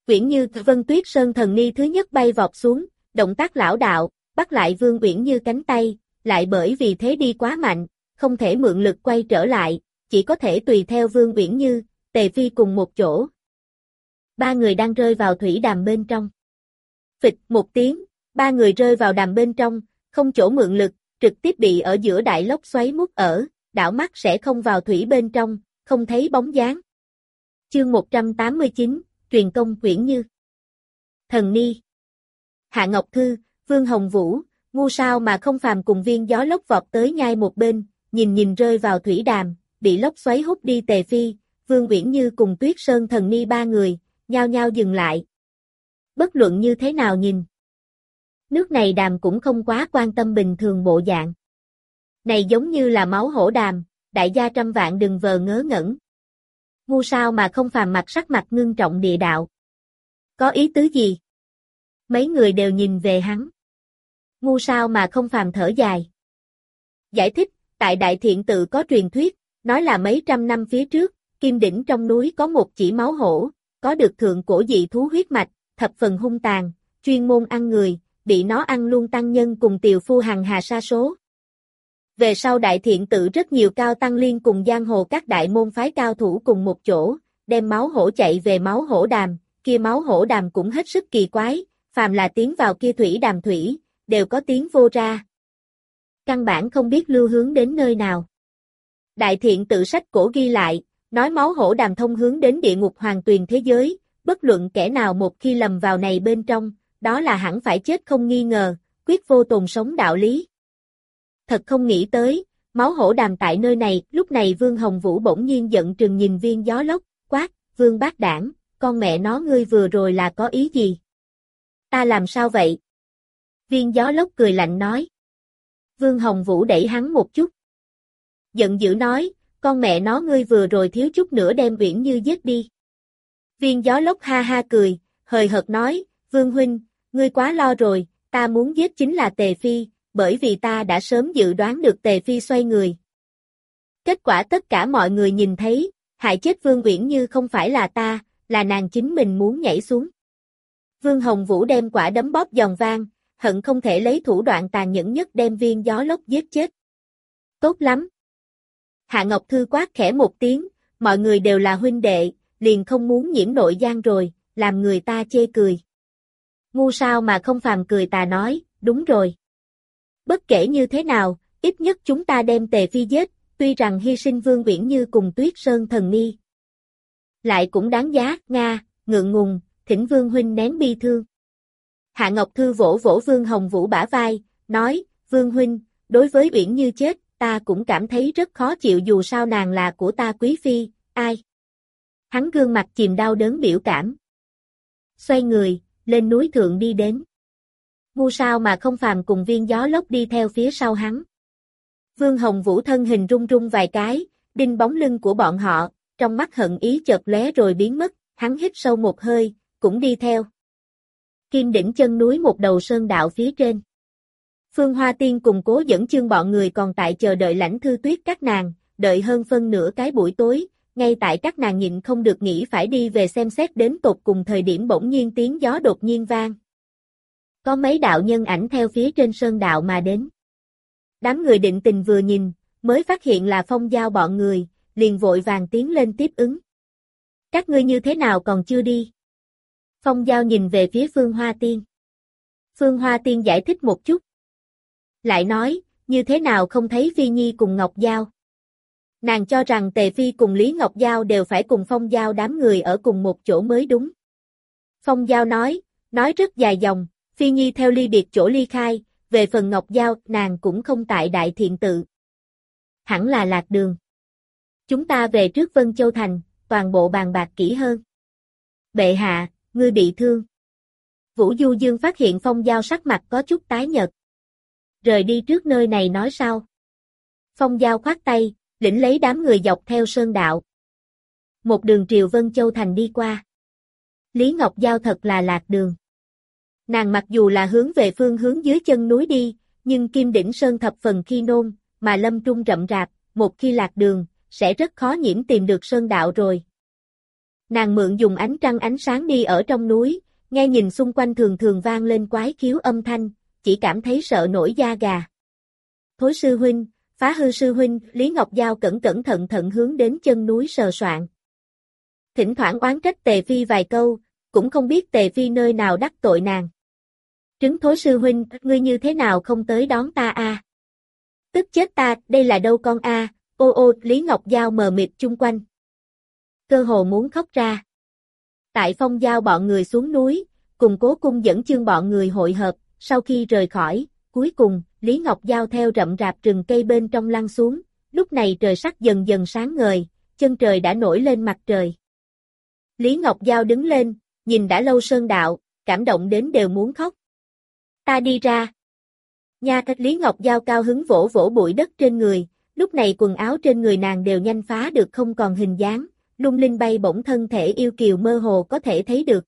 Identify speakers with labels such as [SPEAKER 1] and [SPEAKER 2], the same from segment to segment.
[SPEAKER 1] Uyển Như, Vân Tuyết Sơn thần ni thứ nhất bay vọt xuống, động tác lão đạo, bắt lại Vương Uyển Như cánh tay, lại bởi vì thế đi quá mạnh, không thể mượn lực quay trở lại, chỉ có thể tùy theo Vương Uyển Như, Tề Phi cùng một chỗ. Ba người đang rơi vào thủy đàm bên trong. Phịch một tiếng, ba người rơi vào đàm bên trong, không chỗ mượn lực, trực tiếp bị ở giữa đại lốc xoáy mút ở, đảo mắt sẽ không vào thủy bên trong, không thấy bóng dáng. Chương 189, truyền công Uyển Như. Thần ni. Hạ Ngọc Thư, Vương Hồng Vũ, ngu sao mà không phàm cùng Viên Gió Lốc vọt tới nhai một bên, nhìn rơi vào thủy đàm, bị lốc xoáy hút đi Tề Phi, Vương Uyển Như cùng Tuyết Sơn thần ni ba người, nhao nhao dừng lại. Bất luận như thế nào nhìn, nước này đàm cũng không quá quan tâm bình thường bộ dạng. Này giống như là máu hổ đàm, đại gia trăm vạn đừng vờ ngớ ngẩn. Ngu sao mà không phàm sắc mặt ngưng trọng địa đạo. Có ý tứ gì? Mấy người đều nhìn về hắn. Ngu sao mà không phàm thở dài. Giải thích, tại Đại Thiện Tự có truyền thuyết, nói là mấy trăm năm phía trước, Kim Đỉnh trong núi có một chỉ máu hổ, có được thượng cổ dị thú huyết mạch, thập phần hung tàn, chuyên môn ăn người, bị nó ăn luôn tăng nhân cùng tiều phu hằng hà sa số. Về sau Đại Thiện Tự rất nhiều cao tăng liên cùng giang hồ các đại môn phái cao thủ cùng một chỗ, đem máu hổ chạy về máu hổ đàm, kia máu hổ đàm cũng hết sức kỳ quái, phàm là tiến vào kia thủy đàm thủy, đều có tiếng vô ra. Căn bản không biết lưu hướng đến nơi nào. Đại Thiện Tự sách cổ ghi lại, nói máu hổ đàm thông hướng đến địa ngục hoàng tuyền thế giới, bất luận kẻ nào một khi lầm vào này bên trong, đó là hẳn phải chết không nghi ngờ, quyết vô tồn sống đạo lý. Thật không nghĩ tới, máu hổ đàm tại nơi này, lúc này Vương Hồng Vũ bỗng nhiên giận trừng nhìn Viên Gió Lốc, quát, Vương Bác Đảng, con mẹ nó ngươi vừa rồi là có ý gì? Ta làm sao vậy? Viên Gió Lốc cười lạnh nói. Vương Hồng Vũ đẩy hắn một chút. Giận dữ nói, con mẹ nó ngươi vừa rồi thiếu chút nữa đem Uyển Như giết đi. Viên Gió Lốc ha ha cười, hời hợt nói, Vương Huynh, ngươi quá lo rồi, ta muốn giết chính là Tề Phi, bởi vì ta đã sớm dự đoán được Tề Phi xoay người. Kết quả tất cả mọi người nhìn thấy, hại chết Vương Uyển Như không phải là ta, là nàng chính mình muốn nhảy xuống. Vương Hồng Vũ đem quả đấm bóp giòn vang, hận không thể lấy thủ đoạn tàn nhẫn nhất đem Viên Gió Lốc giết chết. Tốt lắm. Hạ Ngọc Thư quát khẽ một tiếng, mọi người đều là huynh đệ, liền không muốn nhiễm nội gian rồi, làm người ta chê cười. Ngu sao mà không phàm cười tà nói, đúng rồi. Bất kể như thế nào, ít nhất chúng ta đem Tề Phi giết, tuy rằng hy sinh Vương Uyển Như cùng Tuyết Sơn thần ni. Lại cũng đáng giá, Nga, ngượng ngùng, thỉnh Vương Huynh nén bi thương. Hạ Ngọc Thư vỗ vỗ Vương Hồng Vũ bả vai, nói, Vương Huynh, đối với Uyển Như chết, ta cũng cảm thấy rất khó chịu dù sao nàng là của ta quý phi, ai. Hắn gương mặt chìm đau đớn biểu cảm. Xoay người, lên núi thượng đi đến. Ngu sao mà không phàm cùng Viên Gió Lốc đi theo phía sau hắn. Vương Hồng Vũ thân hình rung rung vài cái, đinh bóng lưng của bọn họ, trong mắt hận ý chợt lóe rồi biến mất, hắn hít sâu một hơi, cũng đi theo. Kim Đỉnh chân núi một đầu sơn đạo phía trên. Phương Hoa Tiên cùng Cố Dẫn Chương bọn người còn tại chờ đợi Lãnh Thư Tuyết các nàng, đợi hơn phân nửa cái buổi tối, ngay tại các nàng nhịn không được nghĩ phải đi về xem xét đến tột cùng thời điểm bỗng nhiên tiếng gió đột nhiên vang. Có mấy đạo nhân ảnh theo phía trên sơn đạo mà đến. Đám người định tình vừa nhìn, mới phát hiện là Phong Giao bọn người, liền vội vàng tiến lên tiếp ứng. Các ngươi như thế nào còn chưa đi? Phong Giao nhìn về phía Phương Hoa Tiên. Phương Hoa Tiên giải thích một chút. Lại nói, như thế nào không thấy Phi Nhi cùng Ngọc Giao? Nàng cho rằng Tề Phi cùng Lý Ngọc Giao đều phải cùng Phong Giao đám người ở cùng một chỗ mới đúng. Phong Giao nói rất dài dòng, Phi Nhi theo ly biệt chỗ ly khai, về phần Ngọc Giao, nàng cũng không tại Đại Thiện Tự. Hẳn là lạc đường. Chúng ta về trước Vân Châu Thành, toàn bộ bàn bạc kỹ hơn. Bệ hạ, ngươi bị thương. Vũ Du Dương phát hiện Phong Giao sắc mặt có chút tái nhợt. Rời đi trước nơi này nói sau. Phong Giao khoát tay, lĩnh lấy đám người dọc theo sơn đạo. Một đường triều Vân Châu Thành đi qua. Lý Ngọc Giao thật là lạc đường. Nàng mặc dù là hướng về phương hướng dưới chân núi đi, nhưng Kim Đỉnh Sơn thập phần khi nôn, mà lâm trung rậm rạp, một khi lạc đường, sẽ rất khó nhiễm tìm được sơn đạo rồi. Nàng mượn dùng ánh trăng ánh sáng đi ở trong núi, nghe nhìn xung quanh thường thường vang lên quái khiếu âm thanh, chỉ cảm thấy sợ nổi da gà. Thối sư huynh, phá hư sư huynh, Lý Ngọc Giao cẩn cẩn thận thận hướng đến chân núi sờ soạn. Thỉnh thoảng oán trách Tề Phi vài câu, cũng không biết Tề Phi nơi nào đắc tội nàng. Trứng thối sư huynh, ngươi như thế nào không tới đón ta a? Tức chết ta, đây là đâu con a? Ô ô, Lý Ngọc Giao mờ mịt chung quanh. Cơ hồ muốn khóc ra. Tại Phong giao bọn người xuống núi, cùng Cố Cung dẫn chương bọn người hội hợp, sau khi rời khỏi, cuối cùng, Lý Ngọc Giao theo rậm rạp rừng cây bên trong lăn xuống, lúc này trời sắc dần dần sáng ngời, chân trời đã nổi lên mặt trời. Lý Ngọc Giao đứng lên, nhìn đã lâu sơn đạo, cảm động đến đều muốn khóc. Ta đi ra. Nha, Lý Ngọc Giao cao hứng vỗ vỗ bụi đất trên người, lúc này quần áo trên người nàng đều nhanh phá được không còn hình dáng, lung linh bay bổng thân thể yêu kiều mơ hồ có thể thấy được.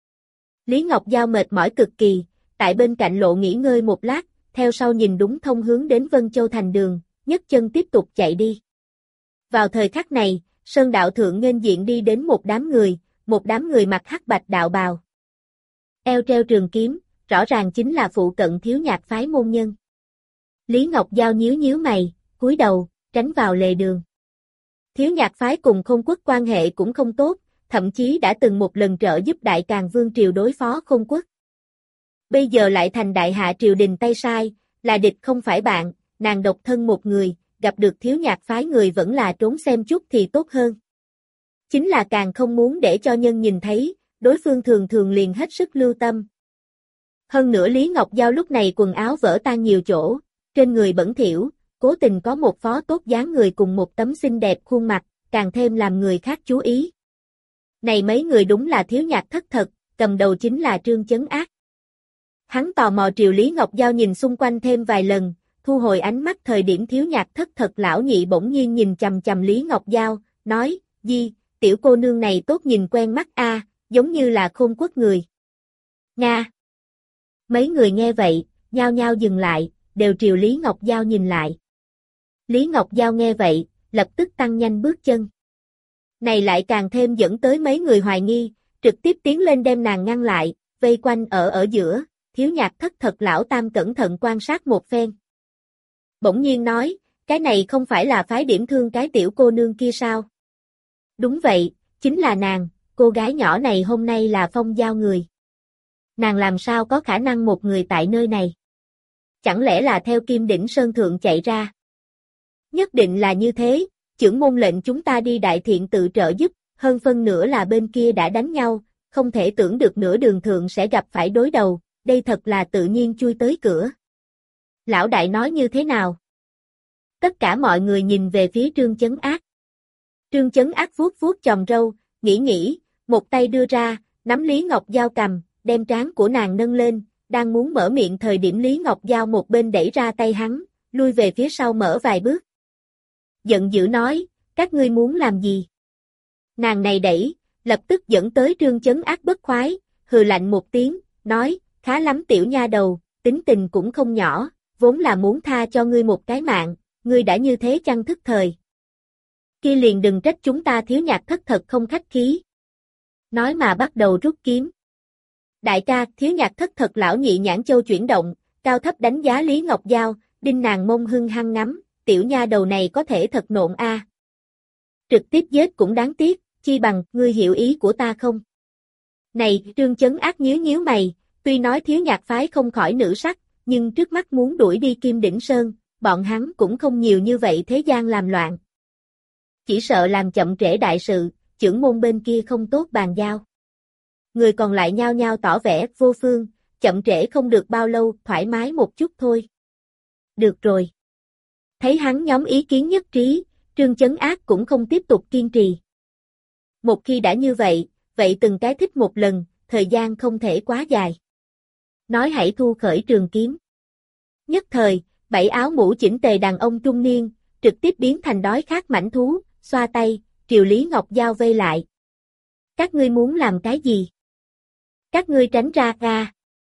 [SPEAKER 1] Lý Ngọc Giao mệt mỏi cực kỳ, tại bên cạnh lộ nghỉ ngơi một lát, theo sau nhìn đúng thông hướng đến Vân Châu thành đường, nhấc chân tiếp tục chạy đi. Vào thời khắc này, sơn đạo thượng nghênh diện đi đến một đám người mặc hắc bạch đạo bào. Eo treo trường kiếm, rõ ràng chính là phụ cận Thiếu Nhạc phái môn nhân. Lý Ngọc Giao nhíu nhíu mày, cúi đầu, tránh vào lề đường. Thiếu Nhạc phái cùng Khôn Quốc quan hệ cũng không tốt, thậm chí đã từng một lần trợ giúp Đại Càn Vương triều đối phó Khôn Quốc. Bây giờ lại thành đại hạ triều đình tay sai, là địch không phải bạn, nàng độc thân một người, gặp được Thiếu Nhạc phái người vẫn là trốn xem chút thì tốt hơn. Chính là càng không muốn để cho nhân nhìn thấy, đối phương thường thường liền hết sức lưu tâm. Hơn nữa Lý Ngọc Giao lúc này quần áo vỡ tan nhiều chỗ, trên người bẩn thỉu, cố tình có một phó tốt dáng người cùng một tấm xinh đẹp khuôn mặt, càng thêm làm người khác chú ý. Này mấy người đúng là Thiếu Nhạc thất thật, cầm đầu chính là Trương Chấn Ác. Hắn tò mò triều Lý Ngọc Giao nhìn xung quanh thêm vài lần, thu hồi ánh mắt thời điểm Thiếu Nhạc thất thật lão nhị bỗng nhiên nhìn chằm chằm Lý Ngọc Giao, nói, Di, tiểu cô nương này tốt nhìn quen mắt a, giống như là Khôn Quốc người. Nga. Mấy người nghe vậy, nhao nhao dừng lại, đều triều Lý Ngọc Giao nhìn lại. Lý Ngọc Giao nghe vậy, lập tức tăng nhanh bước chân. Này lại càng thêm dẫn tới mấy người hoài nghi, trực tiếp tiến lên đem nàng ngăn lại, vây quanh ở giữa, Thiếu Nhạc thất thật lão tam cẩn thận quan sát một phen. Bỗng nhiên nói, cái này không phải là phái điểm thương cái tiểu cô nương kia sao? Đúng vậy, chính là nàng, cô gái nhỏ này hôm nay là Phong giao người. Nàng làm sao có khả năng một người tại nơi này? Chẳng lẽ là theo Kim Đỉnh Sơn Thượng chạy ra? Nhất định là như thế, chưởng môn lệnh chúng ta đi đại thiện tự trợ giúp, hơn phân nửa là bên kia đã đánh nhau, không thể tưởng được nửa đường thượng sẽ gặp phải đối đầu, đây thật là tự nhiên chui tới cửa. Lão đại nói như thế nào? Tất cả mọi người nhìn về phía Trương Chấn Ác. Trương Chấn Ác vuốt vuốt chòm râu, nghĩ, một tay đưa ra, nắm Lý Ngọc Giao cầm, đem trán của nàng nâng lên, đang muốn mở miệng thời điểm Lý Ngọc Giao một bên đẩy ra tay hắn, lui về phía sau mở vài bước. Giận dữ nói, các ngươi muốn làm gì? Nàng này đẩy, lập tức dẫn tới Trương Chấn Ác bất khoái, hừ lạnh một tiếng, nói, khá lắm tiểu nha đầu, tính tình cũng không nhỏ, vốn là muốn tha cho ngươi một cái mạng, ngươi đã như thế chăng thức thời. Kia liền đừng trách chúng ta Thiếu Nhạc thất thật không khách khí. Nói mà bắt đầu rút kiếm. Đại ca, Thiếu Nhạc thất thật lão nhị nhãn châu chuyển động, cao thấp đánh giá Lý Ngọc Giao, đinh nàng mông hưng hăng ngắm, tiểu nha đầu này có thể thật nộn a. Trực tiếp giết cũng đáng tiếc, chi bằng, ngươi hiểu ý của ta không? Này, Trương Chấn Ác nhíu mày, tuy nói Thiếu Nhạc phái không khỏi nữ sắc, nhưng trước mắt muốn đuổi đi Kim Đỉnh Sơn, bọn hắn cũng không nhiều như vậy thế gian làm loạn. Chỉ sợ làm chậm trễ đại sự, chưởng môn bên kia không tốt bàn giao. Người còn lại nhao nhao tỏ vẻ vô phương, chậm trễ không được bao lâu, thoải mái một chút thôi. Được rồi. Thấy hắn nhóm ý kiến nhất trí, Trương Chấn Ác cũng không tiếp tục kiên trì. Một khi đã như vậy, vậy từng cái thích một lần, thời gian không thể quá dài. Nói hãy thu khởi trường kiếm. Nhất thời, 7 áo mũ chỉnh tề đàn ông trung niên, trực tiếp biến thành đói khát mãnh thú, xoa tay, triều Lý Ngọc Giao vây lại. Các ngươi muốn làm cái gì? Các ngươi tránh ra ra.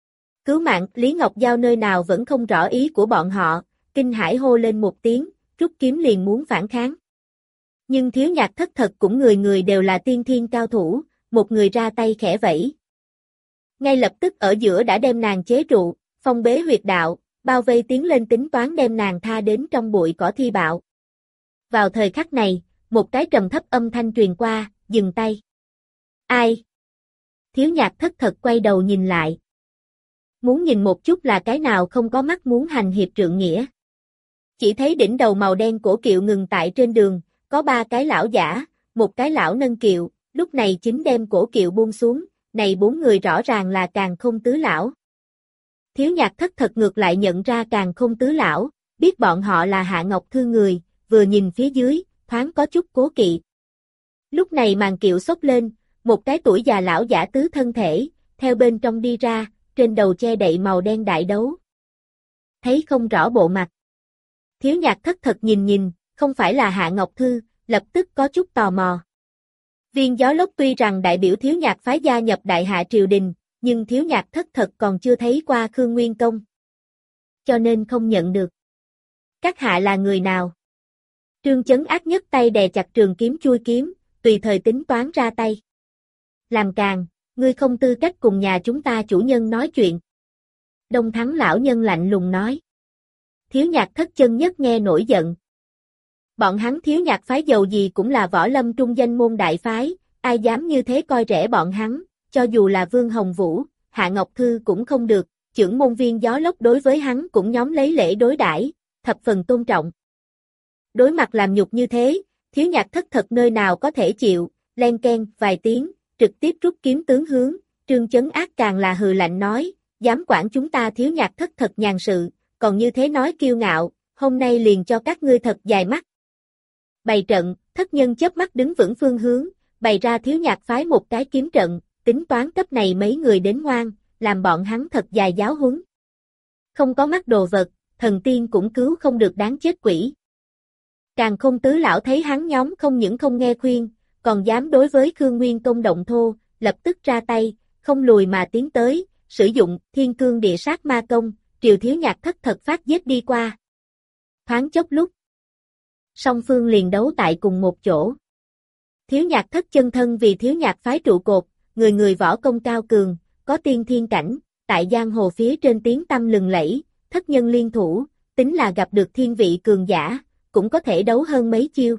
[SPEAKER 1] Cứu mạng, Lý Ngọc Giao nơi nào vẫn không rõ ý của bọn họ, kinh hãi hô lên một tiếng, rút kiếm liền muốn phản kháng. Nhưng Thiếu Nhạc Thất thật cũng người người đều là tiên thiên cao thủ, một người ra tay khẽ vẫy. Ngay lập tức ở giữa đã đem nàng chế trụ, phong bế huyệt đạo, bao vây tiến lên tính toán đem nàng tha đến trong bụi cỏ thi bạo. Vào thời khắc này, một cái trầm thấp âm thanh truyền qua, dừng tay. Ai? Thiếu Nhạc Thất thật quay đầu nhìn lại. Muốn nhìn một chút là cái nào không có mắt muốn hành hiệp trượng nghĩa. Chỉ thấy đỉnh đầu màu đen cổ kiệu ngừng tại trên đường, có 3 cái lão giả, một cái lão nâng kiệu, lúc này chính đem cổ kiệu buông xuống, này 4 người rõ ràng là Càn Khôn tứ lão. Thiếu Nhạc Thất thật ngược lại nhận ra Càn Khôn tứ lão, biết bọn họ là Hạ Ngọc Thư người, vừa nhìn phía dưới, thoáng có chút cố kỵ. Lúc này màn kiệu xốc lên, một cái tuổi già lão giả tứ thân thể, theo bên trong đi ra, trên đầu che đậy màu đen đại đấu. Thấy không rõ bộ mặt. Thiếu Nhạc Thất thật nhìn, không phải là Hạ Ngọc Thư, lập tức có chút tò mò. Viên Gió Lốc tuy rằng đại biểu Thiếu Nhạc phái gia nhập Đại Hạ triều đình, nhưng Thiếu Nhạc Thất thật còn chưa thấy qua Khương Nguyên Công. Cho nên không nhận được. Các hạ là người nào? Trương Chấn Ác nhất tay đè chặt trường kiếm chui kiếm, tùy thời tính toán ra tay. Làm càn, ngươi không tư cách cùng nhà chúng ta chủ nhân nói chuyện. Đông Thắng lão nhân lạnh lùng nói. Thiếu Nhạc Thất chân nhất nghe nổi giận. Bọn hắn Thiếu Nhạc phái dầu gì cũng là võ lâm trung danh môn đại phái, ai dám như thế coi rẻ bọn hắn, cho dù là Vương Hồng Vũ, Hạ Ngọc Thư cũng không được, chưởng môn Viên Gió Lốc đối với hắn cũng nhóm lấy lễ đối đãi, thập phần tôn trọng. Đối mặt làm nhục như thế, Thiếu Nhạc Thất thật nơi nào có thể chịu, len keng vài tiếng, trực tiếp rút kiếm tướng hướng, Trương Chấn Ác càng là hừ lạnh nói, dám quản chúng ta Thiếu Nhạc Thất thật nhàn sự, còn như thế nói kiêu ngạo, hôm nay liền cho các ngươi thật dài mắt. Bày trận, thất nhân chớp mắt đứng vững phương hướng, bày ra Thiếu Nhạc phái một cái kiếm trận, tính toán cấp này mấy người đến ngoan, làm bọn hắn thật dài giáo huấn. Không có mắt đồ vật, thần tiên cũng cứu không được đáng chết quỷ. Càn Khôn tứ lão thấy hắn nhóm không những không nghe khuyên, còn dám đối với Khương Nguyên Công động thô, lập tức ra tay, không lùi mà tiến tới, sử dụng Thiên Cương Địa Sát Ma Công, triều Thiếu Nhạc Thất thật phát giết đi qua. Thoáng chốc lúc, song phương liền đấu tại cùng một chỗ. Thiếu Nhạc Thất chân thân vì Thiếu Nhạc phái trụ cột, người người võ công cao cường, có tiên thiên cảnh, tại giang hồ phía trên tiếng tăm lừng lẫy, thất nhân liên thủ, tính là gặp được thiên vị cường giả, cũng có thể đấu hơn mấy chiêu.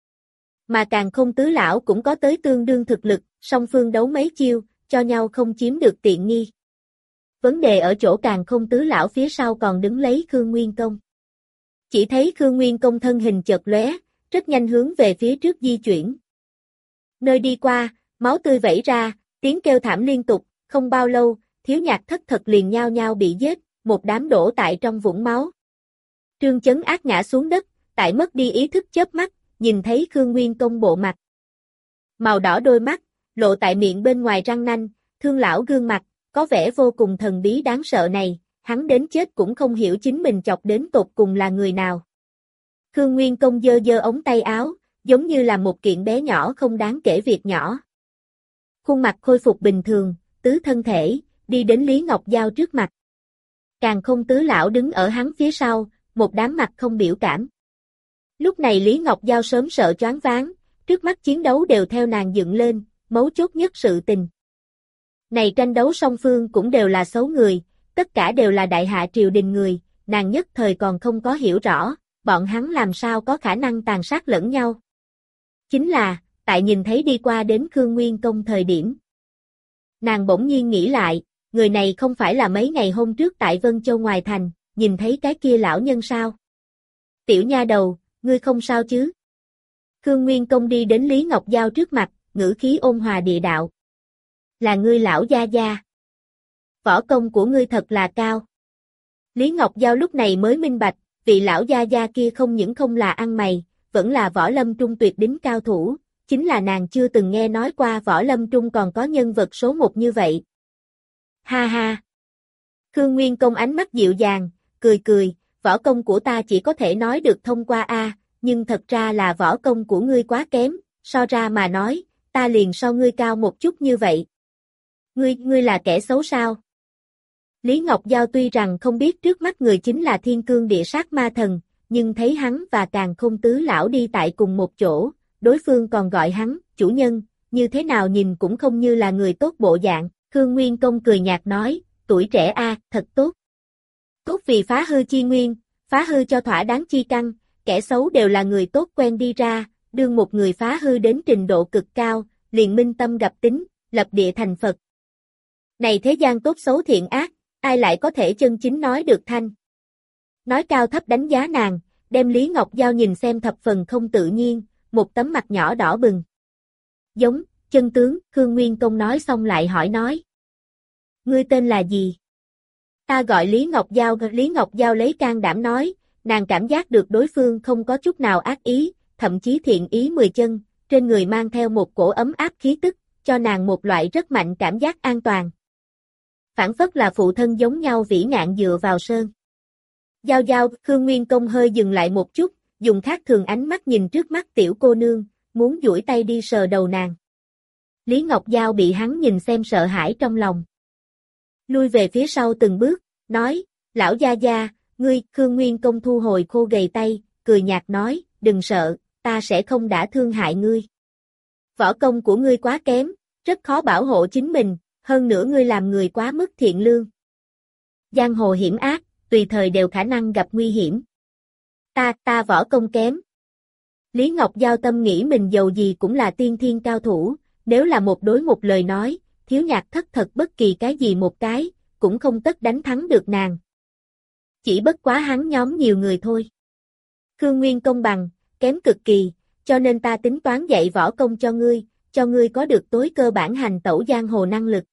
[SPEAKER 1] Mà Càn Khôn tứ lão cũng có tới tương đương thực lực, song phương đấu mấy chiêu, cho nhau không chiếm được tiện nghi. Vấn đề ở chỗ Càn Khôn tứ lão phía sau còn đứng lấy Khương Nguyên Công. Chỉ thấy Khương Nguyên Công thân hình chợt lóe, rất nhanh hướng về phía trước di chuyển. Nơi đi qua, máu tươi vẩy ra, tiếng kêu thảm liên tục, không bao lâu, Thiếu Nhạc Thất thật liền nhao nhao bị giết, một đám đổ tại trong vũng máu. Trương Chấn Ác ngã xuống đất, tại mất đi ý thức chớp mắt, nhìn thấy Khương Nguyên Công bộ mặt. Màu đỏ đôi mắt, lộ tại miệng bên ngoài răng nanh, thương lão gương mặt, có vẻ vô cùng thần bí đáng sợ này, hắn đến chết cũng không hiểu chính mình chọc đến tột cùng là người nào. Khương Nguyên Công giơ giơ ống tay áo, giống như là một kiện bé nhỏ không đáng kể việc nhỏ. Khuôn mặt khôi phục bình thường, tứ thân thể, đi đến Lý Ngọc Giao trước mặt. Càn Khôn tứ lão đứng ở hắn phía sau, một đám mặt không biểu cảm. Lúc này Lý Ngọc Giao sớm sợ choáng váng, trước mắt chiến đấu đều theo nàng dựng lên, mấu chốt nhất sự tình. Này tranh đấu song phương cũng đều là xấu người, tất cả đều là đại hạ triều đình người, nàng nhất thời còn không có hiểu rõ, bọn hắn làm sao có khả năng tàn sát lẫn nhau. Chính là, tại nhìn thấy đi qua đến Khương Nguyên Công thời điểm. Nàng bỗng nhiên nghĩ lại, người này không phải là mấy ngày hôm trước tại Vân Châu ngoài thành, nhìn thấy cái kia lão nhân sao? Tiểu nha đầu, ngươi không sao chứ? Khương Nguyên Công đi đến Lý Ngọc Giao trước mặt, ngữ khí ôn hòa địa đạo. Là ngươi lão gia gia. Võ công của ngươi thật là cao. Lý Ngọc Giao lúc này mới minh bạch, vị lão gia gia kia không những không là ăn mày, vẫn là võ lâm trung tuyệt đỉnh cao thủ, chính là nàng chưa từng nghe nói qua võ lâm trung còn có nhân vật số 1 như vậy. Ha ha. Khương Nguyên Công ánh mắt dịu dàng, cười cười, võ công của ta chỉ có thể nói được thông qua a, nhưng thật ra là võ công của ngươi quá kém, so ra mà nói, ta liền so ngươi cao một chút như vậy. Ngươi là kẻ xấu sao? Lý Ngọc Giao tuy rằng không biết trước mắt người chính là Thiên Cương Địa Sát Ma Thần, nhưng thấy hắn và Càn Khôn tứ lão đi tại cùng một chỗ, đối phương còn gọi hắn, chủ nhân, như thế nào nhìn cũng không như là người tốt bộ dạng, Khương Nguyên Công cười nhạt nói, tuổi trẻ a, thật tốt. Tốt vì phá hư chi nguyên, phá hư cho thỏa đáng chi căn, kẻ xấu đều là người tốt quen đi ra, đương một người phá hư đến trình độ cực cao, liền minh tâm gặp tính, lập địa thành Phật. Này thế gian tốt xấu thiện ác, ai lại có thể chân chính nói được thanh. Nói cao thấp đánh giá nàng, đem Lý Ngọc Giao nhìn xem thập phần không tự nhiên, một tấm mặt nhỏ đỏ bừng. Giống, chân tướng, Khương Nguyên Công nói xong lại hỏi nói. Ngươi tên là gì? Ta gọi Lý Ngọc Giao, Lý Ngọc Giao lấy can đảm nói, nàng cảm giác được đối phương không có chút nào ác ý, thậm chí thiện ý 10 chân, trên người mang theo một cổ ấm áp khí tức, cho nàng một loại rất mạnh cảm giác an toàn. Phản phất là phụ thân giống nhau vĩ ngạn dựa vào sơn. Giao Giao, Khương Nguyên Công hơi dừng lại một chút, dùng khác thường ánh mắt nhìn trước mắt tiểu cô nương, muốn duỗi tay đi sờ đầu nàng. Lý Ngọc Giao bị hắn nhìn xem sợ hãi trong lòng. Lui về phía sau từng bước, nói, lão gia gia, ngươi, Khương Nguyên Công thu hồi khô gầy tay, cười nhạt nói, đừng sợ, ta sẽ không đã thương hại ngươi. Võ công của ngươi quá kém, rất khó bảo hộ chính mình, hơn nữa ngươi làm người quá mức thiện lương. Giang hồ hiểm ác, tùy thời đều khả năng gặp nguy hiểm. Ta võ công kém. Lý Ngọc Giao tâm nghĩ mình dầu gì cũng là tiên thiên cao thủ, nếu là một đối một lời nói, thiếu nhạc thất thật bất kỳ cái gì một cái, cũng không tất đánh thắng được nàng. Chỉ bất quá hắn nhóm nhiều người thôi. Khương Nguyên Công bằng, kém cực kỳ, cho nên ta tính toán dạy võ công cho ngươi có được tối cơ bản hành tẩu giang hồ năng lực.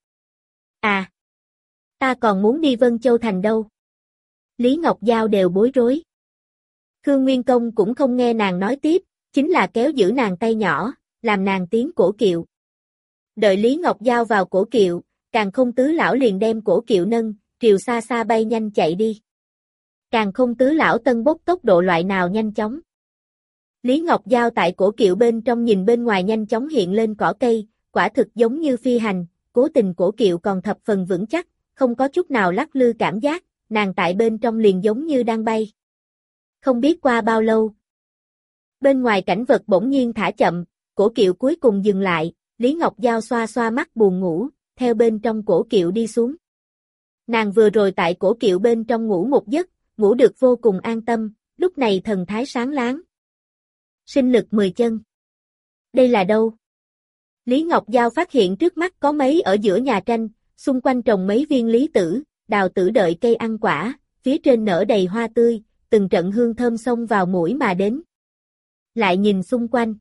[SPEAKER 1] À, ta còn muốn đi Vân Châu Thành đâu. Lý Ngọc Giao đều bối rối. Khương Nguyên Công cũng không nghe nàng nói tiếp, chính là kéo giữ nàng tay nhỏ, làm nàng tiến cổ kiệu. Đợi Lý Ngọc Giao vào cổ kiệu, Càn Khôn Tứ Lão liền đem cổ kiệu nâng, triều xa xa bay nhanh chạy đi. Càn Khôn Tứ Lão tân bốc tốc độ loại nào nhanh chóng. Lý Ngọc Giao tại cổ kiệu bên trong nhìn bên ngoài nhanh chóng hiện lên cỏ cây, quả thực giống như phi hành, cố tình cổ kiệu còn thập phần vững chắc, không có chút nào lắc lư cảm giác, nàng tại bên trong liền giống như đang bay. Không biết qua bao lâu. Bên ngoài cảnh vật bỗng nhiên thả chậm, cổ kiệu cuối cùng dừng lại, Lý Ngọc Giao xoa xoa mắt buồn ngủ, theo bên trong cổ kiệu đi xuống. Nàng vừa rồi tại cổ kiệu bên trong ngủ một giấc, ngủ được vô cùng an tâm, lúc này thần thái sáng láng. Sinh lực 10 chân. Đây là đâu? Lý Ngọc Giao phát hiện trước mắt có mấy ở giữa nhà tranh, xung quanh trồng mấy viên lý tử, đào tử đợi cây ăn quả, phía trên nở đầy hoa tươi, từng trận hương thơm xông vào mũi mà đến. Lại nhìn xung quanh.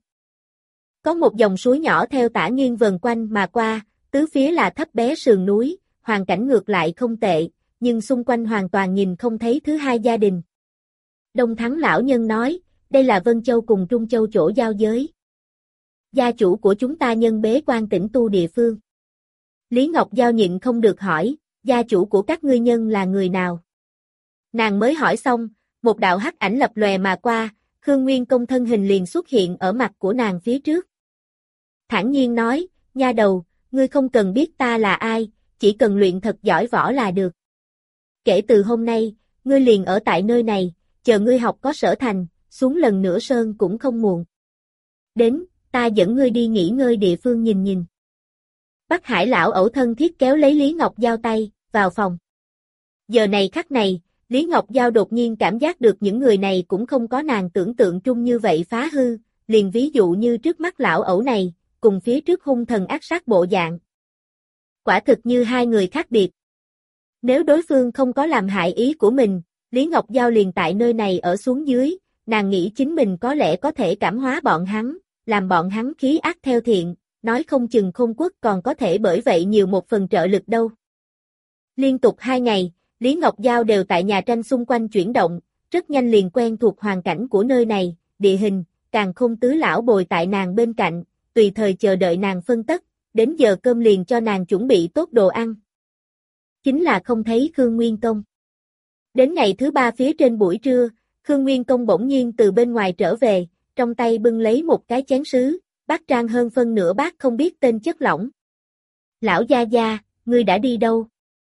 [SPEAKER 1] Có một dòng suối nhỏ theo tả nghiêng vần quanh mà qua, tứ phía là thấp bé sườn núi, hoàn cảnh ngược lại không tệ, nhưng xung quanh hoàn toàn nhìn không thấy thứ hai gia đình. Đông Thắng lão nhân nói, đây là Vân Châu cùng Trung Châu chỗ giao giới. Gia chủ của chúng ta nhân bế quan tĩnh tu địa phương. Lý Ngọc Giao nhịn không được hỏi, gia chủ của các ngươi nhân là người nào? Nàng mới hỏi xong, một đạo hắc ảnh lập lòe mà qua, Khương Nguyên Công thân hình liền xuất hiện ở mặt của nàng phía trước. Thản nhiên nói, nha đầu, ngươi không cần biết ta là ai, chỉ cần luyện thật giỏi võ là được. Kể từ hôm nay, ngươi liền ở tại nơi này, chờ ngươi học có sở thành, xuống lần nữa sơn cũng không muộn. Đến, ta dẫn ngươi đi nghỉ ngơi địa phương nhìn nhìn. Bắc Hải lão ẩu thân thiết kéo lấy Lý Ngọc Giao tay, vào phòng. Giờ này khắc này, Lý Ngọc Giao đột nhiên cảm giác được những người này cũng không có nàng tưởng tượng trung như vậy phá hư, liền ví dụ như trước mắt lão ẩu này, cùng phía trước hung thần ác sát bộ dạng. Quả thực như hai người khác biệt. Nếu đối phương không có làm hại ý của mình, Lý Ngọc Giao liền tại nơi này ở xuống dưới, nàng nghĩ chính mình có lẽ có thể cảm hóa bọn hắn, làm bọn hắn khí ác theo thiện, nói không chừng Khôn Quốc còn có thể bởi vậy nhiều một phần trợ lực đâu. Liên tục 2 ngày, Lý Ngọc Giao đều tại nhà tranh xung quanh chuyển động, rất nhanh liền quen thuộc hoàn cảnh của nơi này, địa hình, Càn Khôn Tứ Lão bồi tại nàng bên cạnh, tùy thời chờ đợi nàng phân tất, đến giờ cơm liền cho nàng chuẩn bị tốt đồ ăn. Chính là không thấy Khương Nguyên Công. Đến ngày thứ 3 phía trên buổi trưa, Khương Nguyên Công bỗng nhiên từ bên ngoài trở về, trong tay bưng lấy một cái chén sứ, bát trang hơn phân nửa bát không biết tên chất lỏng. Lão gia gia, ngươi đã đi đâu?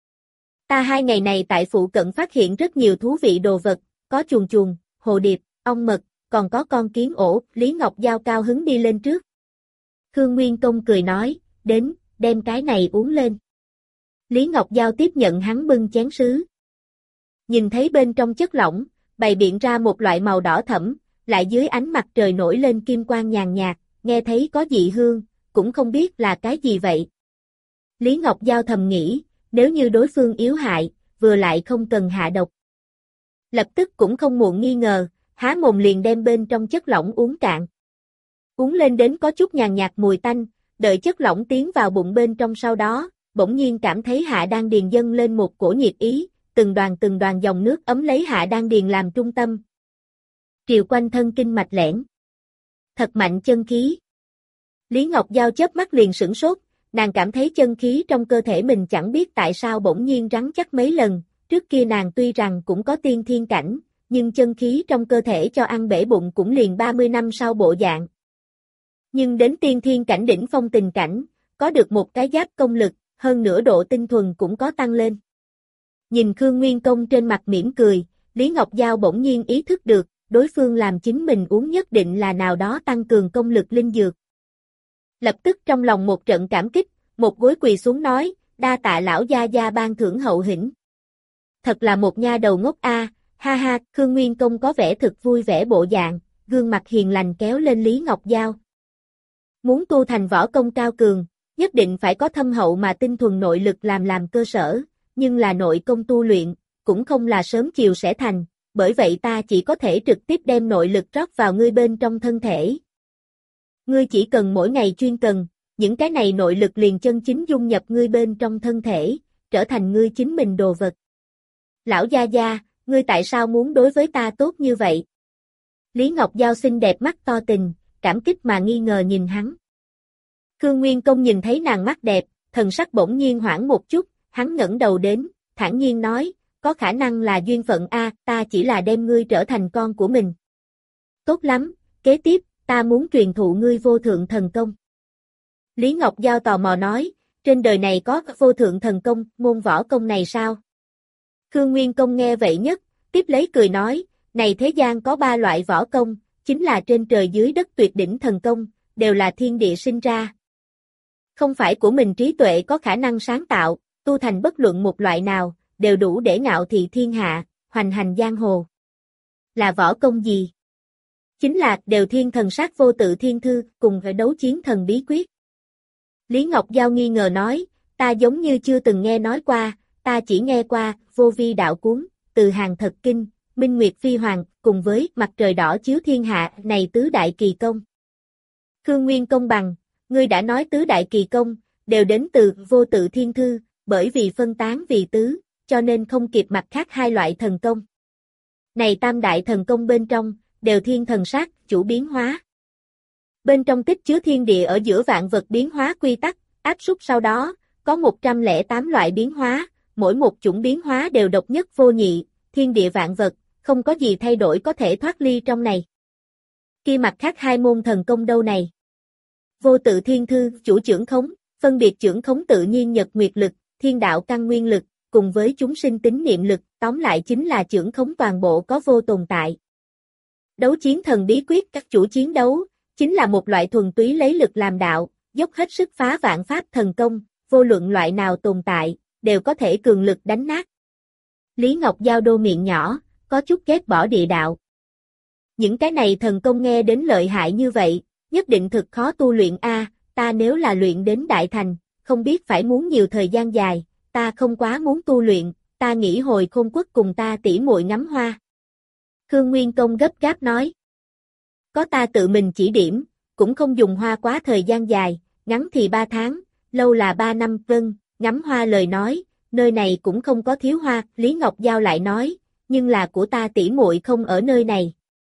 [SPEAKER 1] Ta 2 ngày này tại phụ cận phát hiện rất nhiều thú vị đồ vật, có chuồn chuồn, hồ điệp, ong mật, còn có con kiến ổ, Lý Ngọc Giao cao hứng đi lên trước. Khương Nguyên Công cười nói, đến, đem cái này uống lên. Lý Ngọc Giao tiếp nhận hắn bưng chén sứ. Nhìn thấy bên trong chất lỏng, bày biện ra một loại màu đỏ thẫm, lại dưới ánh mặt trời nổi lên kim quang nhàn nhạt, nghe thấy có dị hương, cũng không biết là cái gì vậy. Lý Ngọc Giao thầm nghĩ, nếu như đối phương yếu hại, vừa lại không cần hạ độc. Lập tức cũng không muộn nghi ngờ, há mồm liền đem bên trong chất lỏng uống cạn. Uống lên đến có chút nhàn nhạt mùi tanh, đợi chất lỏng tiến vào bụng bên trong sau đó, bỗng nhiên cảm thấy hạ đan điền dâng lên một cổ nhiệt ý, từng đoàn dòng nước ấm lấy hạ đan điền làm trung tâm. Triều quanh thân kinh mạch lẻn. Thật mạnh chân khí. Lý Ngọc Giao chớp mắt liền sửng sốt, nàng cảm thấy chân khí trong cơ thể mình chẳng biết tại sao bỗng nhiên rắn chắc mấy lần, trước kia nàng tuy rằng cũng có tiên thiên cảnh, nhưng chân khí trong cơ thể cho ăn bể bụng cũng liền 30 năm sau bộ dạng. Nhưng đến tiên thiên cảnh đỉnh phong tình cảnh, có được một cái giáp công lực, hơn nữa độ tinh thuần cũng có tăng lên. Nhìn Khương Nguyên Công trên mặt mỉm cười, Lý Ngọc Giao bỗng nhiên ý thức được, đối phương làm chính mình uống nhất định là nào đó tăng cường công lực linh dược. Lập tức trong lòng một trận cảm kích, một gối quỳ xuống nói, đa tạ lão gia gia ban thưởng hậu hĩnh. Thật là một nha đầu ngốc a, ha ha, Khương Nguyên Công có vẻ thực vui vẻ bộ dạng, gương mặt hiền lành kéo lên Lý Ngọc Giao. Muốn tu thành võ công cao cường, nhất định phải có thâm hậu mà tinh thuần nội lực làm cơ sở, nhưng là nội công tu luyện, cũng không là sớm chiều sẽ thành, bởi vậy ta chỉ có thể trực tiếp đem nội lực rót vào ngươi bên trong thân thể. Ngươi chỉ cần mỗi ngày chuyên cần, những cái này nội lực liền chân chính dung nhập ngươi bên trong thân thể, trở thành ngươi chính mình đồ vật. Lão gia gia, ngươi tại sao muốn đối với ta tốt như vậy? Lý Ngọc Giao xinh đẹp mắt to tình, cảm kích mà nghi ngờ nhìn hắn. Khương Nguyên Công nhìn thấy nàng mắt đẹp, thần sắc bỗng nhiên hoảng một chút, hắn ngẩng đầu đến, thản nhiên nói, có khả năng là duyên phận a, ta chỉ là đem ngươi trở thành con của mình. Tốt lắm, kế tiếp, ta muốn truyền thụ ngươi vô thượng thần công. Lý Ngọc Giao tò mò nói, trên đời này có vô thượng thần công, môn võ công này sao? Khương Nguyên Công nghe vậy nhất, tiếp lấy cười nói, này thế gian có 3 loại võ công, chính là trên trời dưới đất tuyệt đỉnh thần công, đều là thiên địa sinh ra. Không phải của mình trí tuệ có khả năng sáng tạo, tu thành bất luận một loại nào, đều đủ để ngạo thị thiên hạ, hoành hành giang hồ. Là võ công gì? Chính là đều thiên thần sát vô tự thiên thư, cùng với đấu chiến thần bí quyết. Lý Ngọc Giao nghi ngờ nói, ta giống như chưa từng nghe nói qua, ta chỉ nghe qua, vô vi đạo cuốn, từ hàng thật kinh, minh nguyệt phi hoàng, cùng với mặt trời đỏ chiếu thiên hạ, này tứ đại kỳ công. Khương Nguyên Công bằng, ngươi đã nói tứ đại kỳ công, đều đến từ vô tự thiên thư, bởi vì phân tán vì tứ, cho nên không kịp mặt khác 2 loại thần công. Này tam đại thần công bên trong, đều thiên thần sát, chủ biến hóa. Bên trong tích chứa thiên địa ở giữa vạn vật biến hóa quy tắc, áp súc sau đó, có 108 loại biến hóa, mỗi một chủng biến hóa đều độc nhất vô nhị, thiên địa vạn vật, không có gì thay đổi có thể thoát ly trong này. Kia mặt khác 2 môn thần công đâu này? Vô tự thiên thư, chủ chưởng khống, phân biệt chưởng khống tự nhiên nhật nguyệt lực, thiên đạo căn nguyên lực, cùng với chúng sinh tín niệm lực, tóm lại chính là chưởng khống toàn bộ có vô tồn tại. Đấu chiến thần bí quyết, các chủ chiến đấu, chính là một loại thuần túy lấy lực làm đạo, dốc hết sức phá vạn pháp thần công, vô luận loại nào tồn tại, đều có thể cường lực đánh nát. Lý Ngọc Giao đô miệng nhỏ, có chút ghét bỏ địa đạo. Những cái này thần công nghe đến lợi hại như vậy, nhất định thực khó tu luyện a, ta nếu là luyện đến đại thành, không biết phải muốn nhiều thời gian dài, ta không quá muốn tu luyện, ta nghĩ hồi Khôn Quốc cùng ta tỉ muội ngắm hoa. Khương Nguyên Công gấp gáp nói. Có ta tự mình chỉ điểm, cũng không dùng hoa quá thời gian dài, ngắn thì 3 tháng, lâu là 3 năm, vâng, ngắm hoa lời nói, nơi này cũng không có thiếu hoa, Lý Ngọc Giao lại nói, nhưng là của ta tỉ muội không ở nơi này.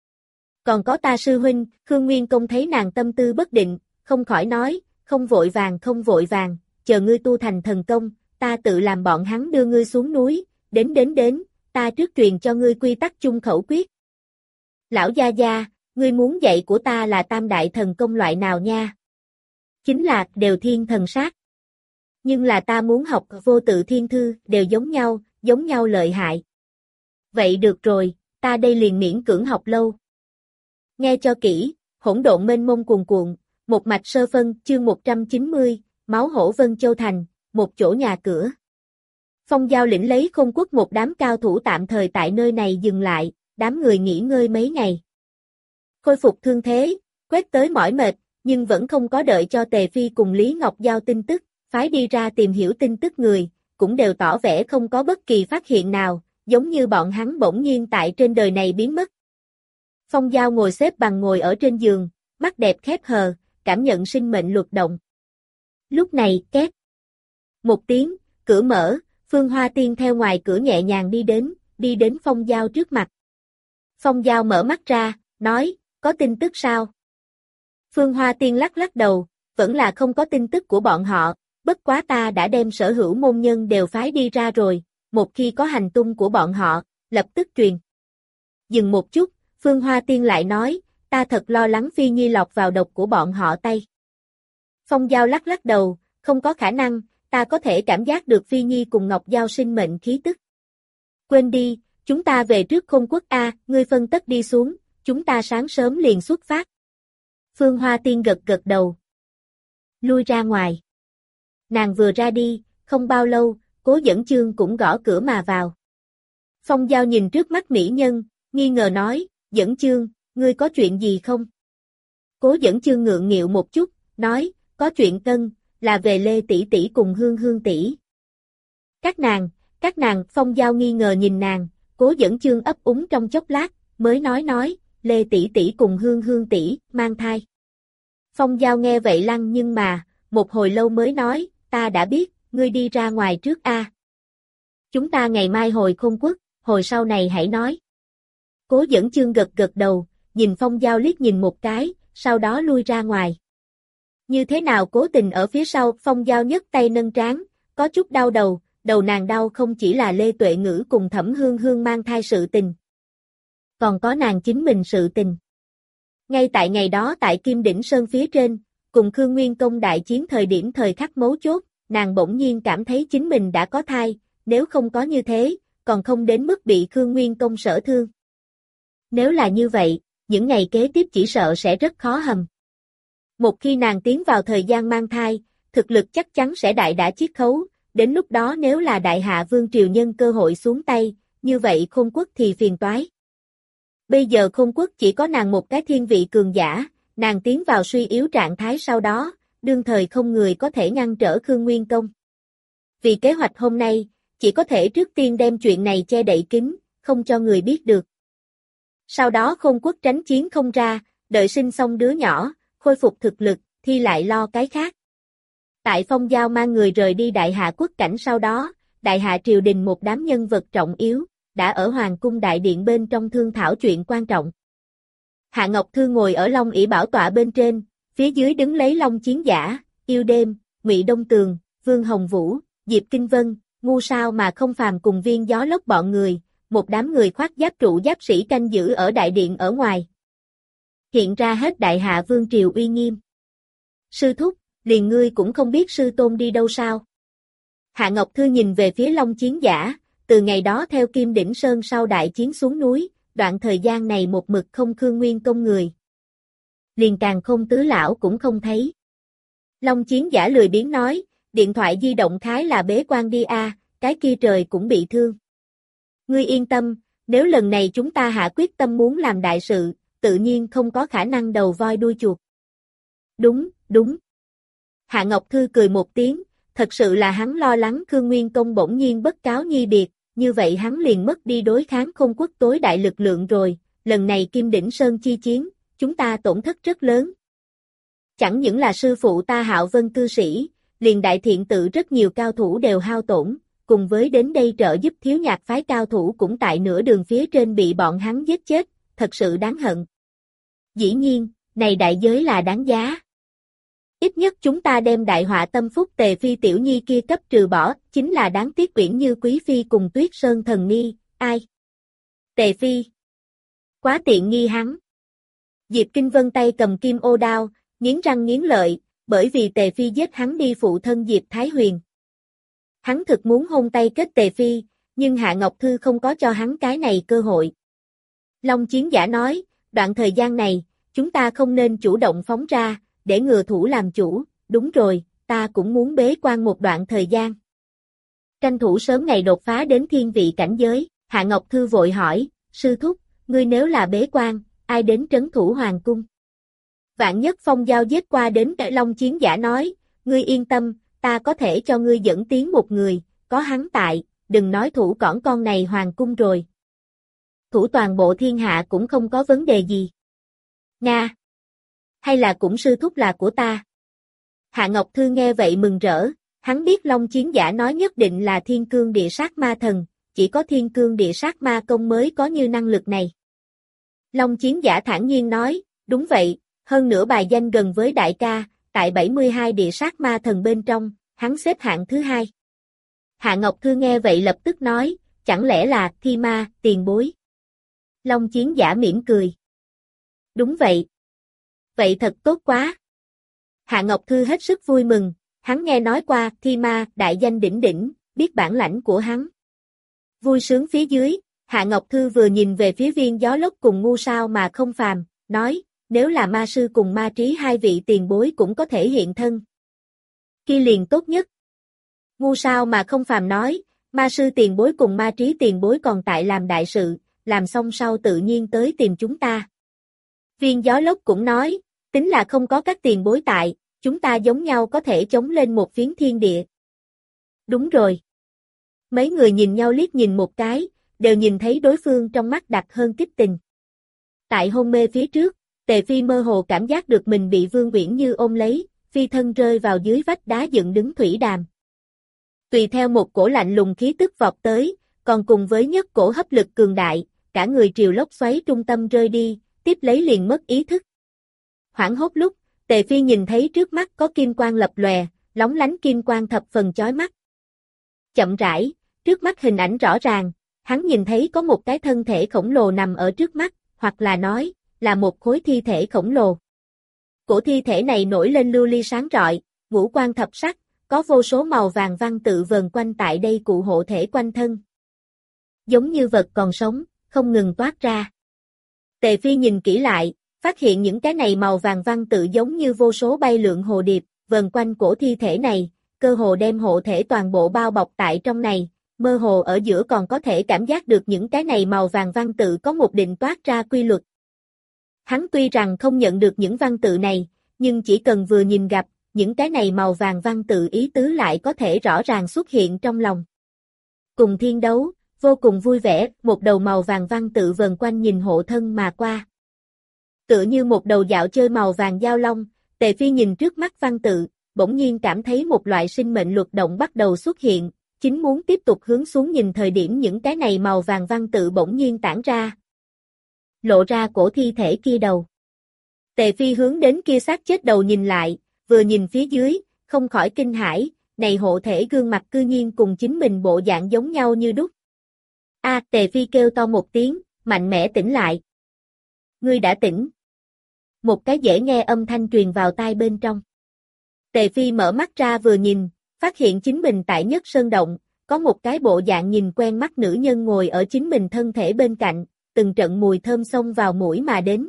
[SPEAKER 1] Còn có ta sư huynh, Khương Nguyên Công thấy nàng tâm tư bất định, không khỏi nói, không vội vàng, chờ ngươi tu thành thần công, ta tự làm bọn hắn đưa ngươi xuống núi, đến, ta trước truyền cho ngươi quy tắc chung khẩu quyết. Lão gia gia, ngươi muốn dạy của ta là tam đại thần công loại nào nha? Chính là đều thiên thần sát. Nhưng là ta muốn học vô tự thiên thư, đều giống nhau lợi hại. Vậy được rồi, ta đây liền miễn cưỡng học lâu. Nghe cho kỹ, hỗn độn mênh mông cuồn cuộn, một mạch sơ phân, chương 190, máu hổ Vân Châu Thành, một chỗ nhà cửa. Phong Giao lĩnh lấy Khôn Quốc một đám cao thủ tạm thời tại nơi này dừng lại, đám người nghỉ ngơi mấy ngày. Khôi phục thương thế, quét tới mỏi mệt, nhưng vẫn không có đợi cho Tề Phi cùng Lý Ngọc Giao tin tức, phái đi ra tìm hiểu tin tức người, cũng đều tỏ vẻ không có bất kỳ phát hiện nào, giống như bọn hắn bỗng nhiên tại trên đời này biến mất. Phong Giao ngồi xếp bằng ngồi ở trên giường, mắt đẹp khép hờ, cảm nhận sinh mệnh luật động. Lúc này, két. Một tiếng, cửa mở, Phương Hoa Tiên theo ngoài cửa nhẹ nhàng đi đến Phong Giao trước mặt. Phong Giao mở mắt ra, nói, có tin tức sao? Phương Hoa Tiên lắc lắc đầu, vẫn là không có tin tức của bọn họ, bất quá ta đã đem sở hữu môn nhân đều phái đi ra rồi, một khi có hành tung của bọn họ, lập tức truyền. Dừng một chút, Phương Hoa Tiên lại nói, ta thật lo lắng Phi Nhi lọt vào độc của bọn họ tay. Phong Giao lắc lắc đầu, không có khả năng, ta có thể cảm giác được Phi Nhi cùng Ngọc Giao sinh mệnh khí tức. Quên đi, chúng ta về trước Khôn Quốc A, ngươi phân tất đi xuống, chúng ta sáng sớm liền xuất phát. Phương Hoa Tiên gật gật đầu. Lui ra ngoài. Nàng vừa ra đi, không bao lâu, Cố Dẫn Chương cũng gõ cửa mà vào. Phong Giao nhìn trước mắt mỹ nhân, nghi ngờ nói, Dẫn Chương, ngươi có chuyện gì không? Cố Dẫn Chương ngượng nghịu một chút, nói, có chuyện cân, là về Lê tỷ tỷ cùng Hương Hương tỷ. Các nàng, Phong Giao nghi ngờ nhìn nàng, Cố Dẫn Chương ấp úng trong chốc lát, mới nói, Lê tỷ tỷ cùng Hương Hương tỷ mang thai. Phong Giao nghe vậy lăng nhưng mà, một hồi lâu mới nói, ta đã biết, ngươi đi ra ngoài trước a. Chúng ta ngày mai hồi Khôn Quốc, hồi sau này hãy nói. Cố Dẫn Chương gật gật đầu, nhìn Phong Giao liếc nhìn một cái, sau đó lui ra ngoài. Như thế nào Cố Tình ở phía sau, Phong Giao nhấc tay nâng trán, có chút đau đầu, đầu nàng đau không chỉ là Lê Tuệ Ngữ cùng Thẩm Hương Hương mang thai sự tình. Còn có nàng chính mình sự tình. Ngay tại ngày đó tại Kim Đỉnh Sơn phía trên, cùng Khương Nguyên Công đại chiến thời khắc mấu chốt, nàng bỗng nhiên cảm thấy chính mình đã có thai, nếu không có như thế, còn không đến mức bị Khương Nguyên Công sở thương. Nếu là như vậy, những ngày kế tiếp chỉ sợ sẽ rất khó hầm. Một khi nàng tiến vào thời gian mang thai, thực lực chắc chắn sẽ đại đả chiết khấu, đến lúc đó nếu là Đại Hạ Vương Triều nhân cơ hội xuống tay, như vậy Khôn Quốc thì phiền toái. Bây giờ Khôn Quốc chỉ có nàng một cái thiên vị cường giả, nàng tiến vào suy yếu trạng thái sau đó, đương thời không người có thể ngăn trở Khương Nguyên Công. Vì kế hoạch hôm nay, chỉ có thể trước tiên đem chuyện này che đậy kín, không cho người biết được. Sau đó Khôn Quốc tránh chiến không ra, đợi sinh xong đứa nhỏ, khôi phục thực lực, thì lại lo cái khác. Tại Phong Giao mang người rời đi Đại Hạ quốc cảnh sau đó, Đại Hạ triều đình một đám nhân vật trọng yếu, đã ở Hoàng cung đại điện bên trong thương thảo chuyện quan trọng. Hạ Ngọc Thư ngồi ở Long ỷ bảo tọa bên trên, phía dưới đứng lấy Long Chiến Giả, Yêu Đêm, Ngụy Đông Tường, Vương Hồng Vũ, Diệp Kinh Vân, ngu sao mà không phàm cùng Viên Gió Lốc bọn người, một đám người khoác giáp trụ giáp sĩ canh giữ ở đại điện ở ngoài. Hiện ra hết Đại Hạ Vương triều uy nghiêm. Sư thúc, liền ngươi cũng không biết sư tôn đi đâu sao? Hạ Ngọc Thư nhìn về phía Long Chiến Giả, từ ngày đó theo Kim Đỉnh Sơn sau đại chiến xuống núi, đoạn thời gian này một mực không Khương Nguyên Công người. Liền Càn Khôn tứ lão cũng không thấy. Long Chiến Giả lười biếng nói, điện thoại di động khái là bế quan đi a, cái kia trời cũng bị thương. Ngươi yên tâm, nếu lần này chúng ta hạ quyết tâm muốn làm đại sự, tự nhiên không có khả năng đầu voi đuôi chuột. Đúng. Hạ Ngọc Thư cười một tiếng, thật sự là hắn lo lắng Khương Nguyên Công bỗng nhiên bất cáo nhi biệt, như vậy hắn liền mất đi đối kháng Khôn Quốc tối đại lực lượng rồi, lần này Kim Đỉnh Sơn chi chiến, chúng ta tổn thất rất lớn. Chẳng những là sư phụ ta Hạo Vân cư sĩ, liền Đại Thiện tự rất nhiều cao thủ đều hao tổn, cùng với đến đây trợ giúp Thiếu Nhạc phái cao thủ cũng tại nửa đường phía trên bị bọn hắn giết chết, thật sự đáng hận. Dĩ nhiên, này đại giới là đáng giá. Ít nhất chúng ta đem đại họa tâm phúc Tề Phi tiểu nhi kia cấp trừ bỏ, chính là đáng tiếc Uyển Như Quý Phi cùng Tuyết Sơn Thần Ni, ai? Tề Phi. Quá tiện nghi hắn. Diệp Kinh Vân tay cầm kim ô đao, nghiến răng nghiến lợi, bởi vì Tề Phi giết hắn đi phụ thân Diệp Thái Huyền. Hắn thực muốn hôn tay kết Tề Phi, nhưng Hạ Ngọc Thư không có cho hắn cái này cơ hội. Long Chiến Giả nói, đoạn thời gian này, chúng ta không nên chủ động phóng ra, để ngừa thủ làm chủ, đúng rồi, ta cũng muốn bế quan một đoạn thời gian. Tranh thủ sớm ngày đột phá đến thiên vị cảnh giới, Hạ Ngọc Thư vội hỏi, sư thúc, ngươi nếu là bế quan, ai đến trấn thủ hoàng cung? Vạn Nhất Phong giao giết qua đến Long Chiến Giả nói, ngươi yên tâm, ta có thể cho ngươi dẫn tiến một người, có hắn tại, đừng nói thủ cõng con này hoàng cung rồi. Thủ toàn bộ thiên hạ cũng không có vấn đề gì. Nga! Hay là cũng sư thúc là của ta? Hạ Ngọc Thư nghe vậy mừng rỡ, hắn biết Long Chiến Giả nói nhất định là Thiên Cương Địa Sát Ma Thần, chỉ có Thiên Cương Địa Sát Ma Công mới có như năng lực này. Long Chiến Giả thản nhiên nói, đúng vậy, hơn nữa bài danh gần với đại ca, tại 72 Địa Sát Ma Thần bên trong, hắn xếp hạng thứ 2. Hạ Ngọc Thư nghe vậy lập tức nói, chẳng lẽ là Thi Ma, tiền bối? Long Chiến Giả mỉm cười. Đúng vậy. Vậy thật tốt quá. Hạ Ngọc Thư hết sức vui mừng, hắn nghe nói qua Thi Ma, đại danh đỉnh đỉnh, biết bản lãnh của hắn. Vui sướng phía dưới, Hạ Ngọc Thư vừa nhìn về phía Viên Gió Lốc cùng Ngu Sao mà không phàm, nói, nếu là ma sư cùng ma trí hai vị tiền bối cũng có thể hiện thân. Kia liền tốt nhất. Ngu Sao mà không phàm nói, ma sư tiền bối cùng ma trí tiền bối còn tại làm đại sự, làm xong sau tự nhiên tới tìm chúng ta. Viên Gió Lốc cũng nói, tính là không có các tiền bối tại, chúng ta giống nhau có thể chống lên một phiến thiên địa. Đúng rồi. Mấy người nhìn nhau liếc nhìn một cái, đều nhìn thấy đối phương trong mắt đặc hơn kích tình. Tại hôn mê phía trước, Tề Phi mơ hồ cảm giác được mình bị Vương Uyển Như ôm lấy, phi thân rơi vào dưới vách đá dựng đứng thủy đàm. Tùy theo một cổ lạnh lùng khí tức vọt tới, còn cùng với nhất cổ hấp lực cường đại, cả người triều lốc xoáy trung tâm rơi đi, tiếp lấy liền mất ý thức. Hoảng hốt lúc, Tề Phi nhìn thấy trước mắt có kim quang lập lòe, lóng lánh kim quang thập phần chói mắt. Chậm rãi, trước mắt hình ảnh rõ ràng, hắn nhìn thấy có một cái thân thể khổng lồ nằm ở trước mắt, hoặc là nói, là một khối thi thể khổng lồ. Cổ thi thể này nổi lên lưu ly sáng rọi, ngũ quan thập sắc, có vô số màu vàng văn tự vờn quanh tại đây cụ hộ thể quanh thân. Giống như vật còn sống, không ngừng toát ra. Tề Phi nhìn kỹ lại, phát hiện những cái này màu vàng văn tự giống như vô số bay lượn hồ điệp, vờn quanh cổ thi thể này, cơ hồ đem hộ thể toàn bộ bao bọc tại trong này, mơ hồ ở giữa còn có thể cảm giác được những cái này màu vàng văn tự có một định toát ra quy luật. Hắn tuy rằng không nhận được những văn tự này, nhưng chỉ cần vừa nhìn gặp, những cái này màu vàng văn tự ý tứ lại có thể rõ ràng xuất hiện trong lòng. Cùng thiên đấu, vô cùng vui vẻ, một đầu màu vàng văn tự vần quanh nhìn hộ thân mà qua. Tựa như một đầu dạo chơi màu vàng giao long, Tề Phi nhìn trước mắt văn tự, bỗng nhiên cảm thấy một loại sinh mệnh luật động bắt đầu xuất hiện, chính muốn tiếp tục hướng xuống nhìn thời điểm những cái này màu vàng văn tự bỗng nhiên tản ra. Lộ ra cổ thi thể kia đầu. Tề Phi hướng đến kia xác chết đầu nhìn lại, vừa nhìn phía dưới, không khỏi kinh hãi, này hộ thể gương mặt cư nhiên cùng chính mình bộ dạng giống nhau như đúc. Tề Phi kêu to một tiếng, mạnh mẽ tỉnh lại. Ngươi đã tỉnh. Một cái dễ nghe âm thanh truyền vào tai bên trong. Tề Phi mở mắt ra vừa nhìn, phát hiện chính mình tại Nhất Sơn Động, có một cái bộ dạng nhìn quen mắt nữ nhân ngồi ở chính mình thân thể bên cạnh, từng trận mùi thơm xông vào mũi mà đến.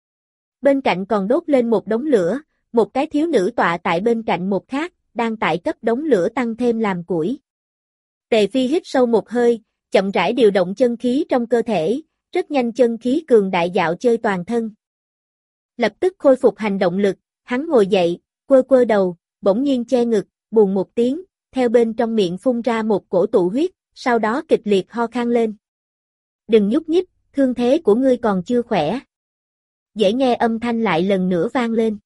[SPEAKER 1] Bên cạnh còn đốt lên một đống lửa, một cái thiếu nữ tọa tại bên cạnh một khác, đang tại cấp đống lửa tăng thêm làm củi. Tề Phi hít sâu một hơi, chậm rãi điều động chân khí trong cơ thể, rất nhanh chân khí cường đại dạo chơi toàn thân. Lập tức khôi phục hành động lực, hắn ngồi dậy, quơ quơ đầu, bỗng nhiên che ngực, buồn một tiếng, theo bên trong miệng phun ra một cổ tụ huyết, sau đó kịch liệt ho khan lên. Đừng nhúc nhích, thương thế của ngươi còn chưa khỏe. Dễ nghe âm thanh lại lần nữa vang lên.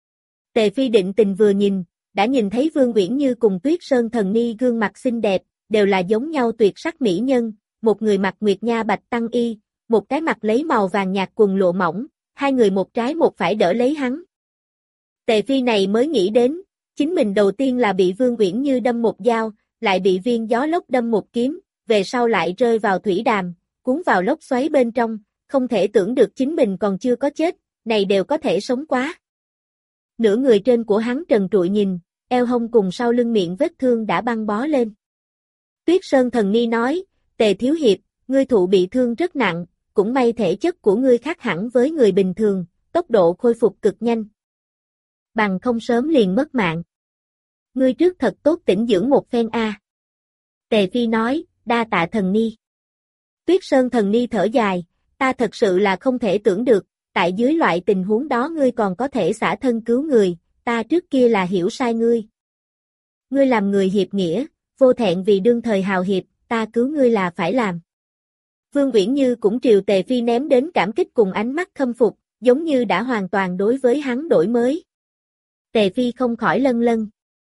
[SPEAKER 1] Tề Phi định tình vừa nhìn, đã nhìn thấy Vương Uyển Như cùng Tuyết Sơn Thần Ni gương mặt xinh đẹp, đều là giống nhau tuyệt sắc mỹ nhân, một người mặc nguyệt nha bạch tăng y, một cái mặc lấy màu vàng nhạt quần lụa mỏng, hai người một trái một phải đỡ lấy hắn. Tề Phi này mới nghĩ đến, chính mình đầu tiên là bị Vương Uyển Như đâm một dao, lại bị Viên Gió Lốc đâm một kiếm, về sau lại rơi vào thủy đàm, cuốn vào lốc xoáy bên trong, không thể tưởng được chính mình còn chưa có chết, này đều có thể sống quá. Nửa người trên của hắn trần trụi nhìn, eo hông cùng sau lưng miệng vết thương đã băng bó lên. Tuyết Sơn Thần Ni nói, Tề Thiếu Hiệp, ngươi thụ bị thương rất nặng, cũng may thể chất của ngươi khác hẳn với người bình thường, tốc độ khôi phục cực nhanh. Bằng không sớm liền mất mạng. Ngươi trước thật tốt tĩnh dưỡng một phen a. Tề Phi nói, đa tạ thần ni. Tuyết Sơn thần ni thở dài, ta thật sự là không thể tưởng được, tại dưới loại tình huống đó ngươi còn có thể xả thân cứu người, ta trước kia là hiểu sai ngươi. Ngươi làm người hiệp nghĩa, vô thẹn vì đương thời hào hiệp, ta cứu ngươi là phải làm. Vương Uyển Như cũng triều Tề Phi ném đến cảm kích cùng ánh mắt khâm phục, giống như đã hoàn toàn đối với hắn đổi mới. Tề Phi không khỏi lân lân.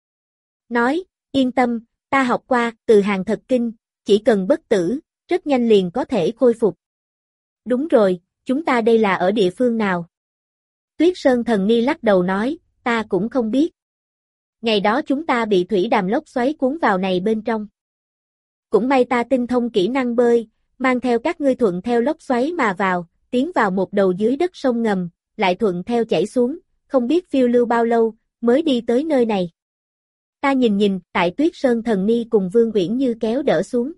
[SPEAKER 1] Nói, yên tâm, ta học qua, từ hàng thật kinh, chỉ cần bất tử, rất nhanh liền có thể khôi phục. Đúng rồi, chúng ta đây là ở địa phương nào? Tuyết Sơn thần ni lắc đầu nói, ta cũng không biết. Ngày đó chúng ta bị thủy đàm lốc xoáy cuốn vào này bên trong. Cũng may ta tinh thông kỹ năng bơi, mang theo các ngươi thuận theo lốc xoáy mà vào, tiến vào một đầu dưới đất sông ngầm, lại thuận theo chảy xuống, không biết phiêu lưu bao lâu, mới đi tới nơi này. Ta nhìn, tại Tuyết Sơn thần ni cùng Vương Uyển Như kéo đỡ xuống.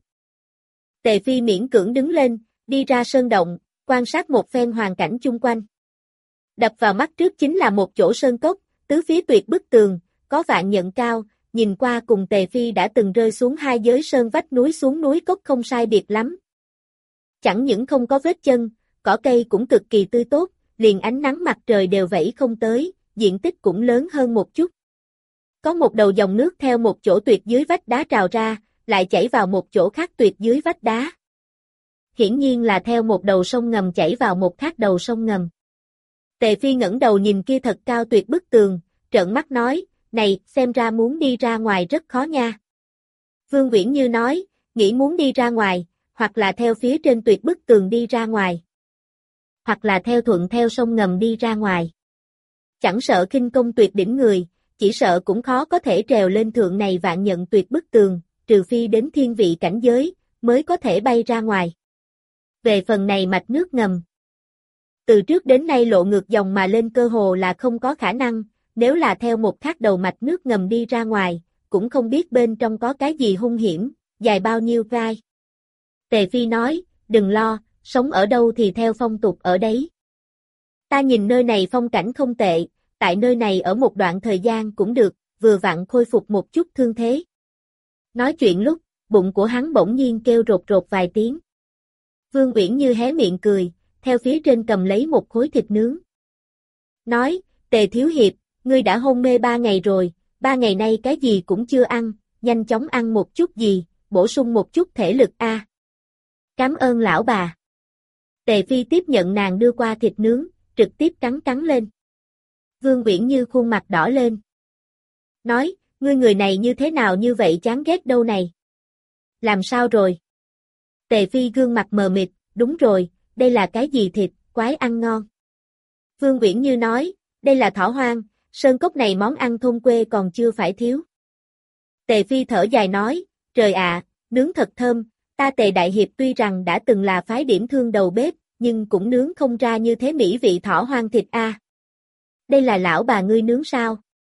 [SPEAKER 1] Tề Phi miễn cưỡng đứng lên, đi ra sơn động, quan sát một phen hoàn cảnh chung quanh. Đập vào mắt trước chính là một chỗ sơn cốc, tứ phía tuyệt bức tường, có vạn nhận cao, nhìn qua cùng Tề Phi đã từng rơi xuống hai giới sơn vách núi xuống núi cốc không sai biệt lắm. Chẳng những không có vết chân, cỏ cây cũng cực kỳ tươi tốt, liền ánh nắng mặt trời đều vẫy không tới, diện tích cũng lớn hơn một chút. Có một đầu dòng nước theo một chỗ tuyệt dưới vách đá trào ra, lại chảy vào một chỗ khác tuyệt dưới vách đá. Hiển nhiên là theo một đầu sông ngầm chảy vào một khác đầu sông ngầm. Tề Phi ngẩng đầu nhìn kia thật cao tuyệt bức tường, trợn mắt nói, này, xem ra muốn đi ra ngoài rất khó nha. Vương Uyển Như nói, nghĩ muốn đi ra ngoài, hoặc là theo phía trên tuyệt bức tường đi ra ngoài, hoặc là thuận theo sông ngầm đi ra ngoài. Chẳng sợ khinh công tuyệt đỉnh người, chỉ sợ cũng khó có thể trèo lên thượng này vạn nhận tuyệt bức tường, trừ phi đến thiên vị cảnh giới, mới có thể bay ra ngoài. Về phần này mạch nước ngầm, từ trước đến nay lộ ngược dòng mà lên cơ hồ là không có khả năng, nếu là theo một khác đầu mạch nước ngầm đi ra ngoài, cũng không biết bên trong có cái gì hung hiểm, dài bao nhiêu gai. Tề Phi nói, đừng lo, sống ở đâu thì theo phong tục ở đấy. Ta nhìn nơi này phong cảnh không tệ, tại nơi này ở một đoạn thời gian cũng được, vừa vặn khôi phục một chút thương thế. Nói chuyện lúc, bụng của hắn bỗng nhiên kêu rột rột vài tiếng. Vương Uyển Như hé miệng cười, theo phía trên cầm lấy một khối thịt nướng. Nói, Tề Thiếu Hiệp, ngươi đã hôn mê 3 ngày rồi, 3 ngày nay cái gì cũng chưa ăn, nhanh chóng ăn một chút gì, bổ sung một chút thể lực a. Cảm ơn lão bà. Tề Phi tiếp nhận nàng đưa qua thịt nướng, trực tiếp cắn lên. Vương Uyển Như khuôn mặt đỏ lên. Nói, ngươi người này như thế nào như vậy chán ghét đâu này. Làm sao rồi? Tề Phi gương mặt mờ mịt, đúng rồi, đây là cái gì thịt, quái ăn ngon. Vương Uyển Như nói, đây là thỏ hoang, sơn cốc này món ăn thôn quê còn chưa phải thiếu. Tề Phi thở dài nói, trời ạ, nướng thật thơm, ta Tề Đại Hiệp tuy rằng đã từng là phái điểm thương đầu bếp, nhưng cũng nướng không ra như thế mỹ vị thỏ hoang thịt a. Đây là lão bà ngươi nướng sao?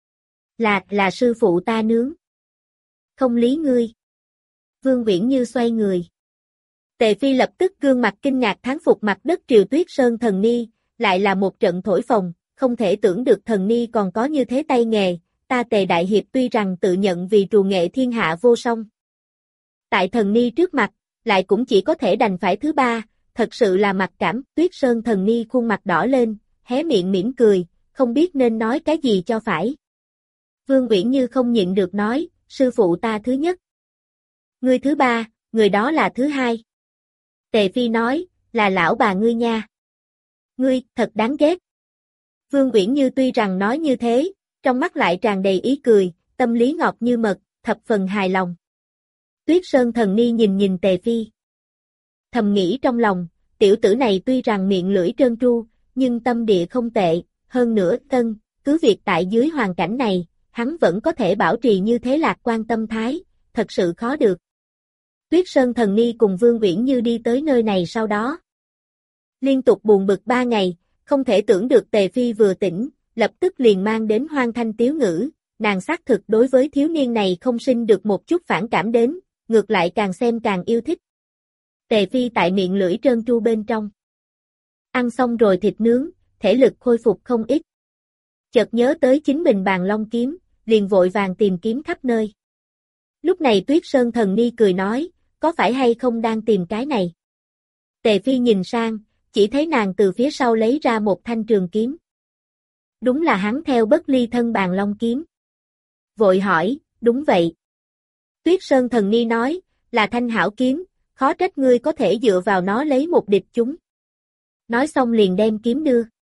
[SPEAKER 1] Là sư phụ ta nướng. Không lý ngươi. Vương Uyển Như xoay người. Tề Phi lập tức gương mặt kinh ngạc thán phục mặt đất triều Tuyết Sơn thần ni, lại là một trận thổi phồng, không thể tưởng được thần ni còn có như thế tay nghề, ta Tề Đại Hiệp tuy rằng tự nhận vì trù nghệ thiên hạ vô song. Tại thần ni trước mặt, lại cũng chỉ có thể đành phải thứ ba, thật sự là mặc cảm, Tuyết Sơn thần ni khuôn mặt đỏ lên, hé miệng mỉm cười, không biết nên nói cái gì cho phải. Vương Uyển Như không nhịn được nói, sư phụ ta thứ nhất. Ngươi thứ ba, người đó là thứ hai. Tề Phi nói, là lão bà ngươi nha. Ngươi, thật đáng ghét. Vương Uyển Như tuy rằng nói như thế, trong mắt lại tràn đầy ý cười, tâm lý ngọt như mật, thập phần hài lòng. Tuyết Sơn thần ni nhìn Tề Phi. Thầm nghĩ trong lòng, tiểu tử này tuy rằng miệng lưỡi trơn tru, nhưng tâm địa không tệ, hơn nữa cứ việc tại dưới hoàn cảnh này, hắn vẫn có thể bảo trì như thế lạc quan tâm thái, thật sự khó được. Tuyết Sơn thần ni cùng Vương Uyển Như đi tới nơi này sau đó. Liên tục buồn bực 3 ngày, không thể tưởng được Tề Phi vừa tỉnh, lập tức liền mang đến hoang thanh tiếu ngữ, nàng xác thực đối với thiếu niên này không sinh được một chút phản cảm đến, ngược lại càng xem càng yêu thích. Tề Phi tại miệng lưỡi trơn tru bên trong. Ăn xong rồi thịt nướng, thể lực khôi phục không ít. Chợt nhớ tới chính mình bàn long kiếm, liền vội vàng tìm kiếm khắp nơi. Lúc này Tuyết Sơn Thần Ni cười nói, có phải hay không đang tìm cái này? Tề Phi nhìn sang, chỉ thấy nàng từ phía sau lấy ra một thanh trường kiếm. Đúng là hắn theo bất ly thân bàn long kiếm. Vội hỏi, đúng vậy. Tuyết Sơn Thần Ni nói, là thanh hảo kiếm, khó trách ngươi có thể dựa vào nó lấy một địch chúng. Nói xong liền đem kiếm đưa.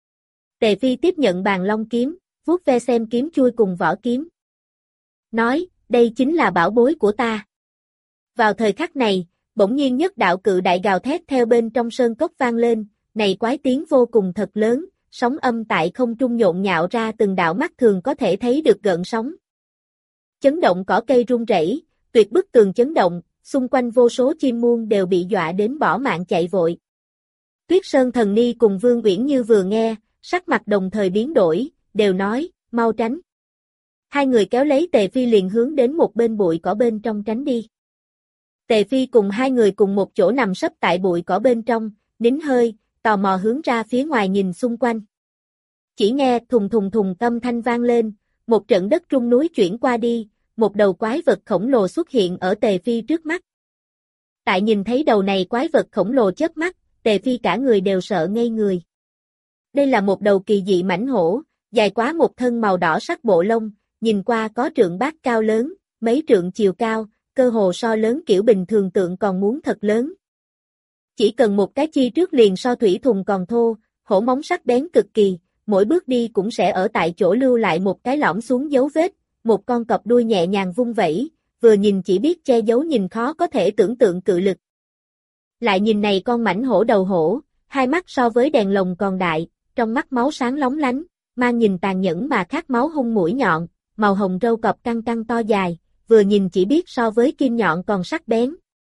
[SPEAKER 1] Tề Phi tiếp nhận bàn long kiếm, vuốt ve xem kiếm chui cùng vỏ kiếm. Nói, đây chính là bảo bối của ta. Vào thời khắc này, bỗng nhiên nhất đạo cự đại gào thét theo bên trong sơn cốc vang lên, này quái tiếng vô cùng thật lớn, sóng âm tại không trung nhộn nhạo ra từng đạo mắt thường có thể thấy được gợn sóng. Chấn động cỏ cây rung rẩy, tuyệt bức tường chấn động, xung quanh vô số chim muông đều bị dọa đến bỏ mạng chạy vội. Tuyết Sơn Thần Ni cùng Vương Uyển Như vừa nghe, sắc mặt đồng thời biến đổi, đều nói, mau tránh. Hai người kéo lấy Tề Phi liền hướng đến một bên bụi cỏ bên trong tránh đi. Tề Phi cùng hai người cùng một chỗ nằm sấp tại bụi cỏ bên trong, nín hơi, tò mò hướng ra phía ngoài nhìn xung quanh. Chỉ nghe thùng thùng thùng âm thanh vang lên, một trận đất rung núi chuyển qua đi, một đầu quái vật khổng lồ xuất hiện ở Tề Phi trước mắt. Tại nhìn thấy đầu này quái vật khổng lồ chớp mắt, Tề Phi cả người đều sợ ngây người. Đây là một đầu kỳ dị mãnh hổ, dài quá một thân màu đỏ sắc bộ lông, nhìn qua có trượng bát cao lớn, mấy trượng chiều cao, cơ hồ so lớn kiểu bình thường tượng còn muốn thật lớn. Chỉ cần một cái chi trước liền so thủy thùng còn thô, hổ móng sắc bén cực kỳ, mỗi bước đi cũng sẽ ở tại chỗ lưu lại một cái lõm xuống dấu vết, một con cọp đuôi nhẹ nhàng vung vẩy, vừa nhìn chỉ biết che giấu nhìn khó có thể tưởng tượng cự lực. Lại nhìn này con mãnh hổ đầu hổ, hai mắt so với đèn lồng còn đại, trong mắt máu sáng lóng lánh, mang nhìn tàn nhẫn mà khát máu hung mũi nhọn, màu hồng râu cọp căng căng to dài, vừa nhìn chỉ biết so với kim nhọn còn sắc bén.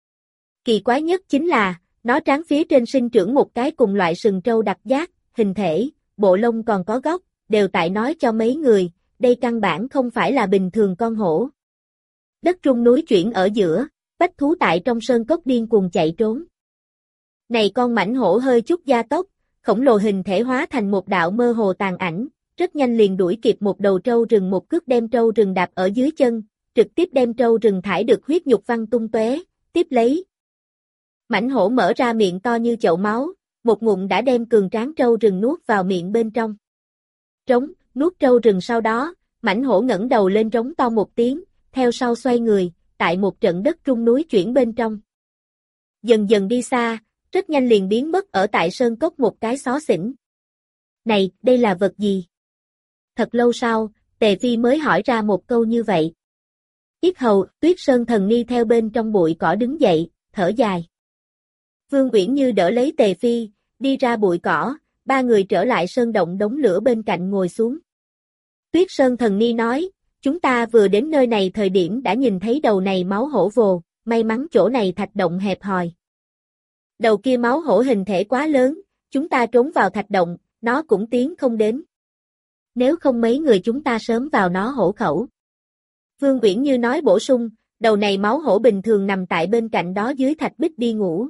[SPEAKER 1] Kỳ quái nhất chính là, nó trán phía trên sinh trưởng một cái cùng loại sừng trâu đặc giác, hình thể, bộ lông còn có góc, đều tại nói cho mấy người, đây căn bản không phải là bình thường con hổ. Đất rung núi chuyển ở giữa, bách thú tại trong sơn cốc điên cuồng chạy trốn. Này con mãnh hổ hơi chút gia tốc, khổng lồ hình thể hóa thành một đạo mơ hồ tàn ảnh, rất nhanh liền đuổi kịp một đầu trâu rừng một cước đem trâu rừng đạp ở dưới chân, trực tiếp đem trâu rừng thải được huyết nhục văng tung tóe, tiếp lấy. Mãnh hổ mở ra miệng to như chậu máu, một ngụm đã đem cường tráng trâu rừng nuốt vào miệng bên trong. Trống, nuốt trâu rừng sau đó, mãnh hổ ngẩng đầu lên rống to một tiếng, theo sau xoay người, tại một trận đất rung núi chuyển bên trong. Dần dần đi xa, rất nhanh liền biến mất ở tại sơn cốc một cái xó xỉnh. Này, đây là vật gì? Thật lâu sau, Tề Phi mới hỏi ra một câu như vậy. Yết hầu, Tuyết Sơn Thần Ni theo bên trong bụi cỏ đứng dậy, thở dài. Vương Uyển Như đỡ lấy Tề Phi, đi ra bụi cỏ, ba người trở lại sơn động đống lửa bên cạnh ngồi xuống. Tuyết Sơn Thần Ni nói, chúng ta vừa đến nơi này thời điểm đã nhìn thấy đầu này máu hổ vồ, may mắn chỗ này thạch động hẹp hòi. Đầu kia máu hổ hình thể quá lớn, chúng ta trốn vào thạch động, nó cũng tiến không đến. Nếu không mấy người chúng ta sớm vào nó hổ khẩu. Vương Uyển Như nói bổ sung, đầu này máu hổ bình thường nằm tại bên cạnh đó dưới thạch bích đi ngủ.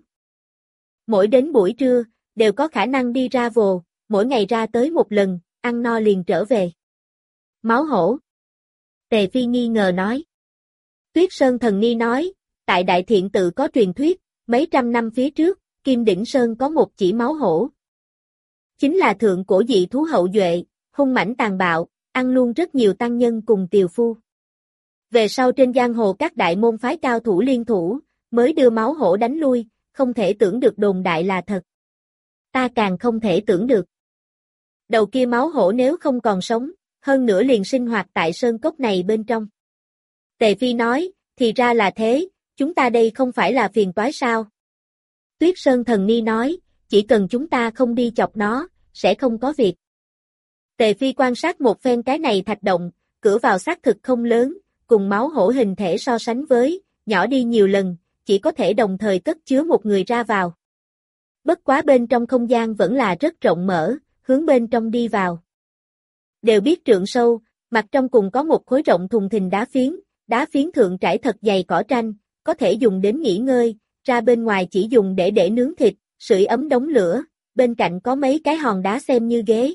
[SPEAKER 1] Mỗi đến buổi trưa, đều có khả năng đi ra vồ, mỗi ngày ra tới một lần, ăn no liền trở về. Máu hổ. Tề Phi nghi ngờ nói. Tuyết Sơn Thần Ni nói, tại Đại Thiện Tự có truyền thuyết, mấy trăm năm phía trước, Kim Đỉnh Sơn có một chỉ máu hổ. Chính là thượng cổ dị thú hậu duệ, hung mãnh tàn bạo, ăn luôn rất nhiều tăng nhân cùng tiều phu. Về sau trên giang hồ các đại môn phái cao thủ liên thủ, mới đưa máu hổ đánh lui, không thể tưởng được đồn đại là thật. Ta càng không thể tưởng được. Đầu kia máu hổ nếu không còn sống, hơn nữa liền sinh hoạt tại sơn cốc này bên trong. Tề Phi nói, thì ra là thế, chúng ta đây không phải là phiền toái sao? Tuyết Sơn Thần Ni nói, chỉ cần chúng ta không đi chọc nó, sẽ không có việc. Tề Phi quan sát một phen cái này thạch động, cửa vào xác thực không lớn, cùng máu hổ hình thể so sánh với, nhỏ đi nhiều lần, chỉ có thể đồng thời cất chứa một người ra vào. Bất quá bên trong không gian vẫn là rất rộng mở, hướng bên trong đi vào. Đều biết trượng sâu, mặt trong cùng có một khối rộng thùng thình đá phiến thượng trải thật dày cỏ tranh, có thể dùng đến nghỉ ngơi, ra bên ngoài chỉ dùng để nướng thịt, sưởi ấm đống lửa, bên cạnh có mấy cái hòn đá xem như ghế.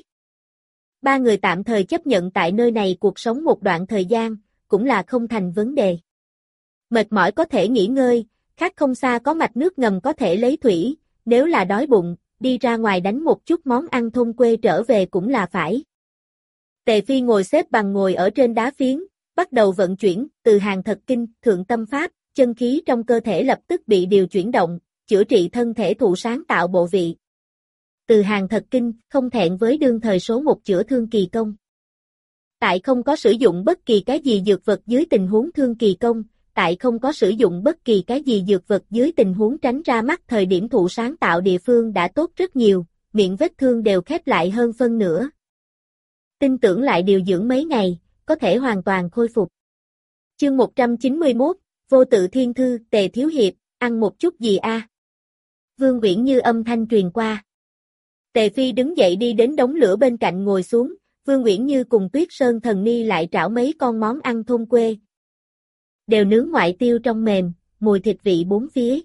[SPEAKER 1] Ba người tạm thời chấp nhận tại nơi này cuộc sống một đoạn thời gian, cũng là không thành vấn đề. Mệt mỏi có thể nghỉ ngơi, khác không xa có mạch nước ngầm có thể lấy thủy, nếu là đói bụng, đi ra ngoài đánh một chút món ăn thôn quê trở về cũng là phải. Tề Phi ngồi xếp bằng ngồi ở trên đá phiến, bắt đầu vận chuyển, từ hàng thật kinh, thượng tâm pháp, chân khí trong cơ thể lập tức bị điều chuyển động, chữa trị thân thể thụ sáng tạo bộ vị. Từ hàng thật kinh, không thẹn với đương thời số một chữa thương kỳ công. Tại không có sử dụng bất kỳ cái gì dược vật dưới tình huống thương kỳ công, tại không có sử dụng bất kỳ cái gì dược vật dưới tình huống tránh ra mắt thời điểm thụ sáng tạo địa phương đã tốt rất nhiều, miệng vết thương đều khép lại hơn phân nửa. Tin tưởng lại điều dưỡng mấy ngày, có thể hoàn toàn khôi phục. Chương 191, Vô Tự Thiên Thư, Tề Thiếu Hiệp, ăn một chút gì a? Vương Uyển Như âm thanh truyền qua. Tề Phi đứng dậy đi đến đống lửa bên cạnh ngồi xuống, Vương Uyển Như cùng Tuyết Sơn Thần Ni lại trảo mấy con món ăn thôn quê. Đều nướng ngoại tiêu trong mềm, mùi thịt vị bốn phía.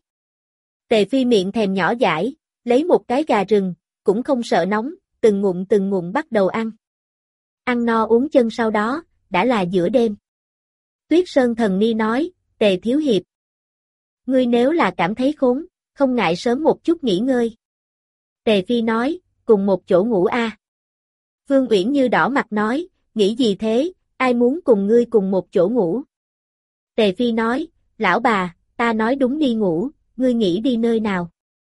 [SPEAKER 1] Tề Phi miệng thèm nhỏ dãi, lấy một cái gà rừng, cũng không sợ nóng, từng ngụm bắt đầu ăn. Ăn no uống chân sau đó, đã là giữa đêm. Tuyết Sơn Thần Ni nói, Tề Thiếu Hiệp. Ngươi nếu là cảm thấy khốn, không ngại sớm một chút nghỉ ngơi. Tề Phi nói, cùng một chỗ ngủ a. Vương Uyển Như đỏ mặt nói, nghĩ gì thế, ai muốn cùng ngươi cùng một chỗ ngủ. Tề Phi nói, lão bà, ta nói đúng đi ngủ, ngươi nghĩ đi nơi nào.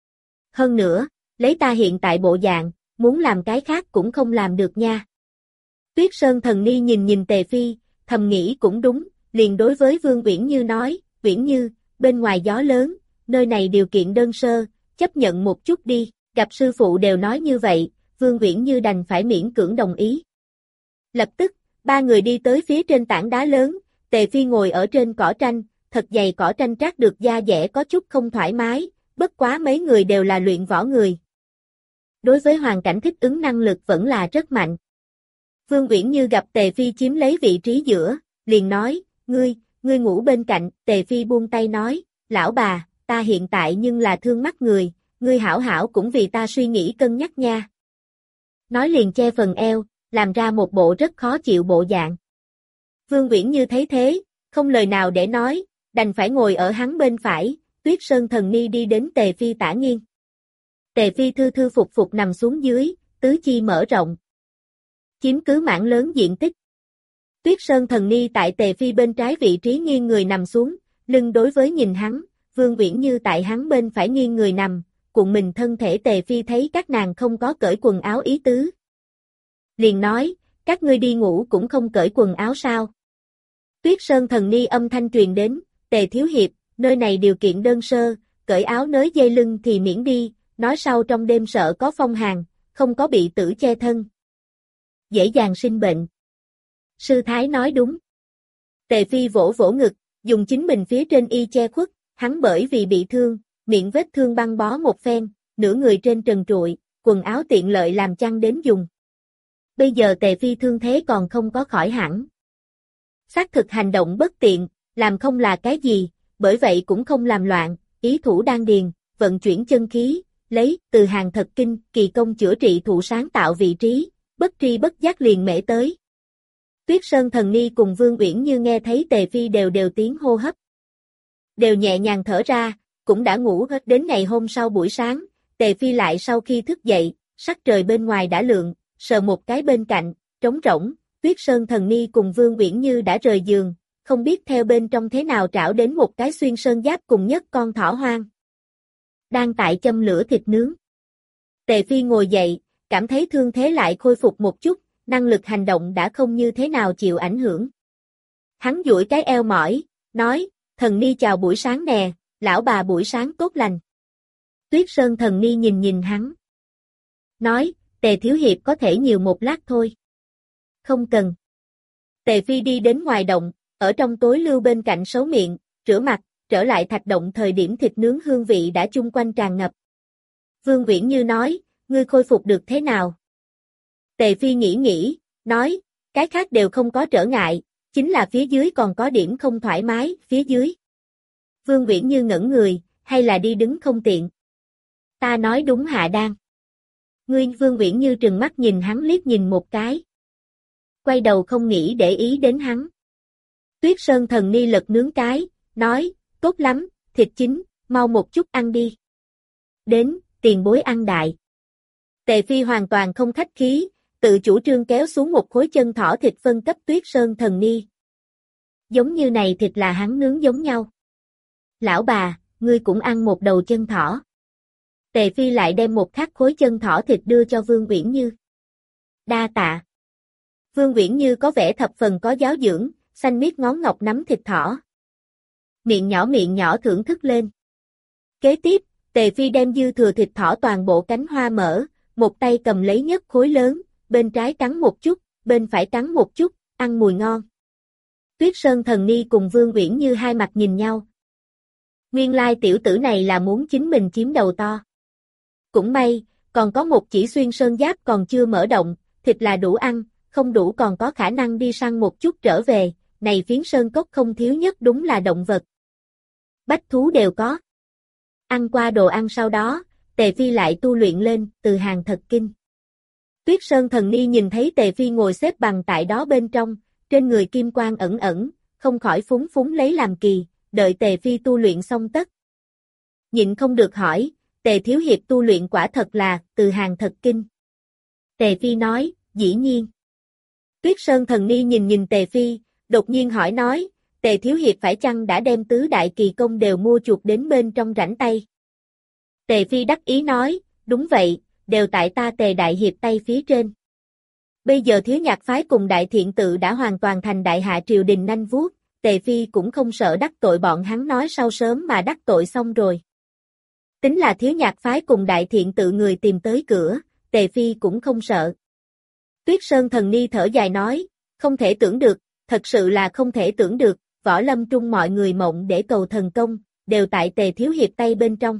[SPEAKER 1] Hơn nữa, lấy ta hiện tại bộ dạng, muốn làm cái khác cũng không làm được nha. Tuyết Sơn Thần Ni nhìn Tề Phi, thầm nghĩ cũng đúng, liền đối với Vương Uyển Như nói, Uyển Như, bên ngoài gió lớn, nơi này điều kiện đơn sơ, chấp nhận một chút đi, gặp sư phụ đều nói như vậy, Vương Uyển Như đành phải miễn cưỡng đồng ý. Lập tức, ba người đi tới phía trên tảng đá lớn, Tề Phi ngồi ở trên cỏ tranh, thật dày cỏ tranh trát được da dẻ có chút không thoải mái, bất quá mấy người đều là luyện võ người. Đối với hoàn cảnh thích ứng năng lực vẫn là rất mạnh. Vương Uyển Như gặp Tề Phi chiếm lấy vị trí giữa, liền nói, ngươi ngủ bên cạnh, Tề Phi buông tay nói, lão bà, ta hiện tại nhưng là thương mắt người, ngươi hảo hảo cũng vì ta suy nghĩ cân nhắc nha. Nói liền che phần eo, làm ra một bộ rất khó chịu bộ dạng. Vương Uyển Như thấy thế, không lời nào để nói, đành phải ngồi ở hắn bên phải, Tuyết Sơn Thần Ni đi đến Tề Phi tả nghiêng. Tề Phi thư thư phục phục nằm xuống dưới, tứ chi mở rộng. Chiếm cứ mảng lớn diện tích. Tuyết Sơn Thần Ni tại Tề Phi bên trái vị trí nghiêng người nằm xuống, lưng đối với nhìn hắn, Vương Uyển Như tại hắn bên phải nghiêng người nằm, cuộn mình thân thể. Tề Phi thấy các nàng không có cởi quần áo ý tứ. Liền nói, các ngươi đi ngủ cũng không cởi quần áo sao. Tuyết Sơn Thần Ni âm thanh truyền đến, Tề Thiếu Hiệp, nơi này điều kiện đơn sơ, cởi áo nới dây lưng thì miễn đi, nói sau trong đêm sợ có phong hàn, không có bị tử che thân. Dễ dàng sinh bệnh. Sư Thái nói đúng. Tề Phi vỗ vỗ ngực, dùng chính mình phía trên y che khuất, hắn bởi vì bị thương, miệng vết thương băng bó một phen, nửa người trên trần trụi, quần áo tiện lợi làm chăn đến dùng. Bây giờ Tề Phi thương thế còn không có khỏi hẳn. Xác thực hành động bất tiện, làm không là cái gì, bởi vậy cũng không làm loạn, ý thủ đan điền, vận chuyển chân khí, lấy từ hàng thật kinh, kỳ công chữa trị thụ sáng tạo vị trí, bất tri bất giác liền mễ tới. Tuyết Sơn Thần Ni cùng Vương Uyển Như nghe thấy Tề Phi đều tiếng hô hấp. Đều nhẹ nhàng thở ra, cũng đã ngủ hết. Đến ngày hôm sau buổi sáng, Tề Phi lại sau khi thức dậy, sắc trời bên ngoài đã lượng, sờ một cái bên cạnh, trống rỗng, Tuyết Sơn Thần Ni cùng Vương Uyển Như đã rời giường, không biết theo bên trong thế nào trảo đến một cái xuyên sơn giáp cùng nhất con thỏ hoang. Đang tại châm lửa thịt nướng. Tề Phi ngồi dậy, cảm thấy thương thế lại khôi phục một chút, năng lực hành động đã không như thế nào chịu ảnh hưởng. Hắn duỗi cái eo mỏi, nói, Thần Ni chào buổi sáng nè, lão bà buổi sáng tốt lành. Tuyết Sơn Thần Ni nhìn hắn. Nói, Tề Thiếu Hiệp có thể nhiều một lát thôi. Không cần. Tề Phi đi đến ngoài động, ở trong tối lưu bên cạnh sấu miệng, rửa mặt, trở lại thạch động thời điểm thịt nướng hương vị đã chung quanh tràn ngập. Vương Uyển Như nói, ngươi khôi phục được thế nào? Tề Phi nghĩ, nói, cái khác đều không có trở ngại, chính là phía dưới còn có điểm không thoải mái, phía dưới. Vương Uyển Như ngẩn người, hay là đi đứng không tiện? Ta nói đúng hạ đan. Ngươi Vương Uyển Như trừng mắt nhìn hắn liếc nhìn một cái. Quay đầu không nghĩ để ý đến hắn. Tuyết Sơn Thần Ni lật nướng cái, nói, tốt lắm, thịt chín, mau một chút ăn đi. Đến, tiền bối ăn đại. Tề Phi hoàn toàn không khách khí, tự chủ trương kéo xuống một khối chân thỏ thịt phân cấp Tuyết Sơn Thần Ni. Giống như này thịt là hắn nướng giống nhau. Lão bà, ngươi cũng ăn một đầu chân thỏ. Tề Phi lại đem một khắc khối chân thỏ thịt đưa cho Vương Uyển Như. Đa tạ. Vương Uyển Như có vẻ thập phần có giáo dưỡng, xanh miết ngón ngọc nắm thịt thỏ. Miệng nhỏ thưởng thức lên. Kế tiếp, Tề Phi đem dư thừa thịt thỏ toàn bộ cánh hoa mở, một tay cầm lấy nhất khối lớn, bên trái cắn một chút, bên phải cắn một chút, ăn mùi ngon. Tuyết Sơn Thần Ni cùng Vương Uyển Như hai mặt nhìn nhau. Nguyên lai tiểu tử này là muốn chính mình chiếm đầu to. Cũng may, còn có một chỉ xuyên sơn giáp còn chưa mở động, thịt là đủ ăn, không đủ còn có khả năng đi săn một chút trở về, này phiến sơn cốc không thiếu nhất đúng là động vật. Bách thú đều có. Ăn qua đồ ăn sau đó, Tề Phi lại tu luyện lên, từ hàng thật kinh. Tuyết Sơn Thần Ni nhìn thấy Tề Phi ngồi xếp bằng tại đó bên trong, trên người kim quang ẩn ẩn, không khỏi phúng phúng lấy làm kỳ, đợi Tề Phi tu luyện xong tất. Nhịn không được hỏi, Tề Thiếu Hiệp tu luyện quả thật là, từ hàng thật kinh. Tề Phi nói, dĩ nhiên. Tuyết Sơn Thần Ni nhìn Tề Phi, đột nhiên hỏi nói, Tề Thiếu Hiệp phải chăng đã đem tứ đại kỳ công đều mua chuộc đến bên trong rảnh tay? Tề Phi đắc ý nói, đúng vậy, đều tại ta Tề Đại Hiệp tay phía trên. Bây giờ Thiếu Nhạc phái cùng Đại Thiện tự đã hoàn toàn thành đại hạ triều đình nanh vuốt, Tề Phi cũng không sợ đắc tội bọn hắn nói sau sớm mà đắc tội xong rồi. Tính là Thiếu Nhạc phái cùng Đại Thiện tự người tìm tới cửa, Tề Phi cũng không sợ. Tuyết Sơn Thần Ni thở dài nói, không thể tưởng được, thật sự là không thể tưởng được, võ lâm trung mọi người mộng để cầu thần công, đều tại Tề Thiếu Hiệp tay bên trong.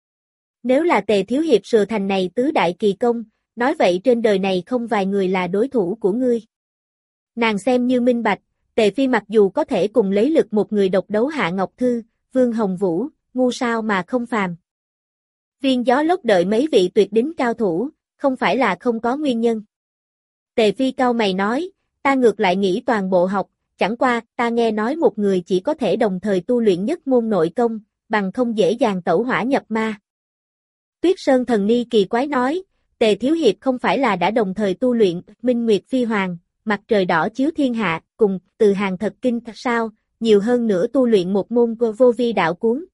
[SPEAKER 1] Nếu là Tề Thiếu Hiệp sừa thành này tứ đại kỳ công, nói vậy trên đời này không vài người là đối thủ của ngươi. Nàng xem như minh bạch, Tề Phi mặc dù có thể cùng lấy lực một người độc đấu Hạ Ngọc Thư, Vương Hồng Vũ, ngu sao mà không phàm. Viên gió lốc đợi mấy vị tuyệt đỉnh cao thủ, không phải là không có nguyên nhân. Tề Phi cau mày nói, ta ngược lại nghĩ toàn bộ học, chẳng qua, ta nghe nói một người chỉ có thể đồng thời tu luyện nhất môn nội công, bằng không dễ dàng tẩu hỏa nhập ma. Tuyết Sơn Thần Ni kỳ quái nói, Tề Thiếu Hiệp không phải là đã đồng thời tu luyện Minh Nguyệt Phi Hoàng, mặt trời đỏ chiếu thiên hạ, cùng từ hàng thật kinh sao, nhiều hơn nữa tu luyện một môn vô vi đạo cuốn.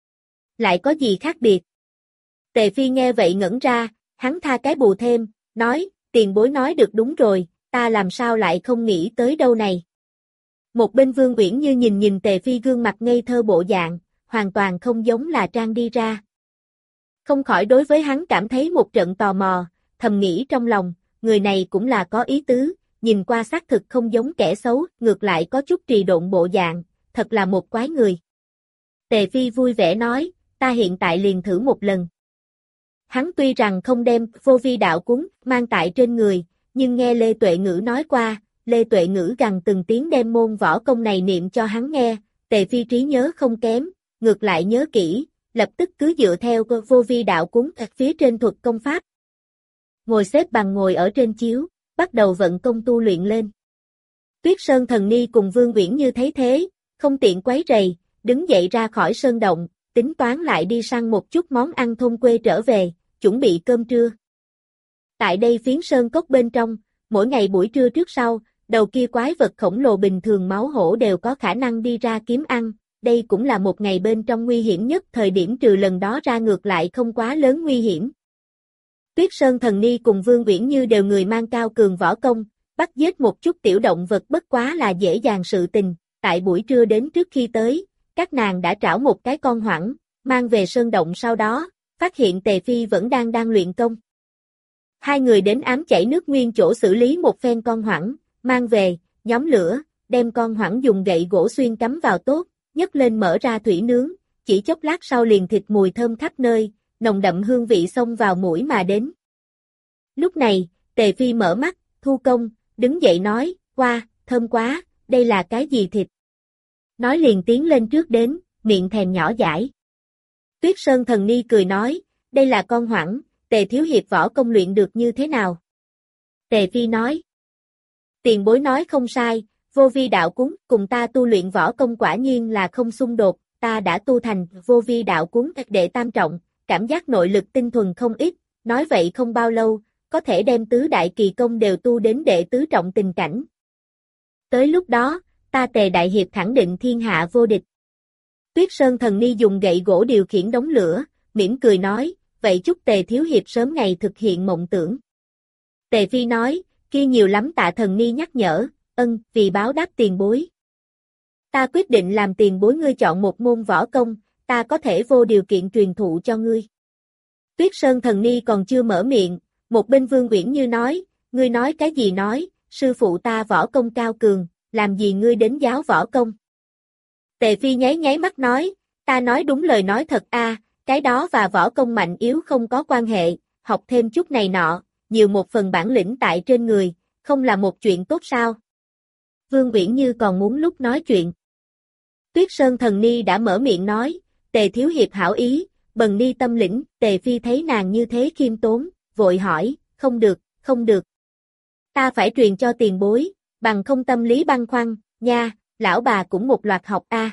[SPEAKER 1] Lại có gì khác biệt? Tề Phi nghe vậy ngẩn ra, hắn tha cái bù thêm, nói, tiền bối nói được đúng rồi, ta làm sao lại không nghĩ tới đâu này. Một bên Vương Uyển Như nhìn Tề Phi gương mặt ngây thơ bộ dạng, hoàn toàn không giống là trang đi ra. Không khỏi đối với hắn cảm thấy một trận tò mò, thầm nghĩ trong lòng, người này cũng là có ý tứ, nhìn qua xác thực không giống kẻ xấu, ngược lại có chút trì độn bộ dạng, thật là một quái người. Tề Phi vui vẻ nói, ta hiện tại liền thử một lần. Hắn tuy rằng không đem vô vi đạo cuốn mang tại trên người, nhưng nghe Lê Tuệ Ngữ nói qua, Lê Tuệ Ngữ gằn từng tiếng đem môn võ công này niệm cho hắn nghe, Tề Phi trí nhớ không kém, ngược lại nhớ kỹ, lập tức cứ dựa theo vô vi đạo cuốn phía trên thuật công pháp. Ngồi xếp bằng ngồi ở trên chiếu, bắt đầu vận công tu luyện lên. Tuyết Sơn Thần Ni cùng Vương Uyển Như thấy thế, không tiện quấy rầy, đứng dậy ra khỏi sơn động, tính toán lại đi săn một chút món ăn thôn quê trở về, chuẩn bị cơm trưa. Tại đây phiến sơn cốc bên trong, mỗi ngày buổi trưa trước sau, đầu kia quái vật khổng lồ bình thường máu hổ đều có khả năng đi ra kiếm ăn, đây cũng là một ngày bên trong nguy hiểm nhất, thời điểm trừ lần đó ra ngược lại không quá lớn nguy hiểm. Tuyết Sơn Thần Ni cùng Vương Uyển Như đều người mang cao cường võ công, bắt giết một chút tiểu động vật bất quá là dễ dàng sự tình, tại buổi trưa đến trước khi tới, các nàng đã trảo một cái con hoảng, mang về sơn động sau đó, phát hiện Tề Phi vẫn đang luyện công. Hai người đến ám chảy nước nguyên chỗ xử lý một phen con hoảng, mang về, nhóm lửa, đem con hoảng dùng gậy gỗ xuyên cắm vào tốt, nhấc lên mở ra thủy nướng, chỉ chốc lát sau liền thịt mùi thơm khắp nơi, nồng đậm hương vị xông vào mũi mà đến. Lúc này, Tề Phi mở mắt, thu công, đứng dậy nói, wow, thơm quá, đây là cái gì thịt? Nói liền tiến lên trước đến, miệng thèm nhỏ dãi. Tuyết Sơn Thần Ni cười nói, đây là con hoảng, Tề thiếu hiệp võ công luyện được như thế nào? Tề Phi nói. Tiền bối nói không sai, vô vi đạo cuốn cùng ta tu luyện võ công quả nhiên là không xung đột, ta đã tu thành vô vi đạo cuốn đệ tam trọng, cảm giác nội lực tinh thuần không ít, nói vậy không bao lâu, có thể đem tứ đại kỳ công đều tu đến đệ tứ trọng tình cảnh. Tới lúc đó, ta Tề đại hiệp khẳng định thiên hạ vô địch. Tuyết Sơn Thần Ni dùng gậy gỗ điều khiển đống lửa, mỉm cười nói, vậy chúc Tề thiếu hiệp sớm ngày thực hiện mộng tưởng. Tề Phi nói, kia nhiều lắm Tạ Thần Ni nhắc nhở, vì báo đáp tiền bối. Ta quyết định làm tiền bối ngươi chọn một môn võ công, ta có thể vô điều kiện truyền thụ cho ngươi. Tuyết Sơn Thần Ni còn chưa mở miệng, một bên Vương Uyển Như nói, ngươi nói cái gì nói, sư phụ ta võ công cao cường, làm gì ngươi đến giáo võ công. Tề Phi nháy nháy mắt nói, ta nói đúng lời nói thật a, cái đó và võ công mạnh yếu không có quan hệ, học thêm chút này nọ, nhiều một phần bản lĩnh tại trên người, không là một chuyện tốt sao. Vương Uyển Như còn muốn lúc nói chuyện. Tuyết Sơn Thần Ni đã mở miệng nói, Tề thiếu hiệp hảo ý, bần ni tâm lĩnh, Tề Phi thấy nàng như thế khiêm tốn, vội hỏi, không được, không được. Ta phải truyền cho tiền bối, bằng không tâm lý băn khoăn, nha, lão bà cũng một loạt học a.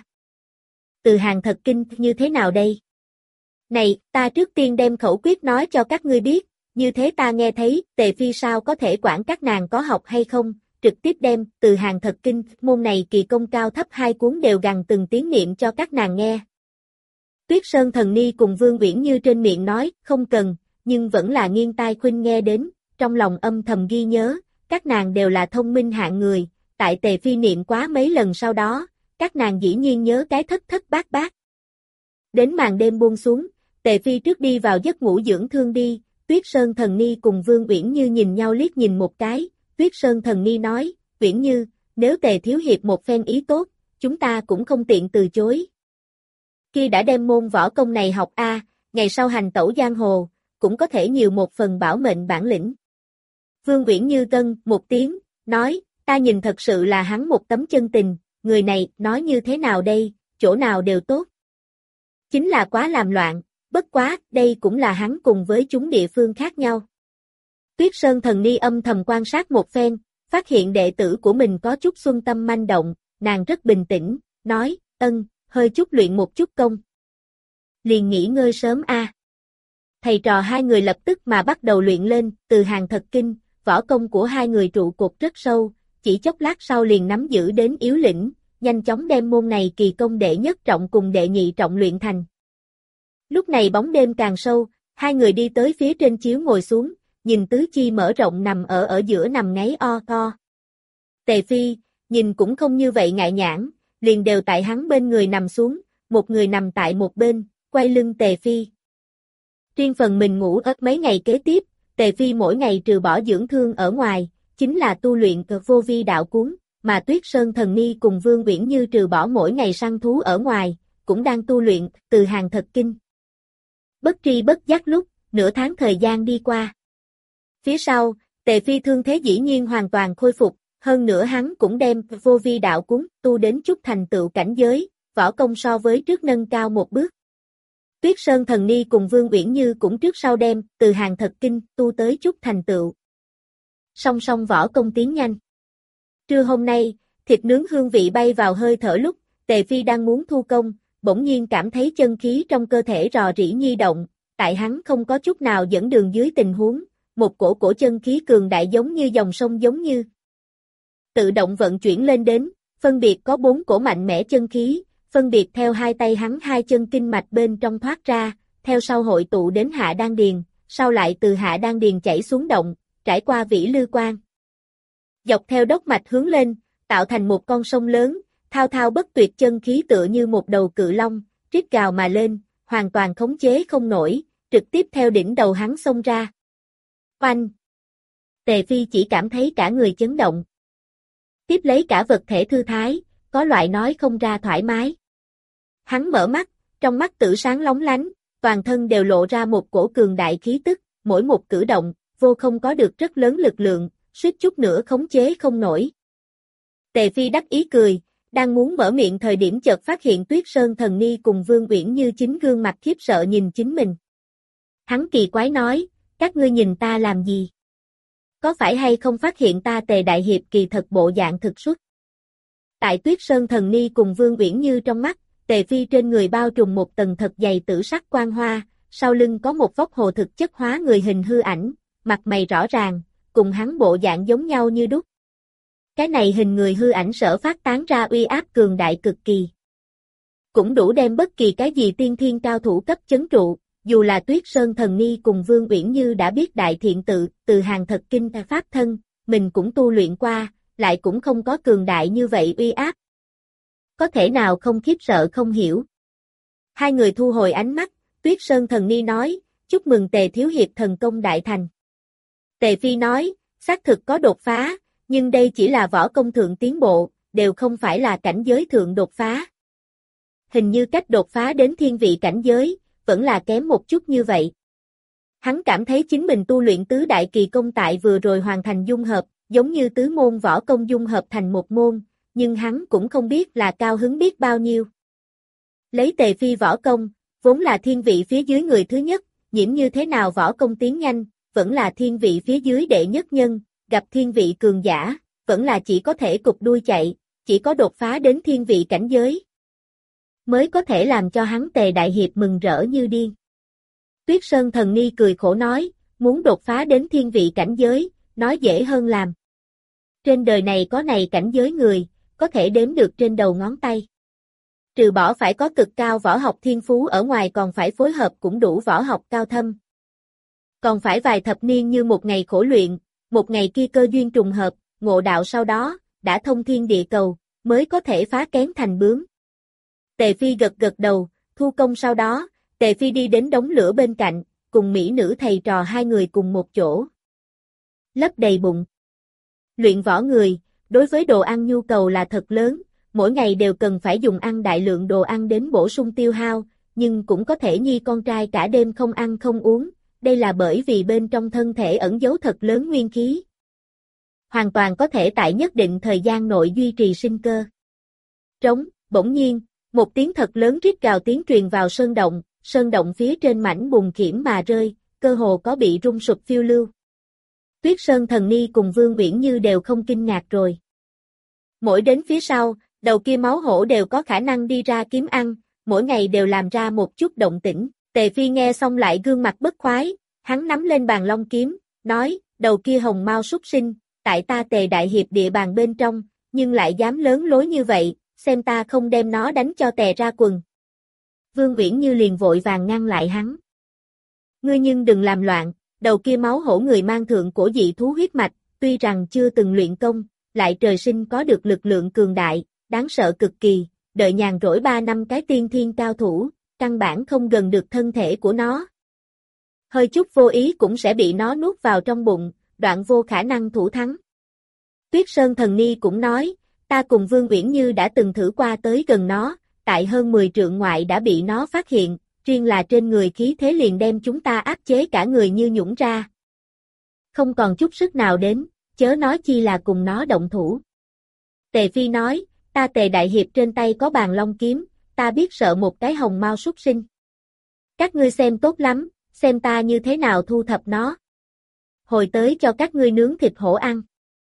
[SPEAKER 1] Từ hàng thật kinh như thế nào đây? Này, ta trước tiên đem khẩu quyết nói cho các ngươi biết, như thế ta nghe thấy, Tề Phi sao có thể quản các nàng có học hay không, trực tiếp đem từ hàng thật kinh, môn này kỳ công cao thấp hai cuốn đều gằn từng tiếng niệm cho các nàng nghe. Tuyết Sơn Thần Ni cùng Vương Uyển Như trên miệng nói, không cần, nhưng vẫn là nghiêng tai khuynh nghe đến, trong lòng âm thầm ghi nhớ, các nàng đều là thông minh hạng người, tại Tề Phi niệm quá mấy lần sau đó, các nàng dĩ nhiên nhớ cái thất thất bát bát. Đến màn đêm buông xuống, Tề Phi trước đi vào giấc ngủ dưỡng thương đi, Tuyết Sơn Thần Ni cùng Vương Uyển Như nhìn nhau liếc nhìn một cái, Tuyết Sơn Thần Ni nói, Uyển Như, nếu Tề thiếu hiệp một phen ý tốt, chúng ta cũng không tiện từ chối. Khi đã đem môn võ công này học a, ngày sau hành tẩu giang hồ, cũng có thể nhiều một phần bảo mệnh bản lĩnh. Vương Uyển Như gân một tiếng, nói, ta nhìn thật sự là hắn một tấm chân tình, người này nói như thế nào đây, chỗ nào đều tốt. Chính là quá làm loạn, bất quá, đây cũng là hắn cùng với chúng địa phương khác nhau. Tuyết Sơn Thần Ni âm thầm quan sát một phen, phát hiện đệ tử của mình có chút xuân tâm manh động, nàng rất bình tĩnh, nói, hơi chút luyện một chút công. Liền nghỉ ngơi sớm a. Thầy trò hai người lập tức mà bắt đầu luyện lên, từ hàng thật kinh, võ công của hai người trụ cột rất sâu, chỉ chốc lát sau liền nắm giữ đến yếu lĩnh, nhanh chóng đem môn này kỳ công đệ nhất trọng cùng đệ nhị trọng luyện thành. Lúc này bóng đêm càng sâu, hai người đi tới phía trên chiếu ngồi xuống, nhìn tứ chi mở rộng nằm ở giữa nằm ngáy o to. Tề Phi, nhìn cũng không như vậy ngại nhãn, liền đều tại hắn bên người nằm xuống, một người nằm tại một bên, quay lưng Tề Phi. Riêng phần mình ngủ ớt mấy ngày kế tiếp, Tề Phi mỗi ngày trừ bỏ dưỡng thương ở ngoài, chính là tu luyện vô vi đạo cuốn, mà Tuyết Sơn Thần Ni cùng Vương Uyển Như trừ bỏ mỗi ngày săn thú ở ngoài, cũng đang tu luyện từ hàng thật kinh. Bất tri bất giác lúc, nửa tháng thời gian đi qua. Phía sau, Tề Phi thương thế dĩ nhiên hoàn toàn khôi phục, hơn nữa hắn cũng đem vô vi đạo cuốn tu đến chút thành tựu cảnh giới, võ công so với trước nâng cao một bước. Tuyết Sơn Thần Ni cùng Vương Uyển Như cũng trước sau đem từ hàng thật kinh tu tới chút thành tựu. Song song võ công tiến nhanh. Trưa hôm nay, thịt nướng hương vị bay vào hơi thở lúc, Tề Phi đang muốn thu công, bỗng nhiên cảm thấy chân khí trong cơ thể rò rỉ nhi động, tại hắn không có chút nào dẫn đường dưới tình huống, một cổ chân khí cường đại giống như dòng sông giống như tự động vận chuyển lên đến, phân biệt có 4 cổ mạnh mẽ chân khí, phân biệt theo hai tay hắn hai chân kinh mạch bên trong thoát ra, theo sau hội tụ đến hạ đan điền, sau lại từ hạ đan điền chảy xuống động, trải qua vĩ lư quan. Dọc theo đốc mạch hướng lên, tạo thành một con sông lớn, thao thao bất tuyệt chân khí tựa như một đầu cự long, rít gào mà lên, hoàn toàn khống chế không nổi, trực tiếp theo đỉnh đầu hắn xông ra. Oanh! Tề Phi chỉ cảm thấy cả người chấn động. Tiếp lấy cả vật thể thư thái, có loại nói không ra thoải mái. Hắn mở mắt, trong mắt tử sáng lóng lánh, toàn thân đều lộ ra một cổ cường đại khí tức, mỗi một cử động, vô không có được rất lớn lực lượng, suýt chút nữa khống chế không nổi. Tề Phi đắc ý cười, đang muốn mở miệng thời điểm chợt phát hiện Tuyết Sơn Thần Ni cùng Vương Uyển Như chính gương mặt khiếp sợ nhìn chính mình. Hắn kỳ quái nói, Các ngươi nhìn ta làm gì? Có phải hay không phát hiện ta Tề đại hiệp kỳ thật bộ dạng thực xuất? Tại Tuyết Sơn Thần Ni cùng Vương Uyển Như trong mắt, Tề Phi trên người bao trùm một tầng thật dày tử sắc quang hoa, sau lưng có một vóc hồ thực chất hóa người hình hư ảnh, mặt mày rõ ràng, cùng hắn bộ dạng giống nhau như đúc. Cái này hình người hư ảnh sở phát tán ra uy áp cường đại cực kỳ. Cũng đủ đem bất kỳ cái gì tiên thiên cao thủ cấp chấn trụ, dù là Tuyết Sơn Thần Ni cùng Vương Uyển Như đã biết đại thiện tự, từ hàng thật kinh pháp thân, mình cũng tu luyện qua, lại cũng không có cường đại như vậy uy áp. Có thể nào không khiếp sợ không hiểu. Hai người thu hồi ánh mắt, Tuyết Sơn Thần Ni nói, chúc mừng Tề thiếu hiệp thần công đại thành. Tề Phi nói, xác thực có đột phá, nhưng đây chỉ là võ công thượng tiến bộ, đều không phải là cảnh giới thượng đột phá. Hình như cách đột phá đến thiên vị cảnh giới, vẫn là kém một chút như vậy. Hắn cảm thấy chính mình tu luyện tứ đại kỳ công tại vừa rồi hoàn thành dung hợp, giống như tứ môn võ công dung hợp thành một môn, nhưng hắn cũng không biết là cao hứng biết bao nhiêu. Lấy Tề Phi võ công, vốn là thiên vị phía dưới người thứ nhất, nhiễm như thế nào võ công tiến nhanh, vẫn là thiên vị phía dưới đệ nhất nhân, gặp thiên vị cường giả, vẫn là chỉ có thể cụp đuôi chạy, chỉ có đột phá đến thiên vị cảnh giới, mới có thể làm cho hắn Tề đại hiệp mừng rỡ như điên. Tuyết Sơn Thần Ni cười khổ nói, muốn đột phá đến thiên vị cảnh giới, nói dễ hơn làm. Trên đời này có này cảnh giới người, có thể đếm được trên đầu ngón tay. Trừ bỏ phải có cực cao võ học thiên phú ở ngoài còn phải phối hợp cũng đủ võ học cao thâm. Còn phải vài thập niên như một ngày khổ luyện, một ngày kia cơ duyên trùng hợp, ngộ đạo sau đó, đã thông thiên địa cầu, mới có thể phá kén thành bướm. Tề Phi gật gật đầu, thu công sau đó, Tề Phi đi đến đống lửa bên cạnh, cùng mỹ nữ thầy trò hai người cùng một chỗ. Lấp đầy bụng. Luyện võ người, đối với đồ ăn nhu cầu là thật lớn, mỗi ngày đều cần phải dùng ăn đại lượng đồ ăn đến bổ sung tiêu hao, nhưng cũng có thể nhi con trai cả đêm không ăn không uống, đây là bởi vì bên trong thân thể ẩn giấu thật lớn nguyên khí. Hoàn toàn có thể tại nhất định thời gian nội duy trì sinh cơ. Trống, bỗng nhiên, một tiếng thật lớn rít gào tiếng truyền vào sơn động phía trên mảnh bùn khiểm mà rơi, cơ hồ có bị rung sụp phiêu lưu. Tuyết Sơn Thần Ni cùng Vương Uyển Như đều không kinh ngạc rồi. Mỗi đến phía sau, đầu kia máu hổ đều có khả năng đi ra kiếm ăn, mỗi ngày đều làm ra một chút động tĩnh. Tề Phi nghe xong lại gương mặt bất khoái, hắn nắm lên bàn long kiếm, nói, đầu kia hồng mao súc sinh, tại ta Tề đại hiệp địa bàn bên trong, nhưng lại dám lớn lối như vậy, xem ta không đem nó đánh cho tè ra quần. Vương Uyển Như liền vội vàng ngăn lại hắn. Ngươi nhưng đừng làm loạn, đầu kia máu hổ người mang thượng cổ dị thú huyết mạch, tuy rằng chưa từng luyện công, lại trời sinh có được lực lượng cường đại, đáng sợ cực kỳ, đợi nhàn rỗi 3 năm cái tiên thiên cao thủ, căn bản không gần được thân thể của nó. Hơi chút vô ý cũng sẽ bị nó nuốt vào trong bụng, đoạn vô khả năng thủ thắng. Tuyết Sơn Thần Ni cũng nói, ta cùng Vương Uyển Như đã từng thử qua tới gần nó, tại hơn 10 trượng ngoại đã bị nó phát hiện, riêng là trên người khí thế liền đem chúng ta áp chế cả người như nhũn ra. Không còn chút sức nào đến, chớ nói chi là cùng nó động thủ. Tề Phi nói, ta Tề đại hiệp trên tay có bàn long kiếm, ta biết sợ một cái hồng mao súc sinh. Các ngươi xem tốt lắm, xem ta như thế nào thu thập nó. Hồi tới cho các ngươi nướng thịt hổ ăn.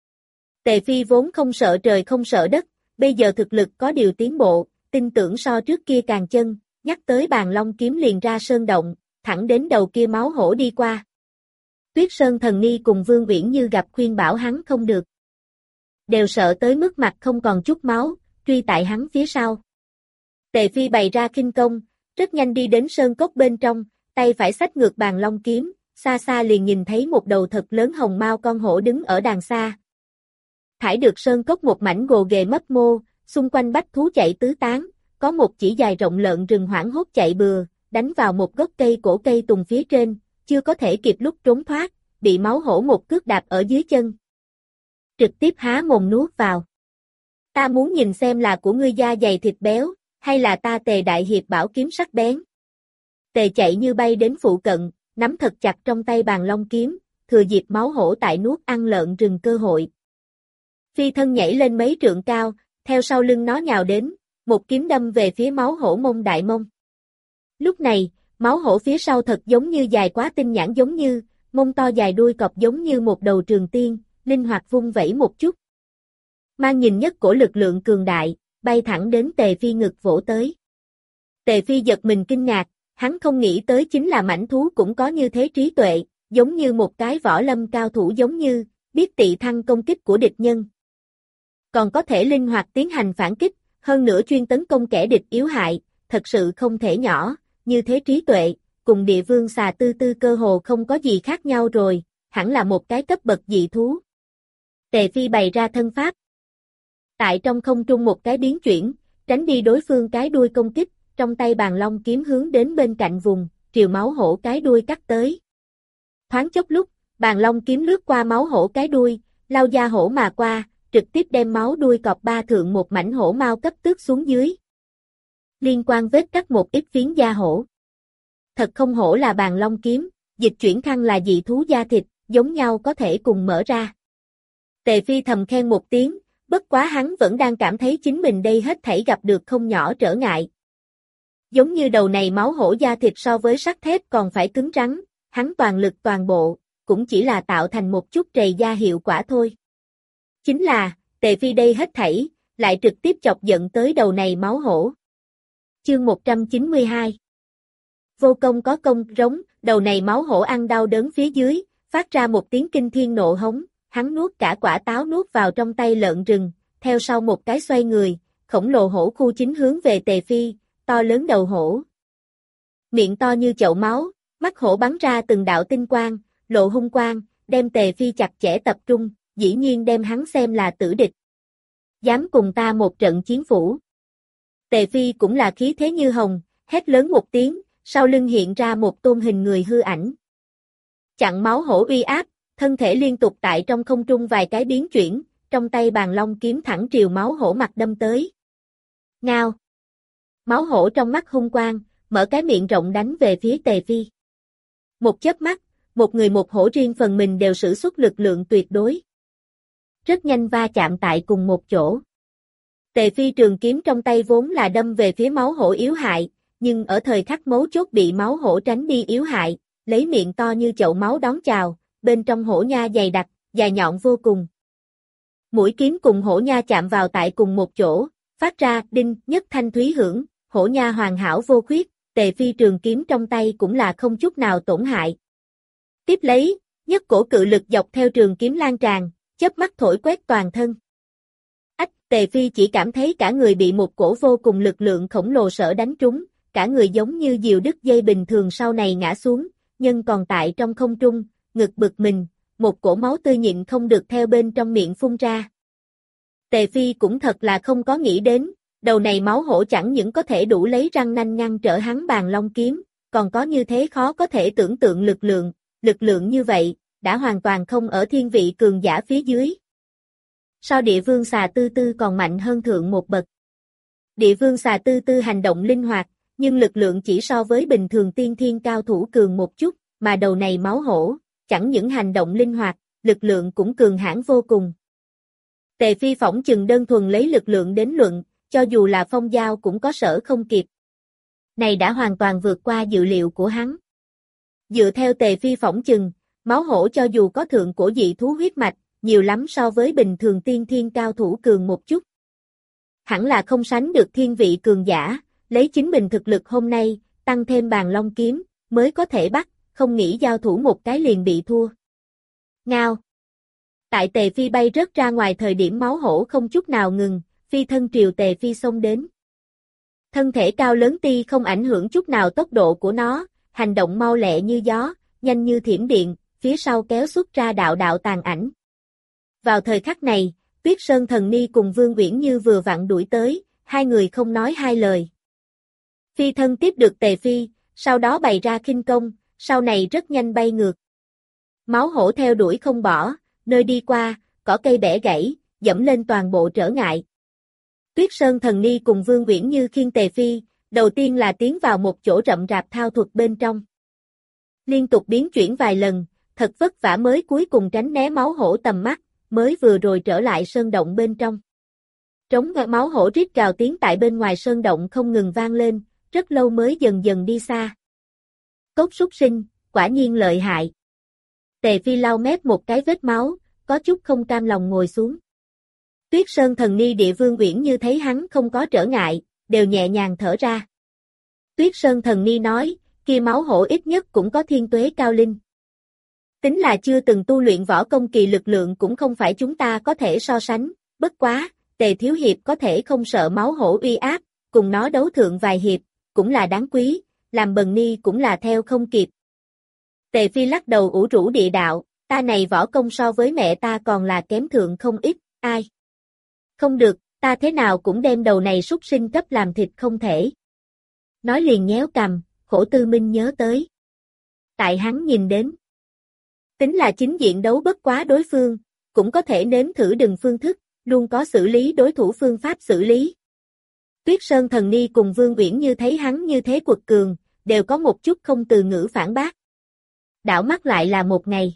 [SPEAKER 1] Tề Phi vốn không sợ trời không sợ đất, bây giờ thực lực có điều tiến bộ, tin tưởng so trước kia càng chân, nhắc tới bàn long kiếm liền ra sơn động, thẳng đến đầu kia máu hổ đi qua. Tuyết Sơn Thần Ni cùng Vương Uyển Như gặp khuyên bảo hắn không được. Đều sợ tới mức mặt không còn chút máu, truy tại hắn phía sau. Tề Phi bày ra khinh công, rất nhanh đi đến sơn cốc bên trong, tay phải xách ngược bàn long kiếm, xa xa liền nhìn thấy một đầu thật lớn hồng mao con hổ đứng ở đàng xa. Thải được sơn cốc một mảnh gồ ghề mấp mô, xung quanh bách thú chạy tứ tán, có một chỉ dài rộng lợn rừng hoảng hốt chạy bừa, đánh vào một gốc cây cổ cây tùng phía trên, chưa có thể kịp lúc trốn thoát, bị máu hổ một cước đạp ở dưới chân. Trực tiếp há mồm nuốt vào. Ta muốn nhìn xem là của ngươi da dày thịt béo, hay là ta Tề đại hiệp bảo kiếm sắc bén. Tề chạy như bay đến phụ cận, nắm thật chặt trong tay bàn long kiếm, thừa dịp máu hổ tại nuốt ăn lợn rừng cơ hội. Phi thân nhảy lên mấy trượng cao, theo sau lưng nó nhào đến, một kiếm đâm về phía máu hổ mông đại mông. Lúc này, máu hổ phía sau thật giống như dài quá tinh nhãn giống như, mông to dài đuôi cọp giống như một đầu trường tiên, linh hoạt vung vẩy một chút. Mang nhìn nhất cổ lực lượng cường đại, bay thẳng đến Tề Phi ngực vỗ tới. Tề Phi giật mình kinh ngạc, hắn không nghĩ tới chính là mãnh thú cũng có như thế trí tuệ, giống như một cái võ lâm cao thủ giống như, biết tị thăng công kích của địch nhân. Còn có thể linh hoạt tiến hành phản kích, hơn nữa chuyên tấn công kẻ địch yếu hại, thật sự không thể nhỏ, như thế trí tuệ, cùng địa vương xà tư tư cơ hồ không có gì khác nhau rồi, hẳn là một cái cấp bậc dị thú. Tề Phi bày ra thân pháp. Tại trong không trung một cái biến chuyển, tránh đi đối phương cái đuôi công kích, trong tay bàn long kiếm hướng đến bên cạnh vùng, triều máu hổ cái đuôi cắt tới. Thoáng chốc lúc, bàn long kiếm lướt qua máu hổ cái đuôi, lao da hổ mà qua, trực tiếp đem máu đuôi cọp ba thượng một mảnh hổ mao cấp tước xuống dưới. Liên quan vết cắt một ít phiến da hổ. Thật không hổ là bàn long kiếm, dịch chuyển khăn là dị thú da thịt, giống nhau có thể cùng mở ra. Tề Phi thầm khen một tiếng, bất quá hắn vẫn đang cảm thấy chính mình đây hết thảy gặp được không nhỏ trở ngại. Giống như đầu này máu hổ da thịt so với sắt thép còn phải cứng rắn, hắn toàn lực toàn bộ, cũng chỉ là tạo thành một chút trầy da hiệu quả thôi. Chính là, Tề Phi đây hết thảy, lại trực tiếp chọc giận tới đầu này máu hổ. Chương 192 Vô công có công rống, đầu này máu hổ ăn đau đớn phía dưới, phát ra một tiếng kinh thiên nộ hống, hắn nuốt cả quả táo nuốt vào trong tay lợn rừng, theo sau một cái xoay người, khổng lồ hổ khu chính hướng về Tề Phi, to lớn đầu hổ. Miệng to như chậu máu, mắt hổ bắn ra từng đạo tinh quang, lộ hung quang, đem Tề Phi chặt chẽ tập trung, dĩ nhiên đem hắn xem là tử địch. Dám cùng ta một trận chiến phủ. Tề Phi cũng là khí thế như hồng, hét lớn một tiếng, sau lưng hiện ra một tôn hình người hư ảnh. Chặn máu hổ uy áp, thân thể liên tục tại trong không trung vài cái biến chuyển, trong tay bàn long kiếm thẳng triều máu hổ mặt đâm tới. Ngao. Máu hổ trong mắt hung quang, mở cái miệng rộng đánh về phía Tề Phi. Một chớp mắt, một người một hổ riêng phần mình đều sử xuất lực lượng tuyệt đối. Rất nhanh va chạm tại cùng một chỗ. Tề Phi trường kiếm trong tay vốn là đâm về phía máu hổ yếu hại, nhưng ở thời khắc mấu chốt bị máu hổ tránh đi yếu hại, lấy miệng to như chậu máu đón chào, bên trong hổ nha dày đặc, dài nhọn vô cùng. Mũi kiếm cùng hổ nha chạm vào tại cùng một chỗ, phát ra đinh nhất thanh thúy hưởng, hổ nha hoàn hảo vô khuyết, Tề Phi trường kiếm trong tay cũng là không chút nào tổn hại. Tiếp lấy, nhất cổ cự lực dọc theo trường kiếm lan tràn, chớp mắt thổi quét toàn thân. Tề Phi chỉ cảm thấy cả người bị một cổ vô cùng lực lượng khổng lồ sở đánh trúng, cả người giống như diều đứt dây bình thường sau này ngã xuống, nhưng còn tại trong không trung, ngực bực mình, một cổ máu tươi nhịn không được theo bên trong miệng phun ra. Tề Phi cũng thật là không có nghĩ đến, đầu này máu hổ chẳng những có thể đủ lấy răng nanh ngăn trở hắn bàn long kiếm, còn có như thế khó có thể tưởng tượng lực lượng như vậy, đã hoàn toàn không ở thiên vị cường giả phía dưới. So địa vương xà tư tư còn mạnh hơn thượng một bậc. Địa vương xà tư tư hành động linh hoạt, nhưng lực lượng chỉ so với bình thường tiên thiên cao thủ cường một chút, mà đầu này máu hổ, chẳng những hành động linh hoạt, lực lượng cũng cường hãn vô cùng. Tề Phi phỏng chừng đơn thuần lấy lực lượng đến luận, cho dù là phong giao cũng có sở không kịp. Này đã hoàn toàn vượt qua dự liệu của hắn. Dựa theo Tề Phi phỏng chừng, máu hổ cho dù có thượng cổ dị thú huyết mạch, nhiều lắm so với bình thường tiên thiên cao thủ cường một chút. Hẳn là không sánh được thiên vị cường giả, lấy chính mình thực lực hôm nay, tăng thêm bàn long kiếm, mới có thể bắt, không nghĩ giao thủ một cái liền bị thua. Ngao. Tại Tề Phi bay rớt ra ngoài thời điểm máu hổ không chút nào ngừng, phi thân triều Tề Phi xông đến. Thân thể cao lớn ti không ảnh hưởng chút nào tốc độ của nó, hành động mau lẹ như gió, nhanh như thiểm điện, phía sau kéo xuất ra đạo đạo tàn ảnh. Vào thời khắc này, Tuyết Sơn Thần Ni cùng Vương Uyển Như vừa vặn đuổi tới, hai người không nói hai lời. Phi thân tiếp được Tề Phi, sau đó bày ra khinh công, sau này rất nhanh bay ngược. Máu hổ theo đuổi không bỏ, nơi đi qua, cỏ cây bẻ gãy, dẫm lên toàn bộ trở ngại. Tuyết Sơn Thần Ni cùng Vương Uyển Như khiêng Tề Phi, đầu tiên là tiến vào một chỗ rậm rạp thao thuật bên trong. Liên tục biến chuyển vài lần, thật vất vả mới cuối cùng tránh né máu hổ tầm mắt, mới vừa rồi trở lại sơn động bên trong. Trống máu hổ rít gào tiếng tại bên ngoài sơn động không ngừng vang lên, rất lâu mới dần dần đi xa. Cốt súc sinh, quả nhiên lợi hại. Tề Phi lau mép một cái vết máu, có chút không cam lòng ngồi xuống. Tuyết Sơn Thần Ni Địa Vương Uyển Như thấy hắn không có trở ngại, đều nhẹ nhàng thở ra. Tuyết Sơn Thần Ni nói, kia máu hổ ít nhất cũng có thiên tuế cao linh. Tính là chưa từng tu luyện võ công kỳ lực lượng cũng không phải chúng ta có thể so sánh, bất quá, Tề Thiếu Hiệp có thể không sợ máu hổ uy áp, cùng nó đấu thượng vài hiệp, cũng là đáng quý, làm bần ni cũng là theo không kịp. Tề Phi lắc đầu ủ rũ địa đạo, ta này võ công so với mẹ ta còn là kém thượng không ít, ai? Không được, ta thế nào cũng đem đầu này súc sinh cấp làm thịt không thể. Nói liền nhéo cằm, Khổ Tư Minh nhớ tới. Tại hắn nhìn đến. Tính là chính diện đấu bất quá đối phương, cũng có thể nếm thử đừng phương thức, luôn có xử lý đối thủ phương pháp xử lý. Tuyết Sơn Thần Ni cùng Vương Uyển Như thấy hắn như thế quật cường, đều có một chút không từ ngữ phản bác. Đảo mắt lại là một ngày.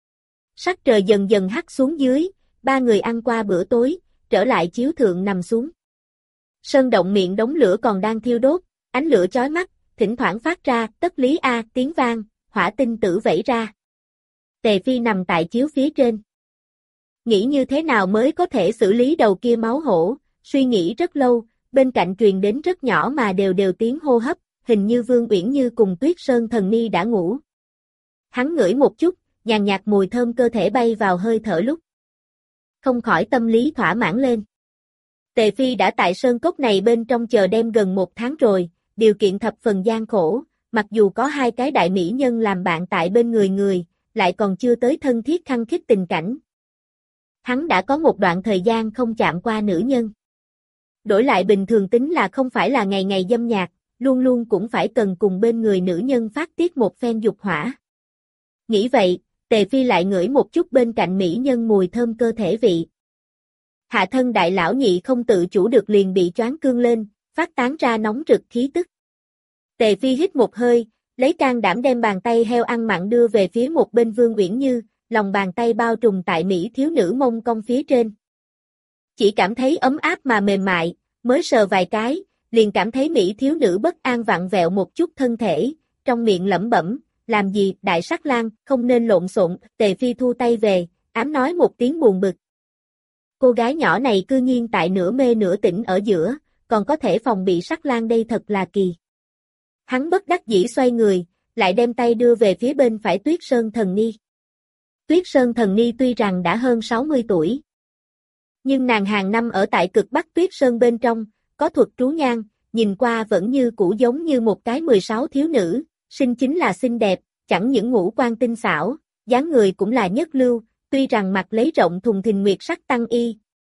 [SPEAKER 1] Sắc trời dần dần hắt xuống dưới, ba người ăn qua bữa tối, trở lại chiếu thượng nằm xuống. Sơn động miệng đống lửa còn đang thiêu đốt, ánh lửa chói mắt, thỉnh thoảng phát ra tất lý a tiếng vang, hỏa tinh tử vẩy ra. Tề Phi nằm tại chiếu phía trên. Nghĩ như thế nào mới có thể xử lý đầu kia máu hổ, suy nghĩ rất lâu, bên cạnh truyền đến rất nhỏ mà đều tiếng hô hấp, hình như Vương Uyển Như cùng Tuyết Sơn Thần Ni đã ngủ. Hắn ngửi một chút, nhàn nhạt mùi thơm cơ thể bay vào hơi thở lúc. Không khỏi tâm lý thỏa mãn lên. Tề Phi đã tại sơn cốc này bên trong chờ đêm gần 1 tháng rồi, điều kiện thập phần gian khổ, mặc dù có 2 cái đại mỹ nhân làm bạn tại bên người, lại còn chưa tới thân thiết khăng khít tình cảnh. Hắn đã có một đoạn thời gian không chạm qua nữ nhân. Đổi lại bình thường tính là không phải là ngày ngày dâm nhạc, luôn luôn cũng phải cần cùng bên người nữ nhân phát tiết một phen dục hỏa. Nghĩ vậy, Tề Phi lại ngửi một chút bên cạnh mỹ nhân mùi thơm cơ thể vị. Hạ thân đại lão nhị không tự chủ được liền bị choáng cương lên, phát tán ra nóng rực khí tức. Tề Phi hít một hơi, lấy can đảm đem bàn tay heo ăn mặn đưa về phía một bên Vương Uyển Như, lòng bàn tay bao trùm tại mỹ thiếu nữ mông cong phía trên. Chỉ cảm thấy ấm áp mà mềm mại, mới sờ vài cái, liền cảm thấy mỹ thiếu nữ bất an vặn vẹo một chút thân thể, trong miệng lẩm bẩm, làm gì, đại sắc lang, không nên lộn xộn. Tề Phi thu tay về, ám nói một tiếng buồn bực. Cô gái nhỏ này cư nhiên tại nửa mê nửa tỉnh ở giữa, còn có thể phòng bị sắc lang đây thật là kỳ. Hắn bất đắc dĩ xoay người, lại đem tay đưa về phía bên phải Tuyết Sơn Thần Ni. Tuyết Sơn Thần Ni tuy rằng đã hơn 60 tuổi, nhưng nàng hàng năm ở tại cực Bắc Tuyết Sơn bên trong, có thuật trú nhan, nhìn qua vẫn như cũ giống như một cái 16 thiếu nữ, sinh chính là xinh đẹp, chẳng những ngũ quan tinh xảo, dáng người cũng là nhất lưu, tuy rằng mặc lấy rộng thùng thình nguyệt sắc tăng y.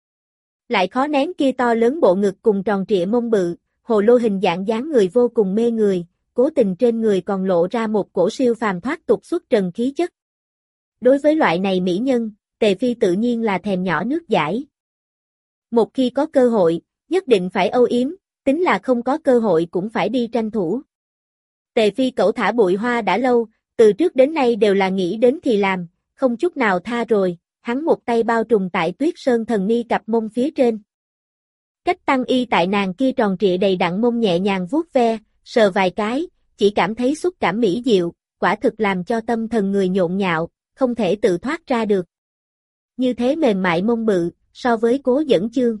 [SPEAKER 1] Lại khó nén kia to lớn bộ ngực cùng tròn trịa mông bự, hồ lô hình dạng dáng người vô cùng mê người, cố tình trên người còn lộ ra một cổ siêu phàm thoát tục xuất trần khí chất. Đối với loại này mỹ nhân, Tề Phi tự nhiên là thèm nhỏ nước dãi. Một khi có cơ hội, nhất định phải âu yếm, tính là không có cơ hội cũng phải đi tranh thủ. Tề Phi cẩu thả bụi hoa đã lâu, từ trước đến nay đều là nghĩ đến thì làm, không chút nào tha rồi, hắn một tay bao trùm tại Tuyết Sơn Thần Ni cặp mông phía trên. Cách tăng y tại nàng kia tròn trịa đầy đặn mông nhẹ nhàng vuốt ve, sờ vài cái, chỉ cảm thấy xúc cảm mỹ diệu, quả thực làm cho tâm thần người nhộn nhạo, không thể tự thoát ra được. Như thế mềm mại mông bự, so với Cố Dẫn Chương,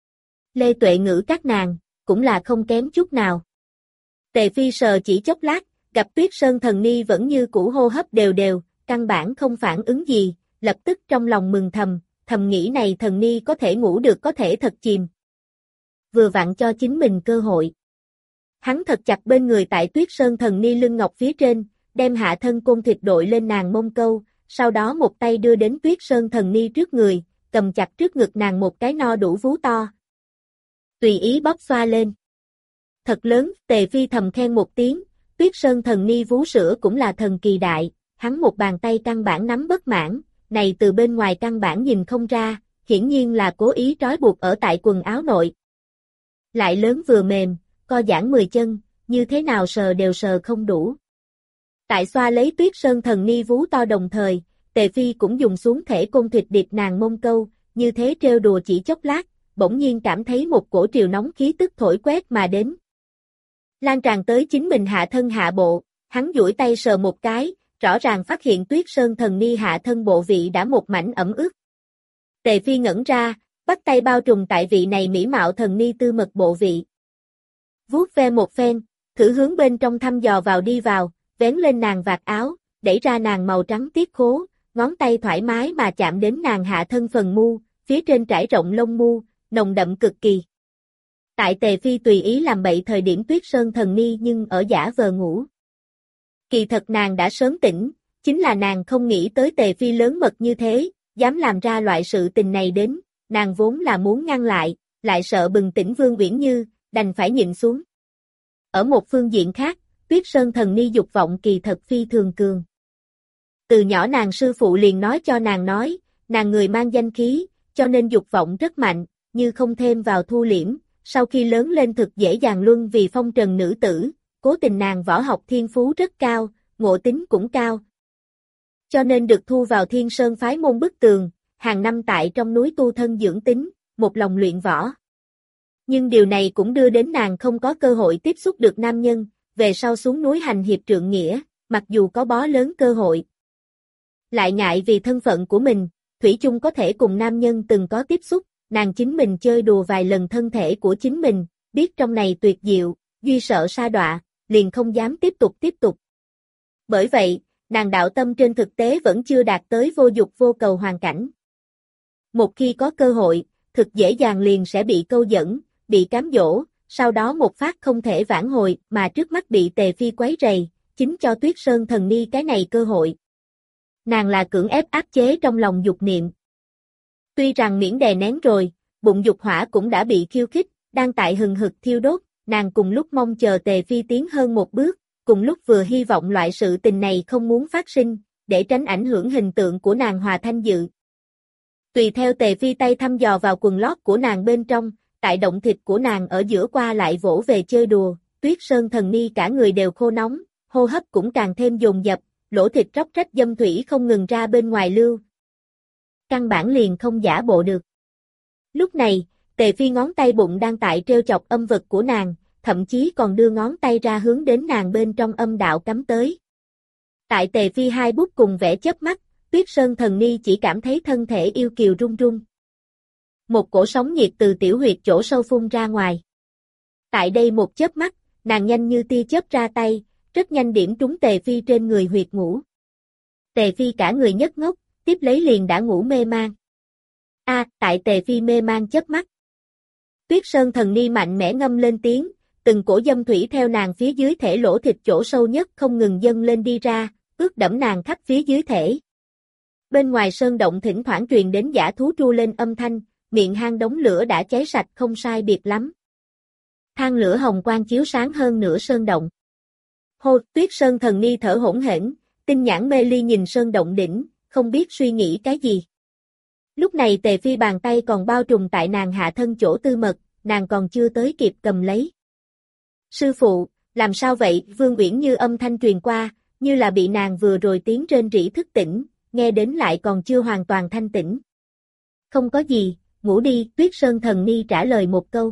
[SPEAKER 1] Lê Tuệ Ngữ các nàng, cũng là không kém chút nào. Tề Phi sờ chỉ chốc lát, gặp Tuyết Sơn Thần Ni vẫn như cũ hô hấp đều đều, căn bản không phản ứng gì, lập tức trong lòng mừng thầm nghĩ này Thần Ni có thể ngủ được có thể thật chìm. Vừa vặn cho chính mình cơ hội. Hắn thật chặt bên người tại Tuyết Sơn Thần Ni lưng ngọc phía trên, đem hạ thân côn thịt đội lên nàng mông câu, sau đó một tay đưa đến Tuyết Sơn Thần Ni trước người, cầm chặt trước ngực nàng một cái no đủ vú to. Tùy ý bóp xoa lên. Thật lớn, Tề Phi thầm khen một tiếng, Tuyết Sơn Thần Ni vú sữa cũng là thần kỳ đại, hắn một bàn tay căn bản nắm bất mãn, này từ bên ngoài căn bản nhìn không ra, hiển nhiên là cố ý trói buộc ở tại quần áo nội. Lại lớn vừa mềm, co giãn 10 chân, như thế nào sờ đều sờ không đủ. Tại xoa lấy Tuyết Sơn Thần Ni vú to đồng thời, Tề Phi cũng dùng xuống thể côn thịt điệp nàng mông câu, như thế trêu đùa chỉ chốc lát, bỗng nhiên cảm thấy một cổ triều nóng khí tức thổi quét mà đến. Lan tràn tới chính mình hạ thân hạ bộ, hắn duỗi tay sờ một cái, rõ ràng phát hiện Tuyết Sơn Thần Ni hạ thân bộ vị đã một mảnh ẩm ướt. Tề Phi ngẩn ra, bắt tay bao trùm tại vị này mỹ mạo thần ni tư mật bộ vị. Vuốt ve một phen, thử hướng bên trong thăm dò vào đi vào, vén lên nàng vạt áo, đẩy ra nàng màu trắng tiết khố, ngón tay thoải mái mà chạm đến nàng hạ thân phần mu, phía trên trải rộng lông mu, nồng đậm cực kỳ. Tại Tề Phi tùy ý làm bậy thời điểm Tuyết Sơn Thần Ni nhưng ở giả vờ ngủ. Kỳ thật nàng đã sớm tỉnh, chính là nàng không nghĩ tới Tề Phi lớn mật như thế, dám làm ra loại sự tình này đến, nàng vốn là muốn ngăn lại sợ bừng tỉnh Vương Uyển Như, đành phải nhịn xuống. Ở một phương diện khác, Tuyết Sơn Thần Ni dục vọng kỳ thật phi thường cường. Từ nhỏ nàng sư phụ liền nói cho nàng nàng người mang danh khí, cho nên dục vọng rất mạnh, như không thêm vào thu liễm, sau khi lớn lên thực dễ dàng luân vì phong trần nữ tử, cố tình nàng võ học thiên phú rất cao, ngộ tính cũng cao. Cho nên được thu vào Thiên Sơn phái môn Bức Tường, hàng năm tại trong núi tu thân dưỡng tính, một lòng luyện võ. Nhưng điều này cũng đưa đến nàng không có cơ hội tiếp xúc được nam nhân, về sau xuống núi hành hiệp trượng nghĩa, mặc dù có bó lớn cơ hội. Lại ngại vì thân phận của mình, thủy chung có thể cùng nam nhân từng có tiếp xúc, nàng chính mình chơi đùa vài lần thân thể của chính mình, biết trong này tuyệt diệu, duy sợ sa đọa, liền không dám tiếp tục. Bởi vậy, nàng đạo tâm trên thực tế vẫn chưa đạt tới vô dục vô cầu hoàn cảnh. Một khi có cơ hội, thực dễ dàng liền sẽ bị câu dẫn, bị cám dỗ, sau đó một phát không thể vãn hồi mà trước mắt bị Tề Phi quấy rầy, chính cho Tuyết Sơn Thần Ni cái này cơ hội. Nàng là cưỡng ép áp chế trong lòng dục niệm. Tuy rằng miễn đè nén rồi, bụng dục hỏa cũng đã bị khiêu khích, đang tại hừng hực thiêu đốt, nàng cùng lúc mong chờ Tề Phi tiến hơn một bước, cùng lúc vừa hy vọng loại sự tình này không muốn phát sinh, để tránh ảnh hưởng hình tượng của nàng hòa thanh dự. Tùy theo Tề Phi tay thăm dò vào quần lót của nàng bên trong, tại động thịt của nàng ở giữa qua lại vỗ về chơi đùa, Tuyết Sơn Thần Ni cả người đều khô nóng, hô hấp cũng càng thêm dồn dập, lỗ thịt róc rách dâm thủy không ngừng ra bên ngoài lưu. Căn bản liền không giả bộ được. Lúc này, Tề Phi ngón tay bụng đang tại treo chọc âm vật của nàng, thậm chí còn đưa ngón tay ra hướng đến nàng bên trong âm đạo cắm tới. Tại Tề Phi hai bút cùng vẽ chớp mắt, Tuyết Sơn Thần Ni chỉ cảm thấy thân thể yêu kiều run run. Một cổ sóng nhiệt từ tiểu huyệt chỗ sâu phun ra ngoài. Tại đây một chớp mắt, nàng nhanh như tia chớp ra tay, rất nhanh điểm trúng Tề Phi trên người huyệt ngủ. Tề Phi cả người nhất ngốc, tiếp lấy liền đã ngủ mê man. Tại Tề Phi mê man chớp mắt. Tuyết Sơn Thần Ni mạnh mẽ ngâm lên tiếng, từng cổ dâm thủy theo nàng phía dưới thể lỗ thịt chỗ sâu nhất không ngừng dâng lên đi ra, ướt đẫm nàng khắp phía dưới thể. Bên ngoài sơn động thỉnh thoảng truyền đến dã thú tru lên âm thanh, miệng hang đống lửa đã cháy sạch không sai biệt lắm. Than lửa hồng quang chiếu sáng hơn nửa sơn động. Tuyết Sơn Thần Ni thở hổn hển, tinh nhãn mê ly nhìn sơn động đỉnh, không biết suy nghĩ cái gì. Lúc này Tề Phi bàn tay còn bao trùm tại nàng hạ thân chỗ tư mật, nàng còn chưa tới kịp cầm lấy. Sư phụ, làm sao vậy? Vương Uyển Như âm thanh truyền qua, như là bị nàng vừa rồi tiếng rên rỉ thức tỉnh, nghe đến lại còn chưa hoàn toàn thanh tỉnh. Không có gì, ngủ đi, Tuyết Sơn Thần Ni trả lời một câu.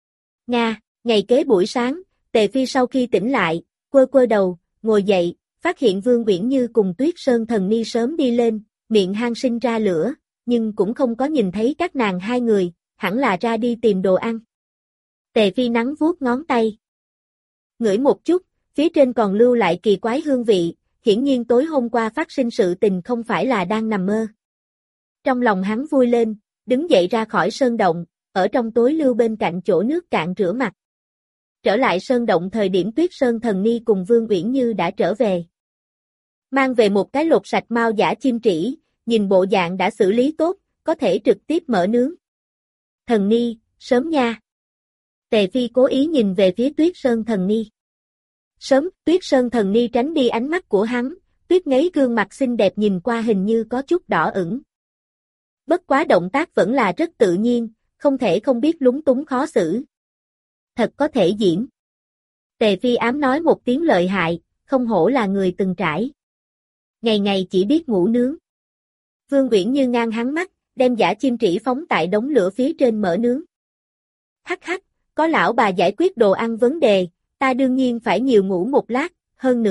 [SPEAKER 1] Ngày kế buổi sáng, Tề Phi sau khi tỉnh lại, quơ đầu, ngồi dậy, phát hiện Vương Uyển Như cùng Tuyết Sơn Thần Ni sớm đi lên, miệng hang sinh ra lửa, nhưng cũng không có nhìn thấy các nàng hai người, hẳn là ra đi tìm đồ ăn. Tề Phi nắng vuốt ngón tay. Ngửi một chút, phía trên còn lưu lại kỳ quái hương vị, hiển nhiên tối hôm qua phát sinh sự tình không phải là đang nằm mơ. Trong lòng hắn vui lên, đứng dậy ra khỏi sơn động, ở trong tối lưu bên cạnh chỗ nước cạn rửa mặt. Trở lại sơn động thời điểm Tuyết Sơn Thần Ni cùng Vương Uyển Như đã trở về. Mang về một cái lột sạch mao giả chim trĩ, nhìn bộ dạng đã xử lý tốt, có thể trực tiếp mở nướng. Thần Ni, sớm nha. Tề Phi cố ý nhìn về phía Tuyết Sơn Thần Ni. Sớm, Tuyết Sơn Thần Ni tránh đi ánh mắt của hắn, tuyết ngấy gương mặt xinh đẹp nhìn qua hình như có chút đỏ ửng. Bất quá động tác vẫn là rất tự nhiên, không thể không biết lúng túng khó xử. Thật có thể diễn. Tề Phi ám nói một tiếng lợi hại, không hổ là người từng trải. Ngày ngày chỉ biết ngủ nướng. Vương Uyển Như ngang hắn mắt, đem giả chim trĩ phóng tại đống lửa phía trên mở nướng. Hắc, có lão bà giải quyết đồ ăn vấn đề, ta đương nhiên phải nhiều ngủ một lát, hơn nữa,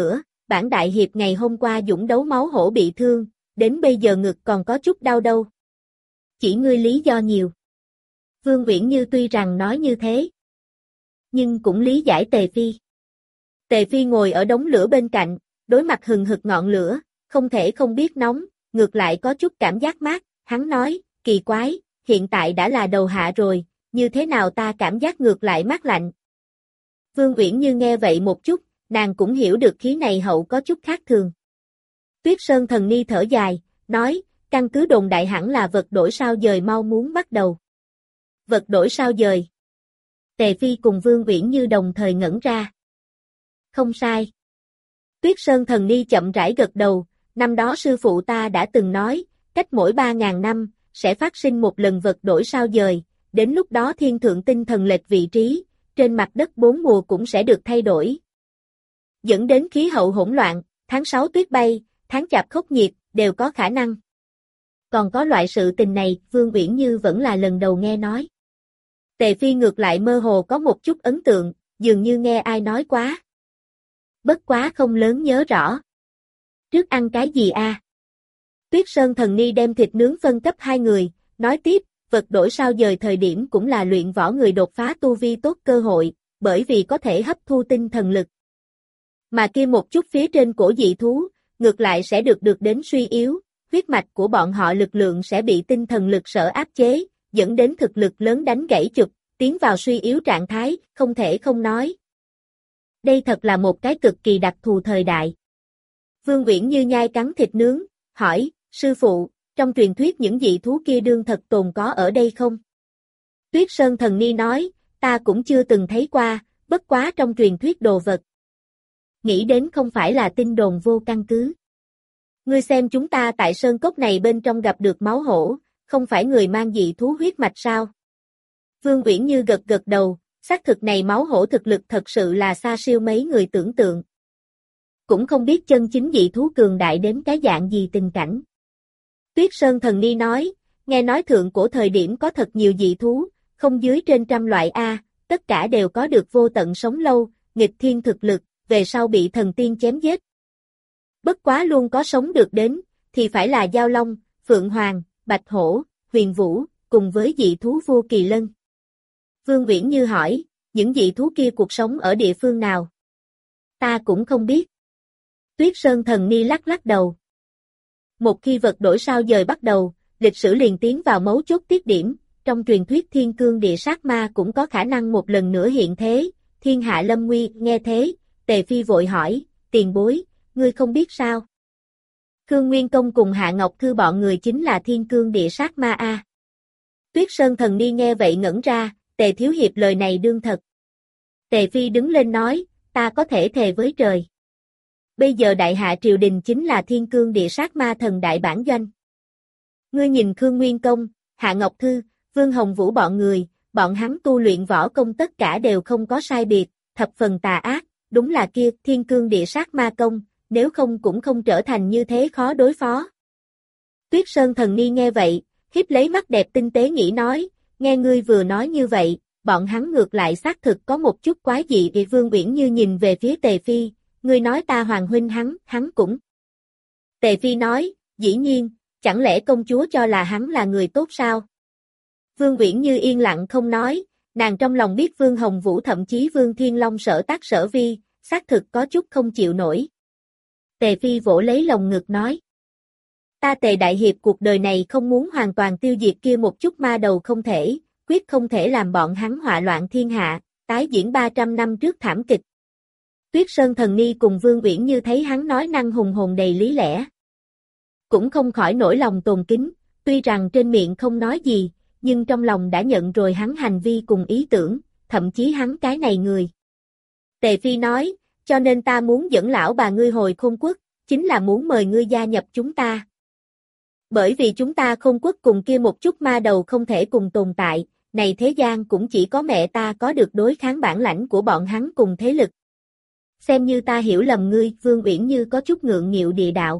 [SPEAKER 1] bản đại hiệp ngày hôm qua dũng đấu máu hổ bị thương, đến bây giờ ngực còn có chút đau đâu. Chỉ ngươi lý do nhiều. Vương Uyển Như tuy rằng nói như thế, nhưng cũng lý giải Tề Phi. Tề Phi ngồi ở đống lửa bên cạnh, đối mặt hừng hực ngọn lửa, không thể không biết nóng, ngược lại có chút cảm giác mát, hắn nói, kỳ quái, hiện tại đã là đầu hạ rồi, như thế nào ta cảm giác ngược lại mát lạnh. Vương Uyển Như nghe vậy một chút, nàng cũng hiểu được khí này hậu có chút khác thường. Tuyết Sơn Thần Ni thở dài, nói, căn cứ đồn đại hẳn là vật đổi sao dời mau muốn bắt đầu. Vật đổi sao dời. Tề Phi cùng Vương Uyển Như đồng thời ngẩn ra. Không sai. Tuyết Sơn Thần Ni chậm rãi gật đầu, năm đó sư phụ ta đã từng nói, cách mỗi 3.000 năm, sẽ phát sinh một lần vật đổi sao dời, đến lúc đó thiên thượng tinh thần lệch vị trí, trên mặt đất 4 mùa cũng sẽ được thay đổi. Dẫn đến khí hậu hỗn loạn, tháng 6 tuyết bay, tháng chạp khốc nhiệt, đều có khả năng. Còn có loại sự tình này, Vương Uyển Như vẫn là lần đầu nghe nói. Tề Phi ngược lại mơ hồ có một chút ấn tượng, dường như nghe ai nói quá. Bất quá không lớn nhớ rõ. Trước ăn cái gì a? Tuyết Sơn Thần Ni đem thịt nướng phân cấp 2 người, nói tiếp, vật đổi sao dời thời điểm cũng là luyện võ người đột phá tu vi tốt cơ hội, bởi vì có thể hấp thu tinh thần lực. Mà kia một chút phía trên cổ dị thú, ngược lại sẽ được đến suy yếu, huyết mạch của bọn họ lực lượng sẽ bị tinh thần lực sở áp chế, dẫn đến thực lực lớn đánh gãy chụp, tiến vào suy yếu trạng thái, không thể không nói. Đây thật là một cái cực kỳ đặc thù thời đại. Vương Uyển Như nhai cắn thịt nướng, hỏi, sư phụ, trong truyền thuyết những dị thú kia đương thật tồn có ở đây không? Tuyết Sơn Thần Ni nói, ta cũng chưa từng thấy qua, bất quá trong truyền thuyết đồ vật. Nghĩ đến không phải là tin đồn vô căn cứ. Ngươi xem chúng ta tại sơn cốc này bên trong gặp được máu hổ, không phải người mang dị thú huyết mạch sao? Vương Uyển Như gật gật đầu, xác thực này máu hổ thực lực thật sự là xa siêu mấy người tưởng tượng. Cũng không biết chân chính dị thú cường đại đến cái dạng gì tình cảnh. Tuyết Sơn Thần Ni nói, nghe nói thượng cổ thời điểm có thật nhiều dị thú, không dưới trên 100 loại A, tất cả đều có được vô tận sống lâu, nghịch thiên thực lực, về sau bị thần tiên chém giết. Bất quá luôn có sống được đến, thì phải là Giao Long, Phượng Hoàng, Bạch Hổ, Huyền Vũ, cùng với dị thú Vô Kỳ Lân. Vương Uyển Như hỏi, những dị thú kia cuộc sống ở địa phương nào? Ta cũng không biết. Tuyết Sơn Thần Ni lắc lắc đầu. Một khi vật đổi sao dời bắt đầu, lịch sử liền tiến vào mấu chốt tiết điểm, trong truyền thuyết thiên cương địa sát ma cũng có khả năng một lần nữa hiện thế, thiên hạ lâm nguy, nghe thế, Tề Phi vội hỏi, tiền bối, ngươi không biết sao? Khương Nguyên Công cùng Hạ Ngọc Thư bọn người chính là thiên cương địa sát ma a. Tuyết Sơn Thần Ni nghe vậy ngẩn ra, Tề Thiếu Hiệp lời này đương thật. Tề Phi đứng lên nói, ta có thể thề với trời. Bây giờ đại hạ triều đình chính là thiên cương địa sát ma thần đại bản doanh. Ngươi nhìn Khương Nguyên Công, Hạ Ngọc Thư, Vương Hồng Vũ bọn người, bọn hắn tu luyện võ công tất cả đều không có sai biệt, thập phần tà ác, đúng là kia thiên cương địa sát ma công, nếu không cũng không trở thành như thế khó đối phó. Tuyết Sơn Thần Ni nghe vậy, hiếp lấy mắt đẹp tinh tế nghĩ nói, nghe ngươi vừa nói như vậy, bọn hắn ngược lại xác thực có một chút quái dị. Vương Uyển Như nhìn về phía Tề Phi, ngươi nói ta Hoàng huynh hắn cũng. Tề Phi nói, dĩ nhiên, chẳng lẽ công chúa cho là hắn là người tốt sao? Vương Uyển Như yên lặng không nói, nàng trong lòng biết Vương Hồng Vũ thậm chí Vương Thiên Long sở tác sở vi, xác thực có chút không chịu nổi. Tề Phi vỗ lấy lồng ngực nói. Ta Tề Đại Hiệp cuộc đời này không muốn hoàn toàn tiêu diệt kia một chút ma đầu không thể, quyết không thể làm bọn hắn họa loạn thiên hạ, tái diễn 300 năm trước thảm kịch. Tuyết Sơn Thần Ni cùng Vương Uyển Như thấy hắn nói năng hùng hồn đầy lý lẽ. Cũng không khỏi nổi lòng tôn kính, tuy rằng trên miệng không nói gì, nhưng trong lòng đã nhận rồi hắn hành vi cùng ý tưởng, thậm chí hắn cái này người. Tề Phi nói, cho nên ta muốn dẫn lão bà ngươi hồi Khôn Quốc, chính là muốn mời ngươi gia nhập chúng ta. Bởi vì chúng ta Khôn Quốc cùng kia một chút ma đầu không thể cùng tồn tại, này thế gian cũng chỉ có mẹ ta có được đối kháng bản lãnh của bọn hắn cùng thế lực. Xem như ta hiểu lầm ngươi, Vương Uyển Như có chút ngượng nghịu địa đạo.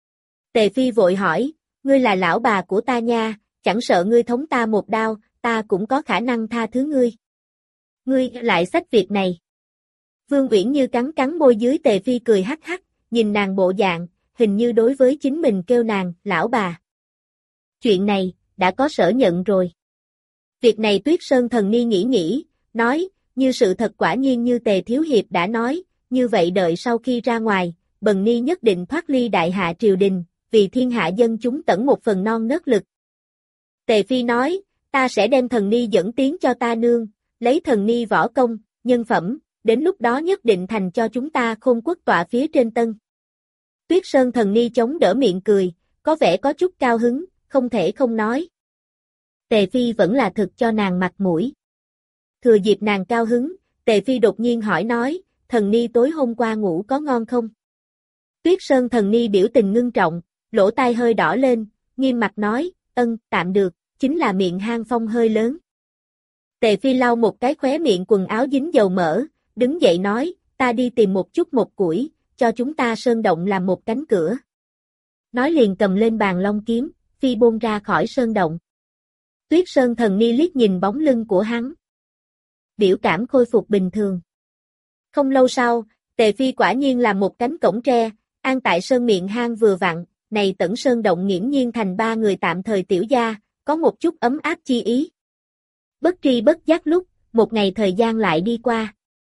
[SPEAKER 1] Tề Phi vội hỏi, ngươi là lão bà của ta nha, chẳng sợ ngươi thống ta một đao, ta cũng có khả năng tha thứ ngươi. Ngươi lại xách việc này. Vương Uyển Như cắn cắn môi dưới, Tề Phi cười hắc hắc, nhìn nàng bộ dạng, hình như đối với chính mình kêu nàng, lão bà. Chuyện này, đã có sở nhận rồi. Việc này Tuyết Sơn Thần Ni nghĩ, nói, như sự thật quả nhiên như Tề Thiếu Hiệp đã nói, như vậy đợi sau khi ra ngoài, Bần Ni nhất định thoát ly đại hạ triều đình, vì thiên hạ dân chúng tẩn một phần non nớt lực. Tề Phi nói, ta sẽ đem Thần Ni dẫn tiến cho ta nương, lấy Thần Ni võ công, nhân phẩm, đến lúc đó nhất định thành cho chúng ta Khôn Quốc tọa phía trên tân. Tuyết Sơn Thần Ni chống đỡ miệng cười, có vẻ có chút cao hứng, không thể không nói. Tề Phi vẫn là thực cho nàng mặt mũi. Thừa dịp nàng cao hứng, Tề Phi đột nhiên hỏi nói, Thần Ni tối hôm qua ngủ có ngon không? Tuyết Sơn Thần Ni biểu tình ngưng trọng, lỗ tai hơi đỏ lên, nghiêm mặt nói, tạm được, chính là miệng hang phong hơi lớn. Tề Phi lau một cái khóe miệng quần áo dính dầu mỡ, đứng dậy nói, ta đi tìm một chút một củi, cho chúng ta sơn động làm một cánh cửa. Nói liền cầm lên bàn long kiếm, phi bôn ra khỏi sơn động. Tuyết Sơn Thần Ni liếc nhìn bóng lưng của hắn. Biểu cảm khôi phục bình thường. Không lâu sau, Tề Phi quả nhiên làm một cánh cổng tre, an tại sơn miệng hang vừa vặn, này tẩn sơn động nghiễm nhiên thành ba người tạm thời tiểu gia, có một chút ấm áp chi ý. Bất tri bất giác lúc, một ngày thời gian lại đi qua.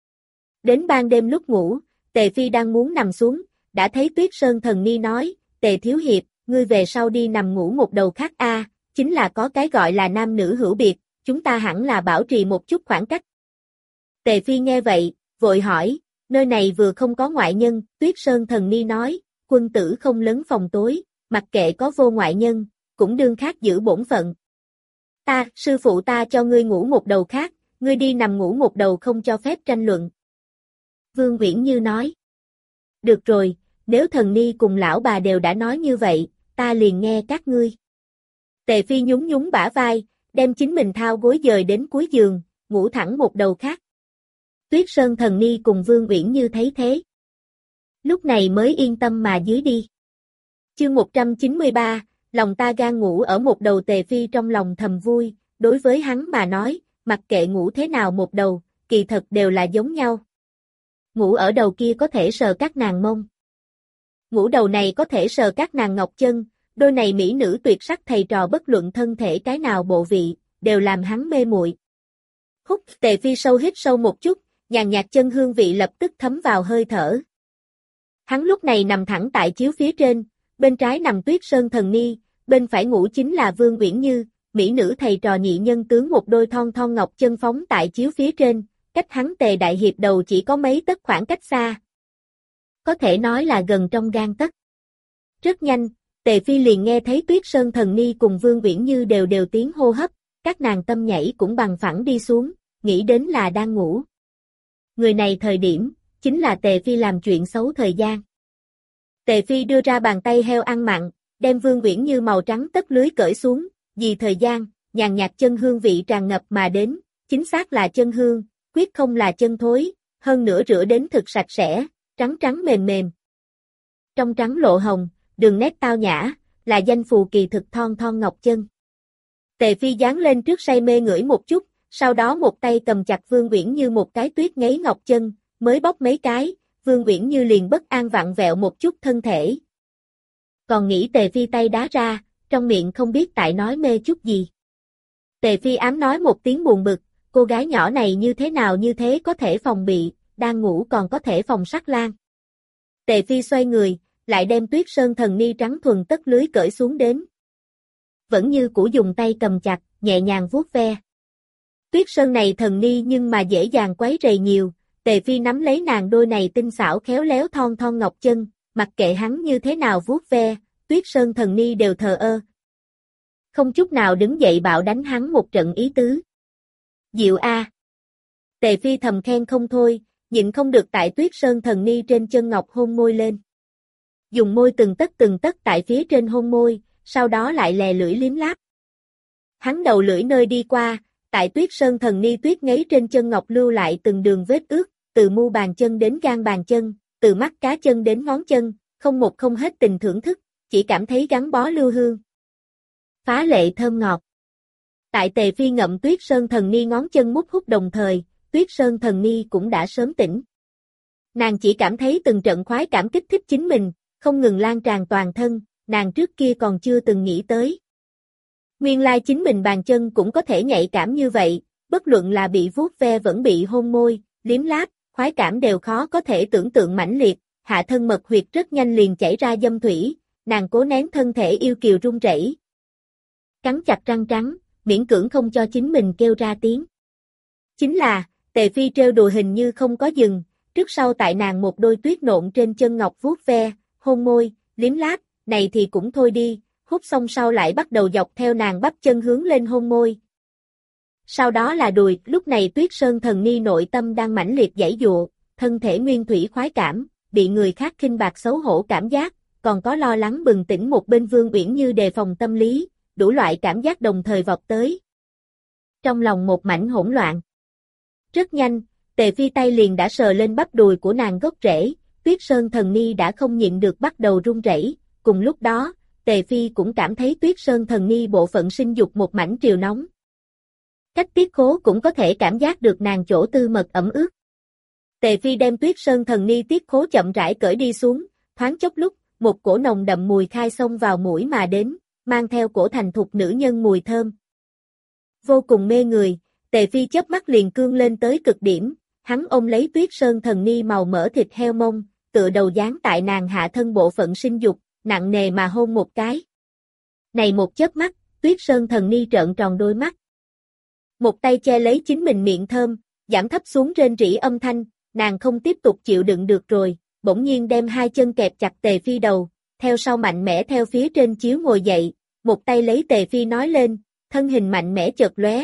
[SPEAKER 1] Đến ban đêm lúc ngủ, Tề Phi đang muốn nằm xuống, đã thấy Tuyết Sơn Thần Ni nói, Tề Thiếu Hiệp, ngươi về sau đi nằm ngủ một đầu khác a, chính là có cái gọi là nam nữ hữu biệt, chúng ta hẳn là bảo trì một chút khoảng cách. Tề Phi nghe vậy, vội hỏi, nơi này vừa không có ngoại nhân, Tuyết Sơn Thần Ni nói, quân tử không lấn phòng tối, mặc kệ có vô ngoại nhân, cũng đương khác giữ bổn phận. Sư phụ ta cho ngươi ngủ một đầu khác, ngươi đi nằm ngủ một đầu không cho phép tranh luận. Vương Uyển Như nói, được rồi, nếu Thần Ni cùng lão bà đều đã nói như vậy, ta liền nghe các ngươi. Tề Phi nhún nhún bả vai, đem chính mình thao gối dời đến cuối giường, ngủ thẳng một đầu khác. Tuyết Sơn Thần Ni cùng Vương Uyển Như thấy thế. Lúc này mới yên tâm mà dưới đi. Chương 193, lòng ta gan ngủ ở một đầu. Tề Phi trong lòng thầm vui, đối với hắn mà nói, mặc kệ ngủ thế nào một đầu, kỳ thật đều là giống nhau. Ngủ ở đầu kia có thể sờ các nàng mông. Ngủ đầu này có thể sờ các nàng ngọc chân, đôi này mỹ nữ tuyệt sắc thầy trò bất luận thân thể cái nào bộ vị, đều làm hắn mê muội. Hút, Tề Phi sâu hít sâu một chút, nhàn nhạt chân hương vị lập tức thấm vào hơi thở. Hắn lúc này nằm thẳng tại chiếu phía trên, bên trái nằm Tuyết Sơn Thần Ni, bên phải ngủ chính là Vương Uyển Như, mỹ nữ thầy trò nhị nhân tướng một đôi thon thon ngọc chân phóng tại chiếu phía trên, cách hắn Tề đại hiệp đầu chỉ có mấy tấc khoảng cách xa. Có thể nói là gần trong gang tấc. Rất nhanh, Tề Phi liền nghe thấy Tuyết Sơn Thần Ni cùng Vương Uyển Như đều tiếng hô hấp, các nàng tâm nhảy cũng bằng phẳng đi xuống, nghĩ đến là đang ngủ. Người này thời điểm, chính là Tề Phi làm chuyện xấu thời gian. Tề Phi đưa ra bàn tay heo ăn mặn, đem Vương Uyển Như màu trắng tất lưới cởi xuống, vì thời gian, nhàn nhạt chân hương vị tràn ngập mà đến, chính xác là chân hương, quyết không là chân thối, hơn nữa rửa đến thực sạch sẽ, trắng trắng mềm mềm. Trong trắng lộ hồng, đường nét tao nhã, là danh phù kỳ thực thon thon ngọc chân. Tề Phi dán lên trước say mê ngửi một chút, sau đó một tay cầm chặt Vương Uyển Như một cái tuyết ngấy ngọc chân, mới bóp mấy cái, Vương Uyển Như liền bất an vặn vẹo một chút thân thể. Còn nghĩ Tề Phi tay đá ra, trong miệng không biết tại nói mê chút gì. Tề Phi ám nói một tiếng buồn bực, cô gái nhỏ này như thế nào như thế có thể phòng bị, đang ngủ còn có thể phòng sắc lan. Tề Phi xoay người, lại đem Tuyết Sơn Thần Ni trắng thuần tất lưới cởi xuống đến. Vẫn như cũ dùng tay cầm chặt, nhẹ nhàng vuốt ve. Tuyết Sơn này thần ni nhưng mà dễ dàng quấy rầy nhiều, Tề Phi nắm lấy nàng đôi này tinh xảo khéo léo thon thon ngọc chân, mặc kệ hắn như thế nào vuốt ve, Tuyết Sơn Thần Ni đều thờ ơ. Không chút nào đứng dậy bạo đánh hắn một trận ý tứ. Diệu a! Tề Phi thầm khen không thôi, nhịn không được tại Tuyết Sơn Thần Ni trên chân ngọc hôn môi lên. Dùng môi từng tấc tại phía trên hôn môi, sau đó lại lè lưỡi liếm láp. Hắn đầu lưỡi nơi đi qua, tại Tuyết Sơn Thần Ni tuyết ngấy trên chân ngọc lưu lại từng đường vết ướt, từ mu bàn chân đến gan bàn chân, từ mắt cá chân đến ngón chân, không một không hết tình thưởng thức, chỉ cảm thấy gắn bó lưu hương. Phá lệ thơm ngọt. Tại Tề Phi ngậm Tuyết Sơn Thần Ni ngón chân mút hút đồng thời, Tuyết Sơn Thần Ni cũng đã sớm tỉnh. Nàng chỉ cảm thấy từng trận khoái cảm kích thích chính mình, không ngừng lan tràn toàn thân, nàng trước kia còn chưa từng nghĩ tới. Nguyên lai chính mình bàn chân cũng có thể nhạy cảm như vậy, bất luận là bị vuốt ve vẫn bị hôn môi, liếm láp, khoái cảm đều khó có thể tưởng tượng mãnh liệt, hạ thân mật huyệt rất nhanh liền chảy ra dâm thủy, nàng cố nén thân thể yêu kiều run rẩy, cắn chặt răng trắng, miễn cưỡng không cho chính mình kêu ra tiếng. Chính là, Tề Phi trêu đùa hình như không có dừng, trước sau tại nàng một đôi tuyết nộn trên chân ngọc vuốt ve, hôn môi, liếm láp, này thì cũng thôi đi, hút xong sau lại bắt đầu dọc theo nàng bắp chân hướng lên hôn môi. Sau đó là đùi, lúc này Tuyết Sơn Thần Ni nội tâm đang mãnh liệt giãy giụa, thân thể nguyên thủy khoái cảm, bị người khác khinh bạc xấu hổ cảm giác, còn có lo lắng bừng tỉnh một bên Vương Uyển Như đề phòng tâm lý, đủ loại cảm giác đồng thời vọt tới. Trong lòng một mảnh hỗn loạn. Rất nhanh, Tề Phi tay liền đã sờ lên bắp đùi của nàng gốc rễ, Tuyết Sơn Thần Ni đã không nhịn được bắt đầu run rẩy. Cùng lúc đó, Tề Phi cũng cảm thấy Tuyết Sơn Thần Ni bộ phận sinh dục một mảnh triều nóng. Cách tiết khố cũng có thể cảm giác được nàng chỗ tư mật ẩm ướt. Tề Phi đem Tuyết Sơn Thần Ni tiết khố chậm rãi cởi đi xuống, thoáng chốc lúc, một cổ nồng đậm mùi khai xông vào mũi mà đến, mang theo cổ thành thục nữ nhân mùi thơm. Vô cùng mê người, Tề Phi chớp mắt liền cương lên tới cực điểm, hắn ôm lấy Tuyết Sơn Thần Ni màu mỡ thịt heo mông, tựa đầu dán tại nàng hạ thân bộ phận sinh dục, nặng nề mà hôn một cái. Này một chớp mắt, Tuyết Sơn Thần Ni trợn tròn đôi mắt. Một tay che lấy chính mình miệng thơm, giảm thấp xuống rên rỉ âm thanh, nàng không tiếp tục chịu đựng được rồi, bỗng nhiên đem hai chân kẹp chặt Tề Phi đầu, theo sau mạnh mẽ theo phía trên chiếu ngồi dậy, một tay lấy Tề Phi nói lên, thân hình mạnh mẽ chợt lóe.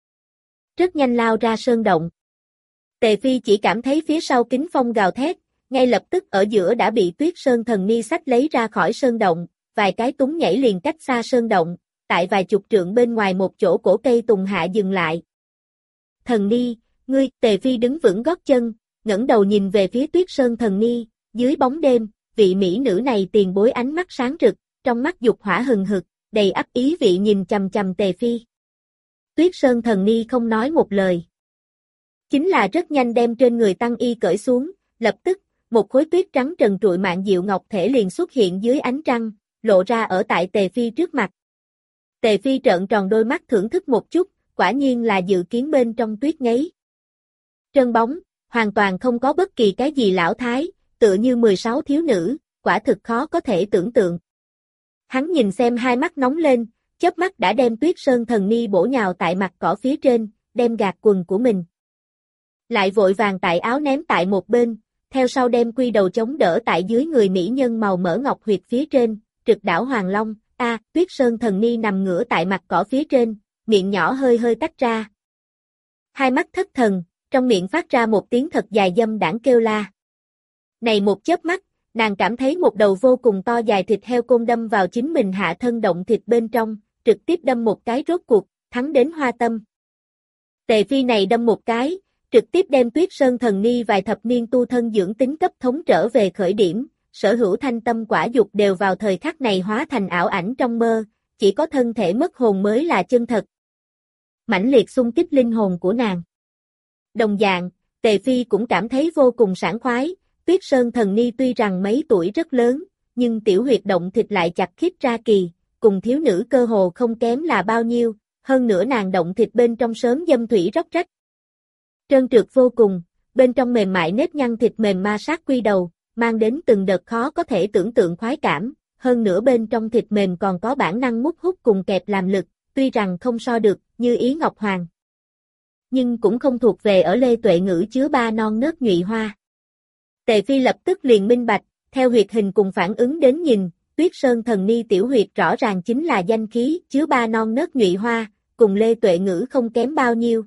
[SPEAKER 1] Rất nhanh lao ra sơn động. Tề Phi chỉ cảm thấy phía sau kính phong gào thét, ngay lập tức ở giữa đã bị Tuyết Sơn Thần Ni xách lấy ra khỏi sơn động, vài cái túng nhảy liền cách xa sơn động, tại vài chục trượng bên ngoài một chỗ cổ cây tùng hạ dừng lại. Thần Ni, ngươi, Tề Phi đứng vững gót chân, ngẩng đầu nhìn về phía Tuyết Sơn Thần Ni, dưới bóng đêm, vị mỹ nữ này tiền bối ánh mắt sáng rực, trong mắt dục hỏa hừng hực, đầy ắp ý vị nhìn chằm chằm Tề Phi. Tuyết Sơn Thần Ni không nói một lời. Chính là rất nhanh đem trên người tăng y cởi xuống, lập tức, một khối tuyết trắng trần trụi mạn diệu ngọc thể liền xuất hiện dưới ánh trăng, lộ ra ở tại Tề Phi trước mặt. Tề Phi trợn tròn đôi mắt thưởng thức một chút, quả nhiên là dự kiến bên trong tuyết ngấy. Trơn bóng, hoàn toàn không có bất kỳ cái gì lão thái, tựa như 16 thiếu nữ, quả thực khó có thể tưởng tượng. Hắn nhìn xem hai mắt nóng lên, chớp mắt đã đem Tuyết Sơn Thần Ni bổ nhào tại mặt cỏ phía trên, đem gạt quần của mình. Lại vội vàng tại áo ném tại một bên, theo sau đem quy đầu chống đỡ tại dưới người mỹ nhân màu mỡ ngọc huyệt phía trên, trực đảo Hoàng Long, Tuyết Sơn Thần Ni nằm ngửa tại mặt cỏ phía trên, miệng nhỏ hơi hơi tách ra. Hai mắt thất thần, trong miệng phát ra một tiếng thật dài dâm đãng kêu la. Này một chớp mắt, nàng cảm thấy một đầu vô cùng to dài thịt heo côn đâm vào chính mình hạ thân động thịt bên trong, trực tiếp đâm một cái rốt cuộc, thắng đến hoa tâm. Tề Phi này đâm một cái, trực tiếp đem Tuyết Sơn Thần Ni vài thập niên tu thân dưỡng tính cấp thống trở về khởi điểm, sở hữu thanh tâm quả dục đều vào thời khắc này hóa thành ảo ảnh trong mơ, chỉ có thân thể mất hồn mới là chân thật. Mãnh liệt xung kích linh hồn của nàng. Đồng dạng, Tề Phi cũng cảm thấy vô cùng sảng khoái, Tuyết Sơn Thần Ni tuy rằng mấy tuổi rất lớn, nhưng tiểu huyệt động thịt lại chặt khít ra kỳ, cùng thiếu nữ cơ hồ không kém là bao nhiêu, hơn nữa nàng động thịt bên trong sớm dâm thủy róc rách. Trơn trượt vô cùng, bên trong mềm mại nếp nhăn thịt mềm ma sát quy đầu, mang đến từng đợt khó có thể tưởng tượng khoái cảm, hơn nữa bên trong thịt mềm còn có bản năng mút hút cùng kẹp làm lực, tuy rằng không so được, như ý Ngọc Hoàng. Nhưng cũng không thuộc về ở Lê Tuệ Ngữ chứa ba non nớt nhụy hoa. Tề Phi lập tức liền minh bạch, theo huyệt hình cùng phản ứng đến nhìn, Tuyết Sơn Thần Ni tiểu huyệt rõ ràng chính là danh khí chứa ba non nớt nhụy hoa, cùng Lê Tuệ Ngữ không kém bao nhiêu.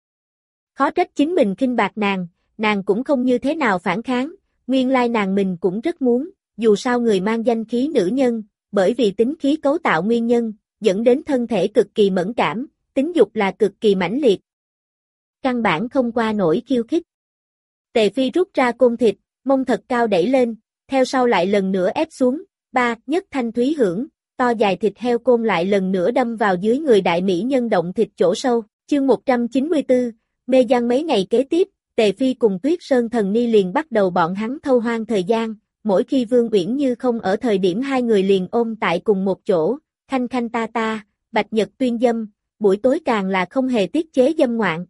[SPEAKER 1] Khó trách chính mình khinh bạc nàng cũng không như thế nào phản kháng, nguyên lai nàng mình cũng rất muốn, dù sao người mang danh khí nữ nhân, bởi vì tính khí cấu tạo nguyên nhân, dẫn đến thân thể cực kỳ mẫn cảm, tính dục là cực kỳ mãnh liệt. Căn bản không qua nổi khiêu khích. Tề Phi rút ra côn thịt, mông thật cao đẩy lên, theo sau lại lần nữa ép xuống, nhất thanh thúy hưởng, to dài thịt heo côn lại lần nữa đâm vào dưới người đại mỹ nhân động thịt chỗ sâu, chương 194, mê giăng mấy ngày kế tiếp, Tề Phi cùng Tuyết Sơn Thần Ni liền bắt đầu bọn hắn thâu hoang thời gian, mỗi khi Vương Uyển Như không ở thời điểm hai người liền ôm tại cùng một chỗ, khanh khanh ta ta, bạch nhật tuyên dâm, buổi tối càng là không hề tiết chế dâm ngoạn.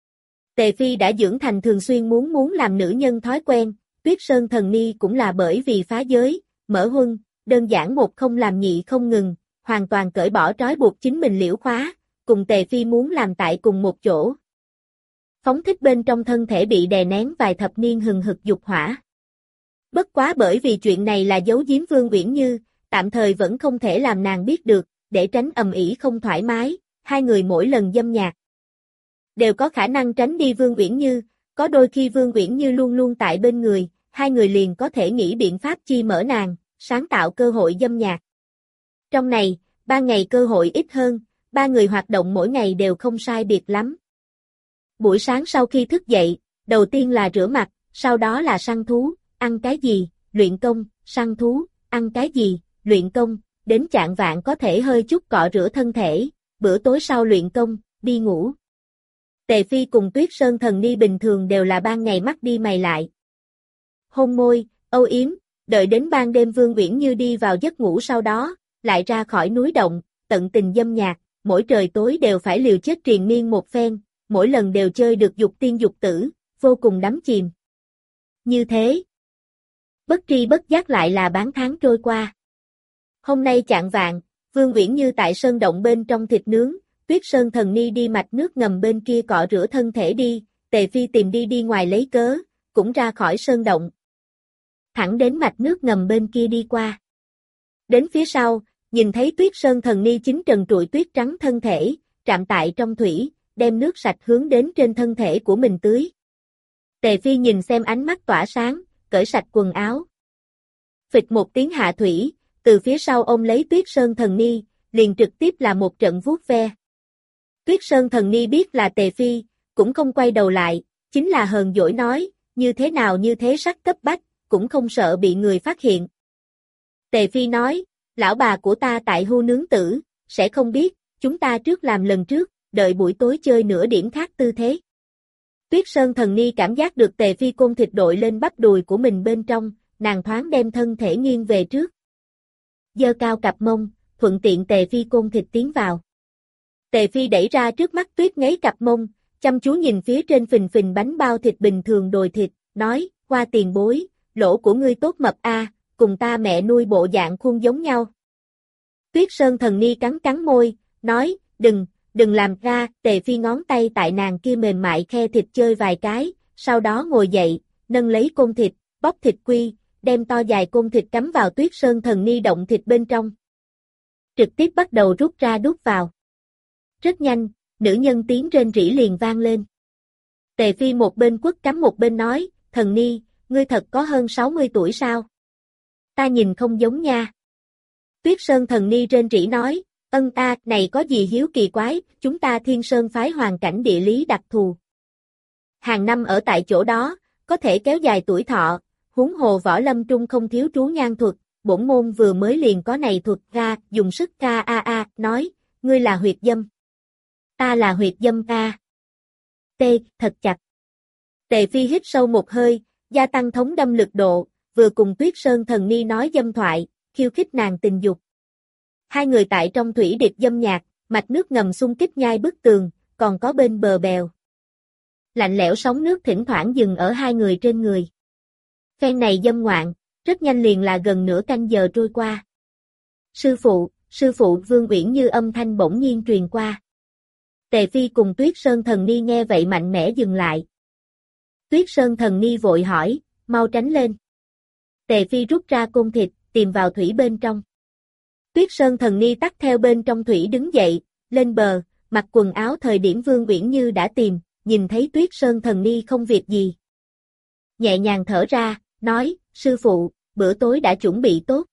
[SPEAKER 1] Tề Phi đã dưỡng thành thường xuyên muốn làm nữ nhân thói quen, Tuyết Sơn Thần Ni cũng là bởi vì phá giới, mở huân, đơn giản một không làm nhị không ngừng, hoàn toàn cởi bỏ trói buộc chính mình liễu khóa, cùng Tề Phi muốn làm tại cùng một chỗ. Phóng thích bên trong thân thể bị đè nén vài thập niên hừng hực dục hỏa. Bất quá bởi vì chuyện này là giấu giếm Vương Uyển Như, tạm thời vẫn không thể làm nàng biết được, để tránh ầm ĩ không thoải mái, hai người mỗi lần dâm nhạc đều có khả năng tránh đi Vương Uyển Như, có đôi khi Vương Uyển Như luôn luôn tại bên người, hai người liền có thể nghĩ biện pháp chi mở nàng, sáng tạo cơ hội dâm nhạc. Trong này, 3 ngày cơ hội ít hơn, 3 người hoạt động mỗi ngày đều không sai biệt lắm. Buổi sáng sau khi thức dậy, đầu tiên là rửa mặt, sau đó là săn thú, ăn cái gì, luyện công, săn thú, ăn cái gì, luyện công, đến chạng vạng có thể hơi chút cọ rửa thân thể, bữa tối sau luyện công, đi ngủ. Tề Phi cùng Tuyết Sơn Thần Ni bình thường đều là ban ngày mắt đi mày lại. Hôn môi, âu yếm, đợi đến ban đêm Vương Uyển Như đi vào giấc ngủ sau đó, lại ra khỏi núi động, tận tình dâm nhạc, mỗi trời tối đều phải liều chết triền miên một phen, mỗi lần đều chơi được dục tiên dục tử, vô cùng đắm chìm. Như thế, bất tri bất giác lại là bán tháng trôi qua. Hôm nay chạng vạng, Vương Uyển Như tại sơn động bên trong thịt nướng, Tuyết Sơn Thần Ni đi mạch nước ngầm bên kia cọ rửa thân thể đi, Tề Phi tìm đi ngoài lấy cớ, cũng ra khỏi sơn động. Thẳng đến mạch nước ngầm bên kia đi qua. Đến phía sau, nhìn thấy Tuyết Sơn Thần Ni chính trần trụi tuyết trắng thân thể, trạm tại trong thủy, đem nước sạch hướng đến trên thân thể của mình tưới. Tề Phi nhìn xem ánh mắt tỏa sáng, cởi sạch quần áo. Phịch một tiếng hạ thủy, từ phía sau ôm lấy Tuyết Sơn Thần Ni, liền trực tiếp là một trận vuốt ve. Tuyết Sơn Thần Ni biết là Tề Phi, cũng không quay đầu lại, chính là hờn dỗi nói, như thế nào như thế sắc cấp bách, cũng không sợ bị người phát hiện. Tề Phi nói, lão bà của ta tại hưu nướng tử, sẽ không biết, chúng ta trước làm lần trước, đợi buổi tối chơi nửa điểm khác tư thế. Tuyết Sơn Thần Ni cảm giác được Tề Phi côn thịt đội lên bắp đùi của mình bên trong, nàng thoáng đem thân thể nghiêng về trước. Giơ cao cặp mông, thuận tiện Tề Phi côn thịt tiến vào. Tề Phi đẩy ra trước mắt Tuyết ngáy cặp mông, chăm chú nhìn phía trên phình phình bánh bao thịt bình thường đồi thịt, nói, qua tiền bối, lỗ của ngươi tốt mập a, cùng ta mẹ nuôi bộ dạng khuôn giống nhau. Tuyết Sơn Thần Ni cắn môi, nói, đừng làm ra, Tề Phi ngón tay tại nàng kia mềm mại khe thịt chơi vài cái, sau đó ngồi dậy, nâng lấy côn thịt, bóc thịt quy, đem to dài côn thịt cắm vào Tuyết Sơn Thần Ni động thịt bên trong. Trực tiếp bắt đầu rút ra đút vào. Rất nhanh, nữ nhân tiếng rên rỉ liền vang lên. Tề Phi một bên quất cắm một bên nói, Thần Ni, ngươi thật có hơn 60 tuổi sao? Ta nhìn không giống nha. Tuyết Sơn Thần Ni rên rỉ nói, ta, này có gì hiếu kỳ quái, chúng ta Thiên Sơn phái hoàn cảnh địa lý đặc thù. Hàng năm ở tại chỗ đó, có thể kéo dài tuổi thọ, huống hồ võ lâm trung không thiếu trú nhan thuật, bổn môn vừa mới liền có này thuật ra, dùng sức ca nói, ngươi là huyệt dâm. Ta là huyệt dâm ca. Thật chặt. Tề Phi hít sâu một hơi, gia tăng thống đâm lực độ, vừa cùng Tuyết Sơn Thần Ni nói dâm thoại, khiêu khích nàng tình dục. Hai người tại trong thủy điệp dâm nhạc, mạch nước ngầm xung kích nhai bức tường, còn có bên bờ bèo. Lạnh lẽo sóng nước thỉnh thoảng dừng ở hai người trên người. Phen này dâm ngoạn, rất nhanh liền là gần nửa canh giờ trôi qua. Sư phụ Vương Uyển Như âm thanh bỗng nhiên truyền qua. Tề Phi cùng Tuyết Sơn Thần Ni nghe vậy mạnh mẽ dừng lại. Tuyết Sơn Thần Ni vội hỏi, mau tránh lên. Tề Phi rút ra côn thịt, tìm vào thủy bên trong. Tuyết Sơn Thần Ni tắt theo bên trong thủy đứng dậy, lên bờ, mặc quần áo thời điểm Vương Uyển Như đã tìm, nhìn thấy Tuyết Sơn Thần Ni không việc gì. Nhẹ nhàng thở ra, nói, sư phụ, bữa tối đã chuẩn bị tốt.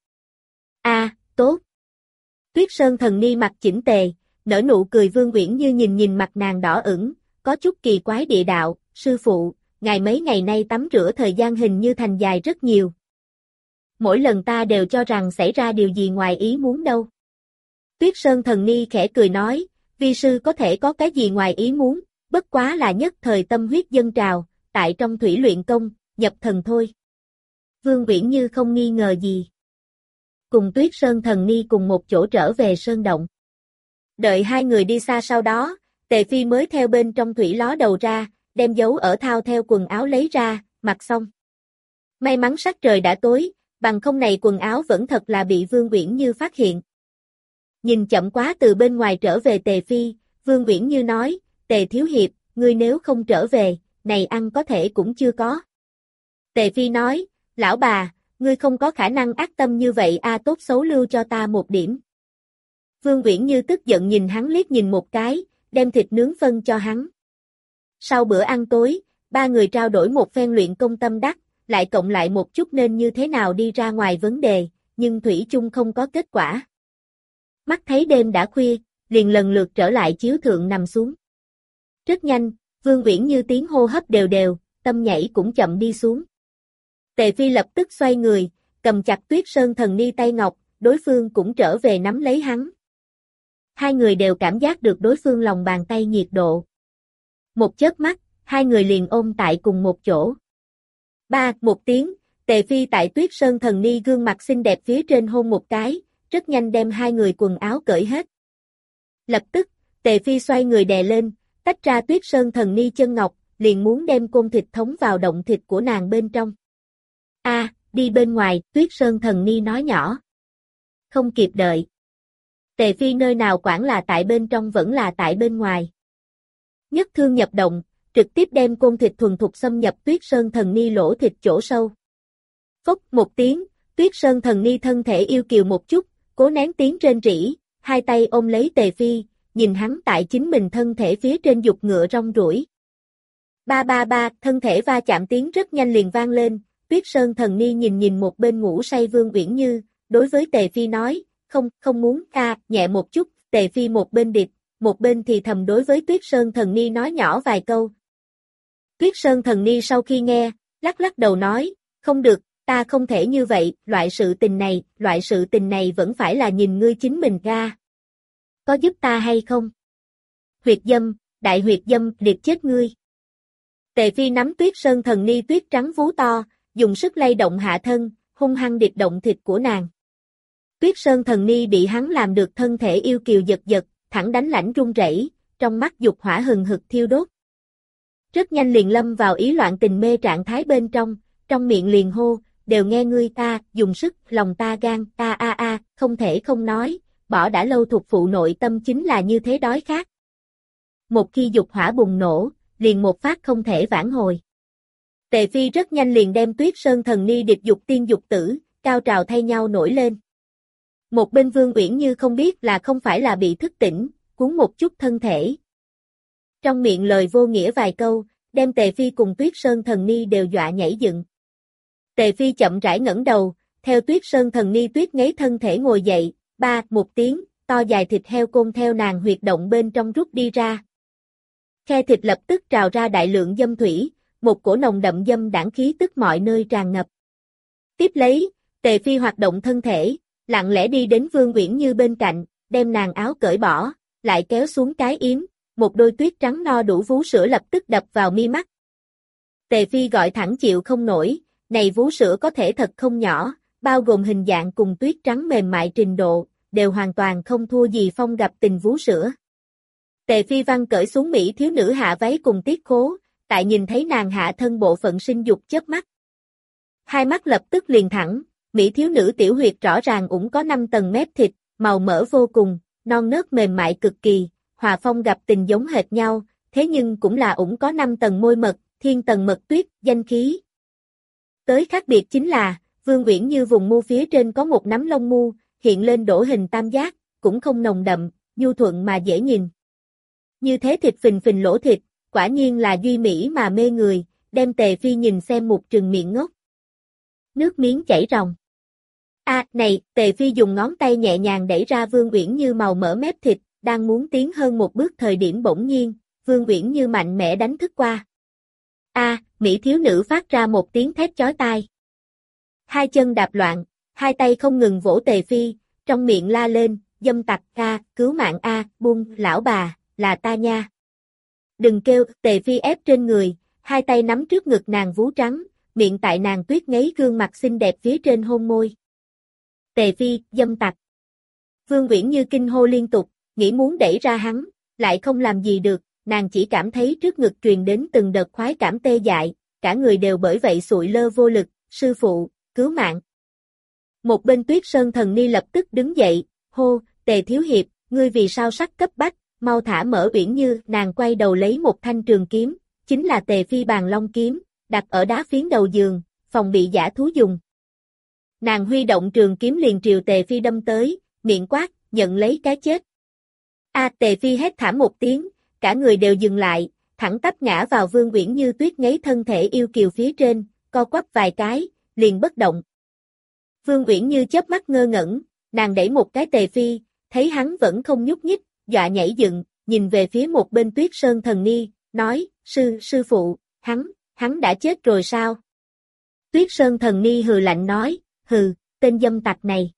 [SPEAKER 1] Tốt. Tuyết Sơn Thần Ni mặt chỉnh tề, nở nụ cười. Vương Uyển Như nhìn mặt nàng đỏ ửng, có chút kỳ quái địa đạo, sư phụ, ngài mấy ngày nay tắm rửa thời gian hình như thành dài rất nhiều. Mỗi lần ta đều cho rằng xảy ra điều gì ngoài ý muốn đâu. Tuyết Sơn Thần Ni khẽ cười nói, vi sư có thể có cái gì ngoài ý muốn, bất quá là nhất thời tâm huyết dâng trào, tại trong thủy luyện công, nhập thần thôi. Vương Uyển Như không nghi ngờ gì. Cùng Tuyết Sơn Thần Ni cùng một chỗ trở về sơn động. Đợi hai người đi xa sau đó, Tề Phi mới theo bên trong thủy ló đầu ra, đem dấu ở thao theo quần áo lấy ra, mặc xong. May mắn sắc trời đã tối, bằng không này quần áo vẫn thật là bị Vương Uyển Như phát hiện. Nhìn chậm quá từ bên ngoài trở về Tề Phi, Vương Uyển Như nói, Tề Thiếu Hiệp, ngươi nếu không trở về, này ăn có thể cũng chưa có. Tề Phi nói, lão bà, ngươi không có khả năng ác tâm như vậy tốt xấu lưu cho ta một điểm. Vương Uyển Như tức giận nhìn hắn liếc nhìn một cái, đem thịt nướng phân cho hắn. Sau bữa ăn tối, ba người trao đổi một phen luyện công tâm đắc, lại cộng lại một chút nên như thế nào đi ra ngoài vấn đề, nhưng thủy chung không có kết quả. Mắt thấy đêm đã khuya, liền lần lượt trở lại chiếu thượng nằm xuống. Rất nhanh, Vương Uyển Như tiếng hô hấp đều đều, tâm nhảy cũng chậm đi xuống. Tề Phi lập tức xoay người, cầm chặt Tuyết Sơn Thần Ni tay ngọc, đối phương cũng trở về nắm lấy hắn. Hai người đều cảm giác được đối phương lòng bàn tay nhiệt độ. Một chớp mắt, hai người liền ôm tại cùng một chỗ. Một tiếng, Tề Phi tại Tuyết Sơn Thần Ni gương mặt xinh đẹp phía trên hôn một cái, rất nhanh đem hai người quần áo cởi hết. Lập tức, Tề Phi xoay người đè lên, tách ra Tuyết Sơn Thần Ni chân ngọc, liền muốn đem côn thịt thống vào động thịt của nàng bên trong. Đi bên ngoài, Tuyết Sơn Thần Ni nói nhỏ. Không kịp đợi. Tề Phi nơi nào quản là tại bên trong vẫn là tại bên ngoài. Nhất thương nhập động, trực tiếp đem côn thịt thuần thục xâm nhập Tuyết Sơn Thần Ni lỗ thịt chỗ sâu. Phốc một tiếng, Tuyết Sơn Thần Ni thân thể yêu kiều một chút, cố nén tiếng rên rỉ, hai tay ôm lấy Tề Phi, nhìn hắn tại chính mình thân thể phía trên dục ngựa rong ruổi. Thân thể va chạm tiếng rất nhanh liền vang lên, Tuyết Sơn Thần Ni nhìn một bên ngủ say Vương Uyển Như, đối với Tề Phi nói, không muốn, nhẹ một chút, Tề Phi một bên điệp, một bên thì thầm đối với Tuyết Sơn Thần Ni nói nhỏ vài câu. Tuyết Sơn Thần Ni sau khi nghe, lắc đầu nói, không được, ta không thể như vậy, loại sự tình này vẫn phải là nhìn ngươi chính mình ra. Có giúp ta hay không? Huyệt dâm, đại huyệt dâm, liệt chết ngươi. Tề Phi nắm Tuyết Sơn Thần Ni tuyết trắng vú to, dùng sức lay động hạ thân, hung hăng điệp động thịt của nàng. Tuyết Sơn Thần Ni bị hắn làm được thân thể yêu kiều giật, thẳng đánh lãnh run rẩy, trong mắt dục hỏa hừng hực thiêu đốt. Rất nhanh liền lâm vào ý loạn tình mê trạng thái bên trong miệng liền hô, đều nghe ngươi dùng sức, lòng ta gan, không thể không nói, bỏ đã lâu thuộc phụ nội tâm chính là như thế đói khát. Một khi dục hỏa bùng nổ, liền một phát không thể vãn hồi. Tề Phi rất nhanh liền đem Tuyết Sơn Thần Ni điệp dục tiên dục tử, cao trào thay nhau nổi lên. Một bên Vương Uyển Như không biết là không phải là bị thức tỉnh, cuốn một chút thân thể. Trong miệng lời vô nghĩa vài câu, đem Tề Phi cùng Tuyết Sơn Thần Ni đều dọa nhảy dựng. Tề Phi chậm rãi ngẩng đầu, theo Tuyết Sơn Thần Ni tuyết ngấy thân thể ngồi dậy, một tiếng, to dài thịt heo côn theo nàng huyệt động bên trong rút đi ra. Khe thịt lập tức trào ra đại lượng dâm thủy, một cổ nồng đậm dâm đãng khí tức mọi nơi tràn ngập. Tiếp lấy, Tề Phi hoạt động thân thể, lặng lẽ đi đến Vương Uyển Như bên cạnh, đem nàng áo cởi bỏ, lại kéo xuống cái yếm, một đôi tuyết trắng no đủ vú sữa lập tức đập vào mi mắt. Tề Phi gọi thẳng chịu không nổi, này vú sữa có thể thật không nhỏ, bao gồm hình dạng cùng tuyết trắng mềm mại trình độ, đều hoàn toàn không thua gì phong gặp tình vú sữa. Tề Phi Văn cởi xuống mỹ thiếu nữ hạ váy cùng tiết khố, tại nhìn thấy nàng hạ thân bộ phận sinh dục chớp mắt. Hai mắt lập tức liền thẳng, mỹ thiếu nữ tiểu huyệt rõ ràng cũng có 5 tầng mép thịt, màu mỡ vô cùng, non nớt mềm mại cực kỳ, hòa phong gặp tình giống hệt nhau, thế nhưng cũng là cũng có 5 tầng môi mật, thiên tầng mật tuyết, danh khí. Tới khác biệt chính là, Vương Uyển Như vùng mu phía trên có một nắm lông mu, hiện lên đổ hình tam giác, cũng không nồng đậm, nhu thuận mà dễ nhìn. Như thế thịt phình phình lỗ thịt, quả nhiên là duy mỹ mà mê người, đem Tề Phi nhìn xem một trừng miệng ngốc. Nước miếng chảy ròng. Này, Tề Phi dùng ngón tay nhẹ nhàng đẩy ra Vương Uyển Như màu mỡ mép thịt, đang muốn tiến hơn một bước thời điểm bỗng nhiên, Vương Uyển Như mạnh mẽ đánh thức qua. Mỹ thiếu nữ phát ra một tiếng thét chói tai. Hai chân đạp loạn, hai tay không ngừng vỗ Tề Phi, trong miệng la lên, dâm tặc cứu mạng buông, lão bà, là ta nha. Đừng kêu, Tề Phi ép trên người, hai tay nắm trước ngực nàng vú trắng, miệng tại nàng tuyết ngấy gương mặt xinh đẹp phía trên hôn môi. Tề Phi, dâm tặc. Vương Uyển Như kinh hô liên tục, nghĩ muốn đẩy ra hắn, lại không làm gì được, nàng chỉ cảm thấy trước ngực truyền đến từng đợt khoái cảm tê dại, cả người đều bởi vậy sụi lơ vô lực, sư phụ, cứu mạng. Một bên Tuyết Sơn Thần Ni lập tức đứng dậy, hô, Tề Thiếu Hiệp, ngươi vì sao sắc cấp bách, mau thả mở Uyển Như, nàng quay đầu lấy một thanh trường kiếm, chính là Tề Phi Bàn Long kiếm, đặt ở đá phiến đầu giường, phòng bị dã thú dùng. Nàng huy động trường kiếm liền triều Tề Phi đâm tới, miệng quát, nhận lấy cái chết. Tề Phi hét thảm một tiếng, cả người đều dừng lại, thẳng tắp ngã vào Vương Uyển Như tuyết ngấy thân thể yêu kiều phía trên, co quắp vài cái, liền bất động. Vương Uyển Như chớp mắt ngơ ngẩn, nàng đẩy một cái Tề Phi, thấy hắn vẫn không nhúc nhích, dọa nhảy dựng, nhìn về phía một bên Tuyết Sơn Thần Ni, nói, sư phụ, hắn đã chết rồi sao? Tuyết Sơn Thần Ni hừ lạnh nói, hừ, tên dâm tặc này.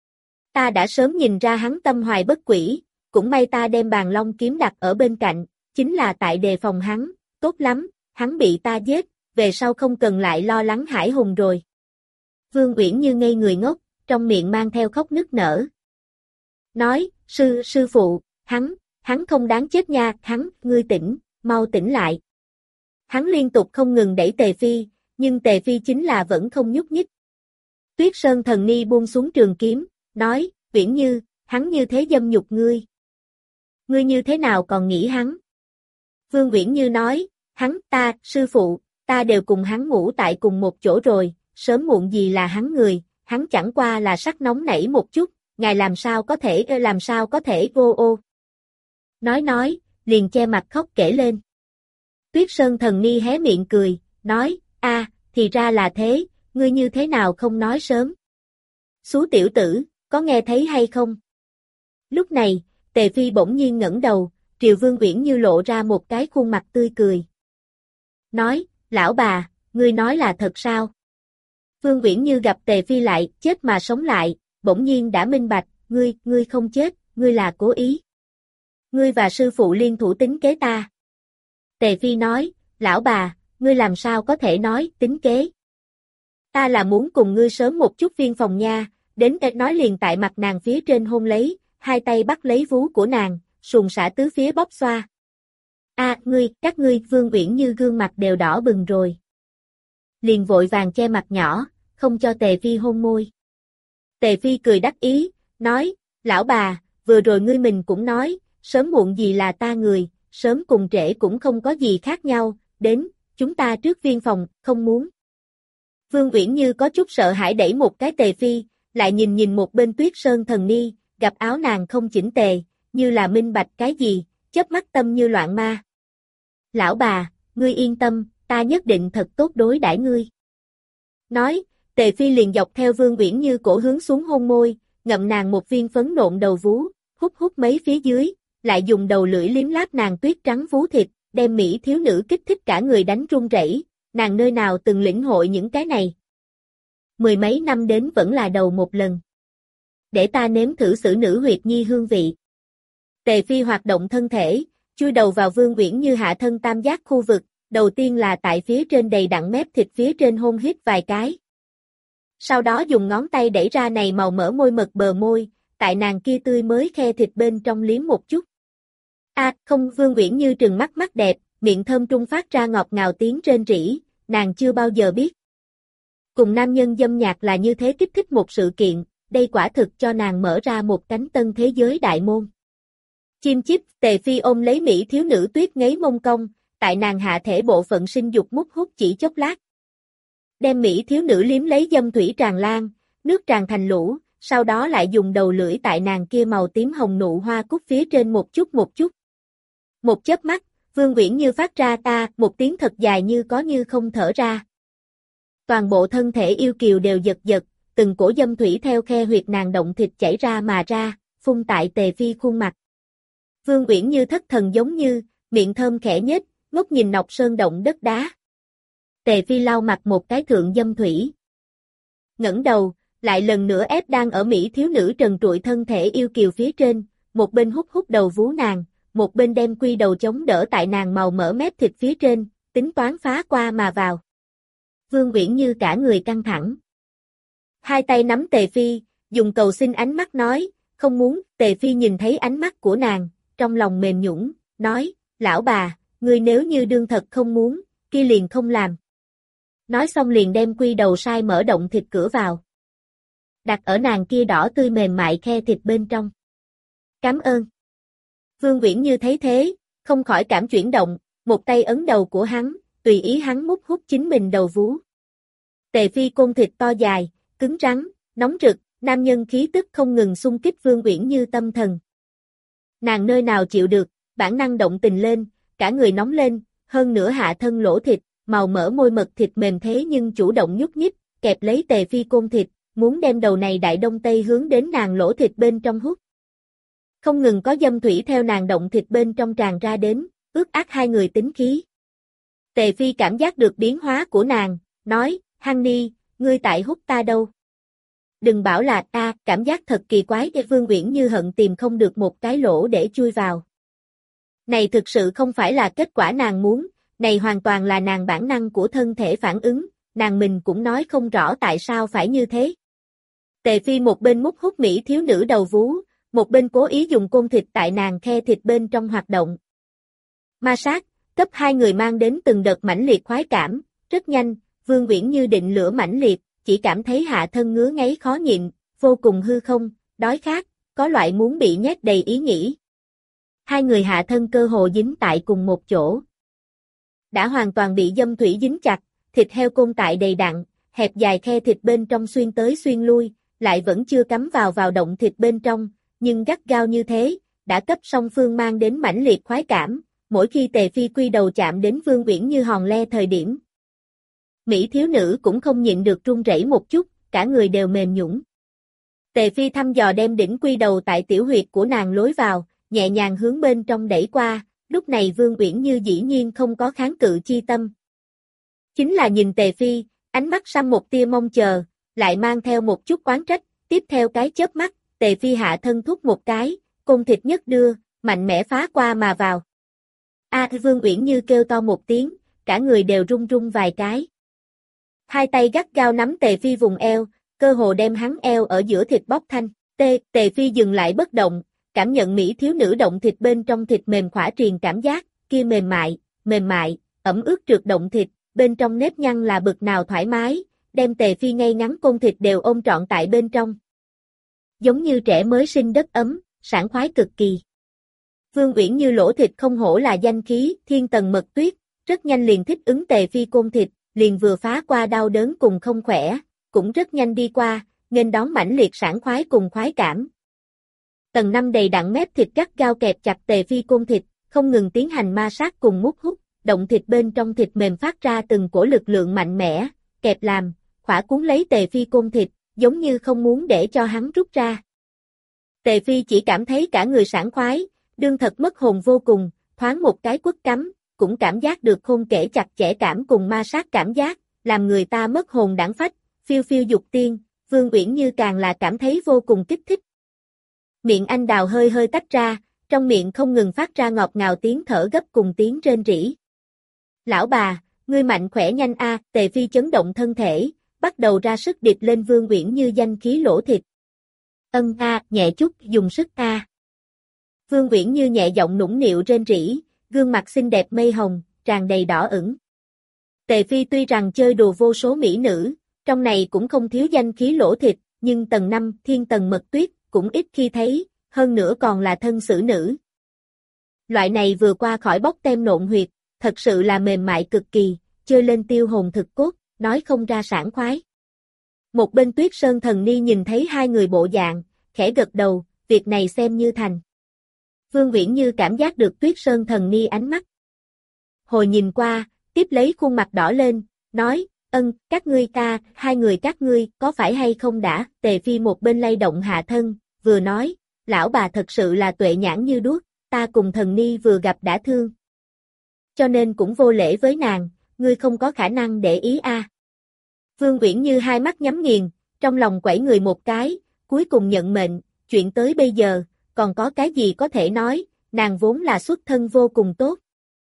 [SPEAKER 1] Ta đã sớm nhìn ra hắn tâm hoài bất quỷ, cũng may ta đem Bàn Long kiếm đặt ở bên cạnh, chính là tại đề phòng hắn, tốt lắm, hắn bị ta giết, về sau không cần lại lo lắng hải hùng rồi. Vương Uyển Như ngây người ngốc, trong miệng mang theo khóc nức nở. Nói, sư phụ, hắn không đáng chết nha, ngươi tỉnh, mau tỉnh lại. Hắn liên tục không ngừng đẩy Tề Phi, nhưng Tề Phi chính là vẫn không nhúc nhích. Tuyết Sơn Thần Ni buông xuống trường kiếm, nói, Uyển Như, hắn như thế dâm nhục ngươi. Ngươi như thế nào còn nghĩ hắn? Vương Uyển Như nói, sư phụ, ta đều cùng hắn ngủ tại cùng một chỗ rồi, sớm muộn gì là hắn người, hắn chẳng qua là sắc nóng nảy một chút, ngài làm sao có thể vô ô. Nói, liền che mặt khóc kể lên. Tuyết Sơn Thần Ni hé miệng cười, nói, thì ra là thế, ngươi như thế nào không nói sớm. Xú tiểu tử, có nghe thấy hay không? Lúc này, Tề Phi bỗng nhiên ngẩng đầu, triều Vương Uyển Như lộ ra một cái khuôn mặt tươi cười. Nói, lão bà, ngươi nói là thật sao? Vương Uyển Như gặp Tề Phi lại, chết mà sống lại, bỗng nhiên đã minh bạch, ngươi không chết, ngươi là cố ý. Ngươi và sư phụ liên thủ tính kế ta. Tề Phi nói, lão bà, ngươi làm sao có thể nói tính kế? Ta là muốn cùng ngươi sớm một chút viên phòng nha, đến cách nói liền tại mặt nàng phía trên hôn lấy, hai tay bắt lấy vú của nàng, sùng sả tứ phía bóp xoa. Các ngươi, Vương Uyển Như gương mặt đều đỏ bừng rồi. Liền vội vàng che mặt nhỏ, không cho Tề Phi hôn môi. Tề Phi cười đắc ý, nói, lão bà, vừa rồi ngươi mình cũng nói, sớm muộn gì là ta người, sớm cùng trễ cũng không có gì khác nhau, đến, chúng ta trước viên phòng, không muốn. Vương Uyển Như có chút sợ hãi đẩy một cái Tề Phi, lại nhìn một bên Tuyết Sơn Thần Ni, gặp áo nàng không chỉnh tề, như là minh bạch cái gì, chớp mắt tâm như loạn ma. Lão bà, ngươi yên tâm, ta nhất định thật tốt đối đãi ngươi. Nói, Tề Phi liền dọc theo Vương Uyển Như cổ hướng xuống hôn môi, ngậm nàng một viên phấn nộn đầu vú, hút mấy phía dưới, lại dùng đầu lưỡi liếm láp nàng tuyết trắng vú thịt, đem mỹ thiếu nữ kích thích cả người đánh run rẩy, nàng nơi nào từng lĩnh hội những cái này. Mười mấy năm đến vẫn là đầu một lần. Để ta nếm thử xử nữ huyệt nhi hương vị. Tề Phi hoạt động thân thể, chui đầu vào Vương Uyển Như hạ thân tam giác khu vực, đầu tiên là tại phía trên đầy đặn mép thịt phía trên hôn hít vài cái. Sau đó dùng ngón tay đẩy ra này màu mỡ môi mật bờ môi, tại nàng kia tươi mới khe thịt bên trong liếm một chút. Không, Vương Uyển Như trừng mắt mắt đẹp, miệng thơm trung phát ra ngọt ngào tiếng rên rỉ, nàng chưa bao giờ biết. Cùng nam nhân dâm nhạc là như thế kích thích một sự kiện, đây quả thực cho nàng mở ra một cánh tân thế giới đại môn. Chim chip, Tề Phi ôm lấy mỹ thiếu nữ tuyết ngấy mông cong, tại nàng hạ thể bộ phận sinh dục mút hút chỉ chốc lát. Đem mỹ thiếu nữ liếm lấy dâm thủy tràn lan, nước tràn thành lũ, sau đó lại dùng đầu lưỡi tại nàng kia màu tím hồng nụ hoa cúc phía trên một chút. Một chớp mắt, Vương Uyển Như phát ra một tiếng thật dài như có như không thở ra. Toàn bộ thân thể yêu kiều đều giật, từng cổ dâm thủy theo khe huyệt nàng động thịt chảy ra mà ra, phun tại Tề Phi khuôn mặt. Vương Uyển Như thất thần giống như, miệng thơm khẽ nhếch, ngốc nhìn nọc sơn động đất đá. Tề Phi lau mặt một cái thượng dâm thủy. Ngẩng đầu, lại lần nữa ép đang ở mỹ thiếu nữ trần trụi thân thể yêu kiều phía trên, một bên hút đầu vú nàng, một bên đem quy đầu chống đỡ tại nàng màu mỡ mép thịt phía trên, tính toán phá qua mà vào. Vương Uyển Như cả người căng thẳng. Hai tay nắm Tề Phi, dùng cầu xin ánh mắt nói, không muốn. Tề Phi nhìn thấy ánh mắt của nàng, trong lòng mềm nhũn, nói, lão bà, ngươi nếu như đương thật không muốn, kia liền không làm. Nói xong liền đem quy đầu sai mở động thịt cửa vào. Đặt ở nàng kia đỏ tươi mềm mại khe thịt bên trong. Cảm ơn. Vương Uyển Như thấy thế, không khỏi cảm chuyển động, một tay ấn đầu của hắn, tùy ý hắn mút hút chính mình đầu vú. Tề Phi côn thịt to dài, cứng rắn, nóng rực, nam nhân khí tức không ngừng xung kích Vương Uyển Như tâm thần. Nàng nơi nào chịu được, bản năng động tình lên, cả người nóng lên, hơn nữa hạ thân lỗ thịt, màu mỡ môi mật thịt mềm thế nhưng chủ động nhúc nhích, kẹp lấy Tề Phi côn thịt, muốn đem đầu này đại đông tây hướng đến nàng lỗ thịt bên trong hút. Không ngừng có dâm thủy theo nàng động thịt bên trong tràn ra đến, ướt át hai người tính khí. Tề Phi cảm giác được biến hóa của nàng, nói, Hằng Ni, ngươi tại hút ta đâu? Đừng bảo là cảm giác thật kỳ quái. Vương Uyển Như hận tìm không được một cái lỗ để chui vào. Này thực sự không phải là kết quả nàng muốn, này hoàn toàn là nàng bản năng của thân thể phản ứng, nàng mình cũng nói không rõ tại sao phải như thế. Tề Phi một bên mút hút mỹ thiếu nữ đầu vú, một bên cố ý dùng côn thịt tại nàng khe thịt bên trong hoạt động. Ma sát, cấp hai người mang đến từng đợt mãnh liệt khoái cảm, rất nhanh, Vương Uyển Như định lửa mãnh liệt, chỉ cảm thấy hạ thân ngứa ngáy khó nhịn, vô cùng hư không, đói khát, có loại muốn bị nhét đầy ý nghĩ. Hai người hạ thân cơ hồ dính tại cùng một chỗ. Đã hoàn toàn bị dâm thủy dính chặt, thịt heo côn tại đầy đặn, hẹp dài khe thịt bên trong xuyên tới xuyên lui, lại vẫn chưa cắm vào động thịt bên trong, nhưng gắt gao như thế, đã cấp song phương mang đến mãnh liệt khoái cảm, mỗi khi Tề Phi quy đầu chạm đến Vương Uyển Như hòn le thời điểm. Mỹ thiếu nữ cũng không nhịn được run rẩy một chút, cả người đều mềm nhũn. Tề Phi thăm dò đem đỉnh quy đầu tại tiểu huyệt của nàng lối vào, nhẹ nhàng hướng bên trong đẩy qua, lúc này Vương Uyển Như dĩ nhiên không có kháng cự chi tâm. Chính là nhìn Tề Phi, ánh mắt xăm một tia mong chờ, lại mang theo một chút oán trách, tiếp theo cái chớp mắt, Tề Phi hạ thân thúc một cái, côn thịt nhất đưa, mạnh mẽ phá qua mà vào. Vương Uyển Như kêu to một tiếng, cả người đều run run vài cái. Hai tay gắt gao nắm Tề Phi vùng eo, cơ hồ đem hắn eo ở giữa thịt bóp thanh. Tề Phi dừng lại bất động, cảm nhận mỹ thiếu nữ động thịt bên trong thịt mềm khỏa triền cảm giác, kia mềm mại, ẩm ướt trượt động thịt, bên trong nếp nhăn là bực nào thoải mái, đem Tề Phi ngay ngắn côn thịt đều ôm trọn tại bên trong. Giống như trẻ mới sinh đất ấm, sảng khoái cực kỳ. Vương Uyển Như lỗ thịt không hổ là danh khí, thiên tầng mật tuyết, rất nhanh liền thích ứng Tề Phi côn thịt, liền vừa phá qua đau đớn cùng không khỏe, cũng rất nhanh đi qua, nghênh đón mãnh liệt sảng khoái cùng khoái cảm. Tầng 5 đầy đặn mép thịt gắt gao kẹp chặt Tề Phi côn thịt, không ngừng tiến hành ma sát cùng mút hút, động thịt bên trong thịt mềm phát ra từng cổ lực lượng mạnh mẽ, kẹp làm, khỏa cuốn lấy Tề Phi côn thịt, giống như không muốn để cho hắn rút ra. Tề Phi chỉ cảm thấy cả người sảng khoái, đương thật mất hồn vô cùng, thoáng một cái quất cắm, cũng cảm giác được khôn kể chặt chẽ cảm cùng ma sát cảm giác, làm người ta mất hồn đãng phách, phiêu phiêu dục tiên, Vương Uyển Như càng là cảm thấy vô cùng kích thích. Miệng anh đào hơi hơi tách ra, trong miệng không ngừng phát ra ngọt ngào tiếng thở gấp cùng tiếng rên rỉ. Lão bà, ngươi mạnh khỏe nhanh a, Tề Phi chấn động thân thể, bắt đầu ra sức điệp lên Vương Uyển Như danh khí lỗ thịt. Nhẹ chút, dùng sức a. Vương Uyển Như nhẹ giọng nũng nịu rên rỉ, gương mặt xinh đẹp mây hồng, tràn đầy đỏ ửng. Tề Phi tuy rằng chơi đùa vô số mỹ nữ, trong này cũng không thiếu danh khí lỗ thịt, nhưng tầng 5 thiên tầng mật tuyết cũng ít khi thấy, hơn nữa còn là thân xử nữ. Loại này vừa qua khỏi bóc tem nộn huyệt, thật sự là mềm mại cực kỳ, chơi lên tiêu hồn thực cốt, nói không ra sảng khoái. Một bên Tuyết Sơn Thần Ni nhìn thấy hai người bộ dạng, khẽ gật đầu, việc này xem như thành. Vương Uyển Như cảm giác được Tuyết Sơn Thần Ni ánh mắt. Hồi nhìn qua, tiếp lấy khuôn mặt đỏ lên, nói, các ngươi hai người các ngươi, có phải hay không đã, Tề Phi một bên lay động hạ thân, vừa nói, lão bà thật sự là tuệ nhãn như đuốc, ta cùng Thần Ni vừa gặp đã thương. Cho nên cũng vô lễ với nàng, ngươi không có khả năng để ý a. Vương Uyển Như hai mắt nhắm nghiền, trong lòng quẩy người một cái, cuối cùng nhận mệnh, chuyện tới bây giờ, còn có cái gì có thể nói, nàng vốn là xuất thân vô cùng tốt.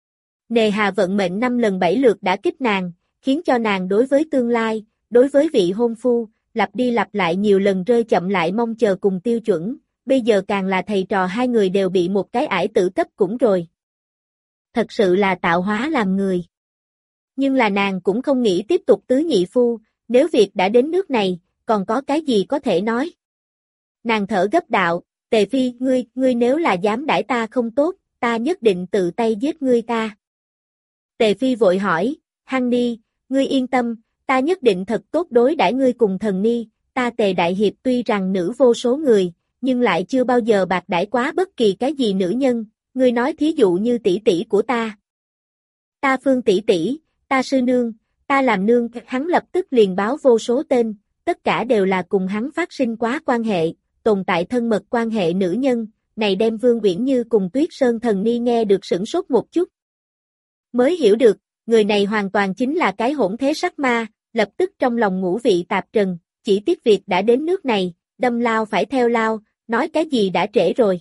[SPEAKER 1] Nề hà vận mệnh 5 lần 7 lượt đã kích nàng, khiến cho nàng đối với tương lai, đối với vị hôn phu, lặp đi lặp lại nhiều lần rơi chậm lại mong chờ cùng tiêu chuẩn, bây giờ càng là thầy trò hai người đều bị một cái ải tử cấp cũng rồi. Thật sự là tạo hóa làm người. Nhưng là nàng cũng không nghĩ tiếp tục tứ nhị phu, nếu việc đã đến nước này, còn có cái gì có thể nói. Nàng thở gấp đạo, Tề Phi, ngươi nếu là dám đãi ta không tốt, ta nhất định tự tay giết ngươi ta. Tề Phi vội hỏi, Hăng Ni, ngươi yên tâm, ta nhất định thật tốt đối đãi ngươi cùng thần ni, ta Tề Đại Hiệp tuy rằng nữ vô số người, nhưng lại chưa bao giờ bạc đãi quá bất kỳ cái gì nữ nhân, ngươi nói thí dụ như tỷ tỷ của ta. Ta Phương tỷ tỷ, ta sư nương, ta làm nương, hắn lập tức liền báo vô số tên, tất cả đều là cùng hắn phát sinh quá quan hệ, tồn tại thân mật quan hệ nữ nhân, này đem Vương Uyển Như cùng Tuyết Sơn Thần Ni nghe được sửng sốt một chút. Mới hiểu được, người này hoàn toàn chính là cái hỗn thế sắc ma, lập tức trong lòng ngũ vị tạp trần, chỉ tiếc việc đã đến nước này, đâm lao phải theo lao, nói cái gì đã trễ rồi.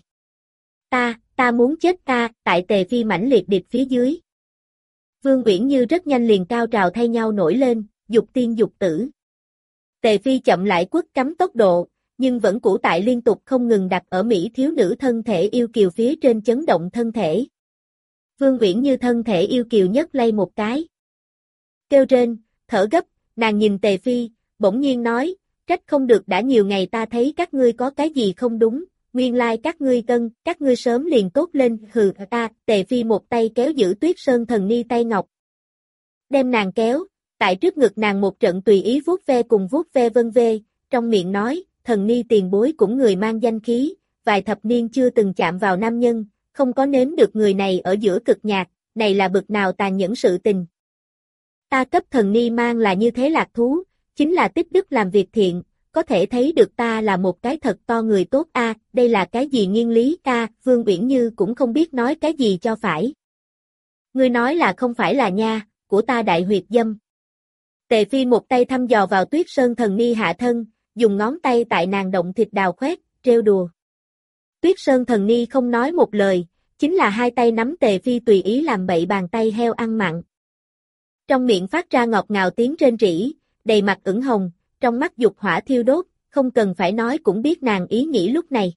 [SPEAKER 1] Ta muốn chết ta, tại Tề Phi mãnh liệt địch phía dưới. Vương Uyển Như rất nhanh liền cao trào thay nhau nổi lên, dục tiên dục tử. Tề Phi chậm lại quất cắm tốc độ, nhưng vẫn cũ tại liên tục không ngừng đặt ở Mỹ thiếu nữ thân thể yêu kiều phía trên chấn động thân thể. Vương Uyển Như thân thể yêu kiều nhất lay một cái. Kêu rên, thở gấp, nàng nhìn Tề Phi, bỗng nhiên nói, trách không được đã nhiều ngày ta thấy các ngươi có cái gì không đúng, nguyên lai các ngươi sớm liền tốt lên, hừ ta, Tề Phi một tay kéo giữ Tuyết Sơn Thần Ni tay ngọc. Đem nàng kéo, tại trước ngực nàng một trận tùy ý vuốt ve cùng vuốt ve vân vê, trong miệng nói, Thần Ni tiền bối cũng người mang danh khí, vài thập niên chưa từng chạm vào nam nhân, không có nếm được người này ở giữa cực nhạc, này là bực nào tàn nhẫn sự tình. Ta cấp Thần Ni mang là như thế lạc thú, chính là tích đức làm việc thiện, có thể thấy được ta là một cái thật to người tốt a, đây là cái gì nghiên lý a, Vương Uyển Như cũng không biết nói cái gì cho phải. Ngươi nói là không phải là nha, của ta đại huyệt dâm. Tề Phi một tay thăm dò vào Tuyết Sơn Thần Ni hạ thân, dùng ngón tay tại nàng động thịt đào khoét, trêu đùa. Tuyết Sơn Thần Ni không nói một lời, chính là hai tay nắm Tề Phi tùy ý làm bậy bàn tay heo ăn mặn. Trong miệng phát ra ngọt ngào tiếng rên rỉ, đầy mặt ửng hồng, trong mắt dục hỏa thiêu đốt, không cần phải nói cũng biết nàng ý nghĩ lúc này.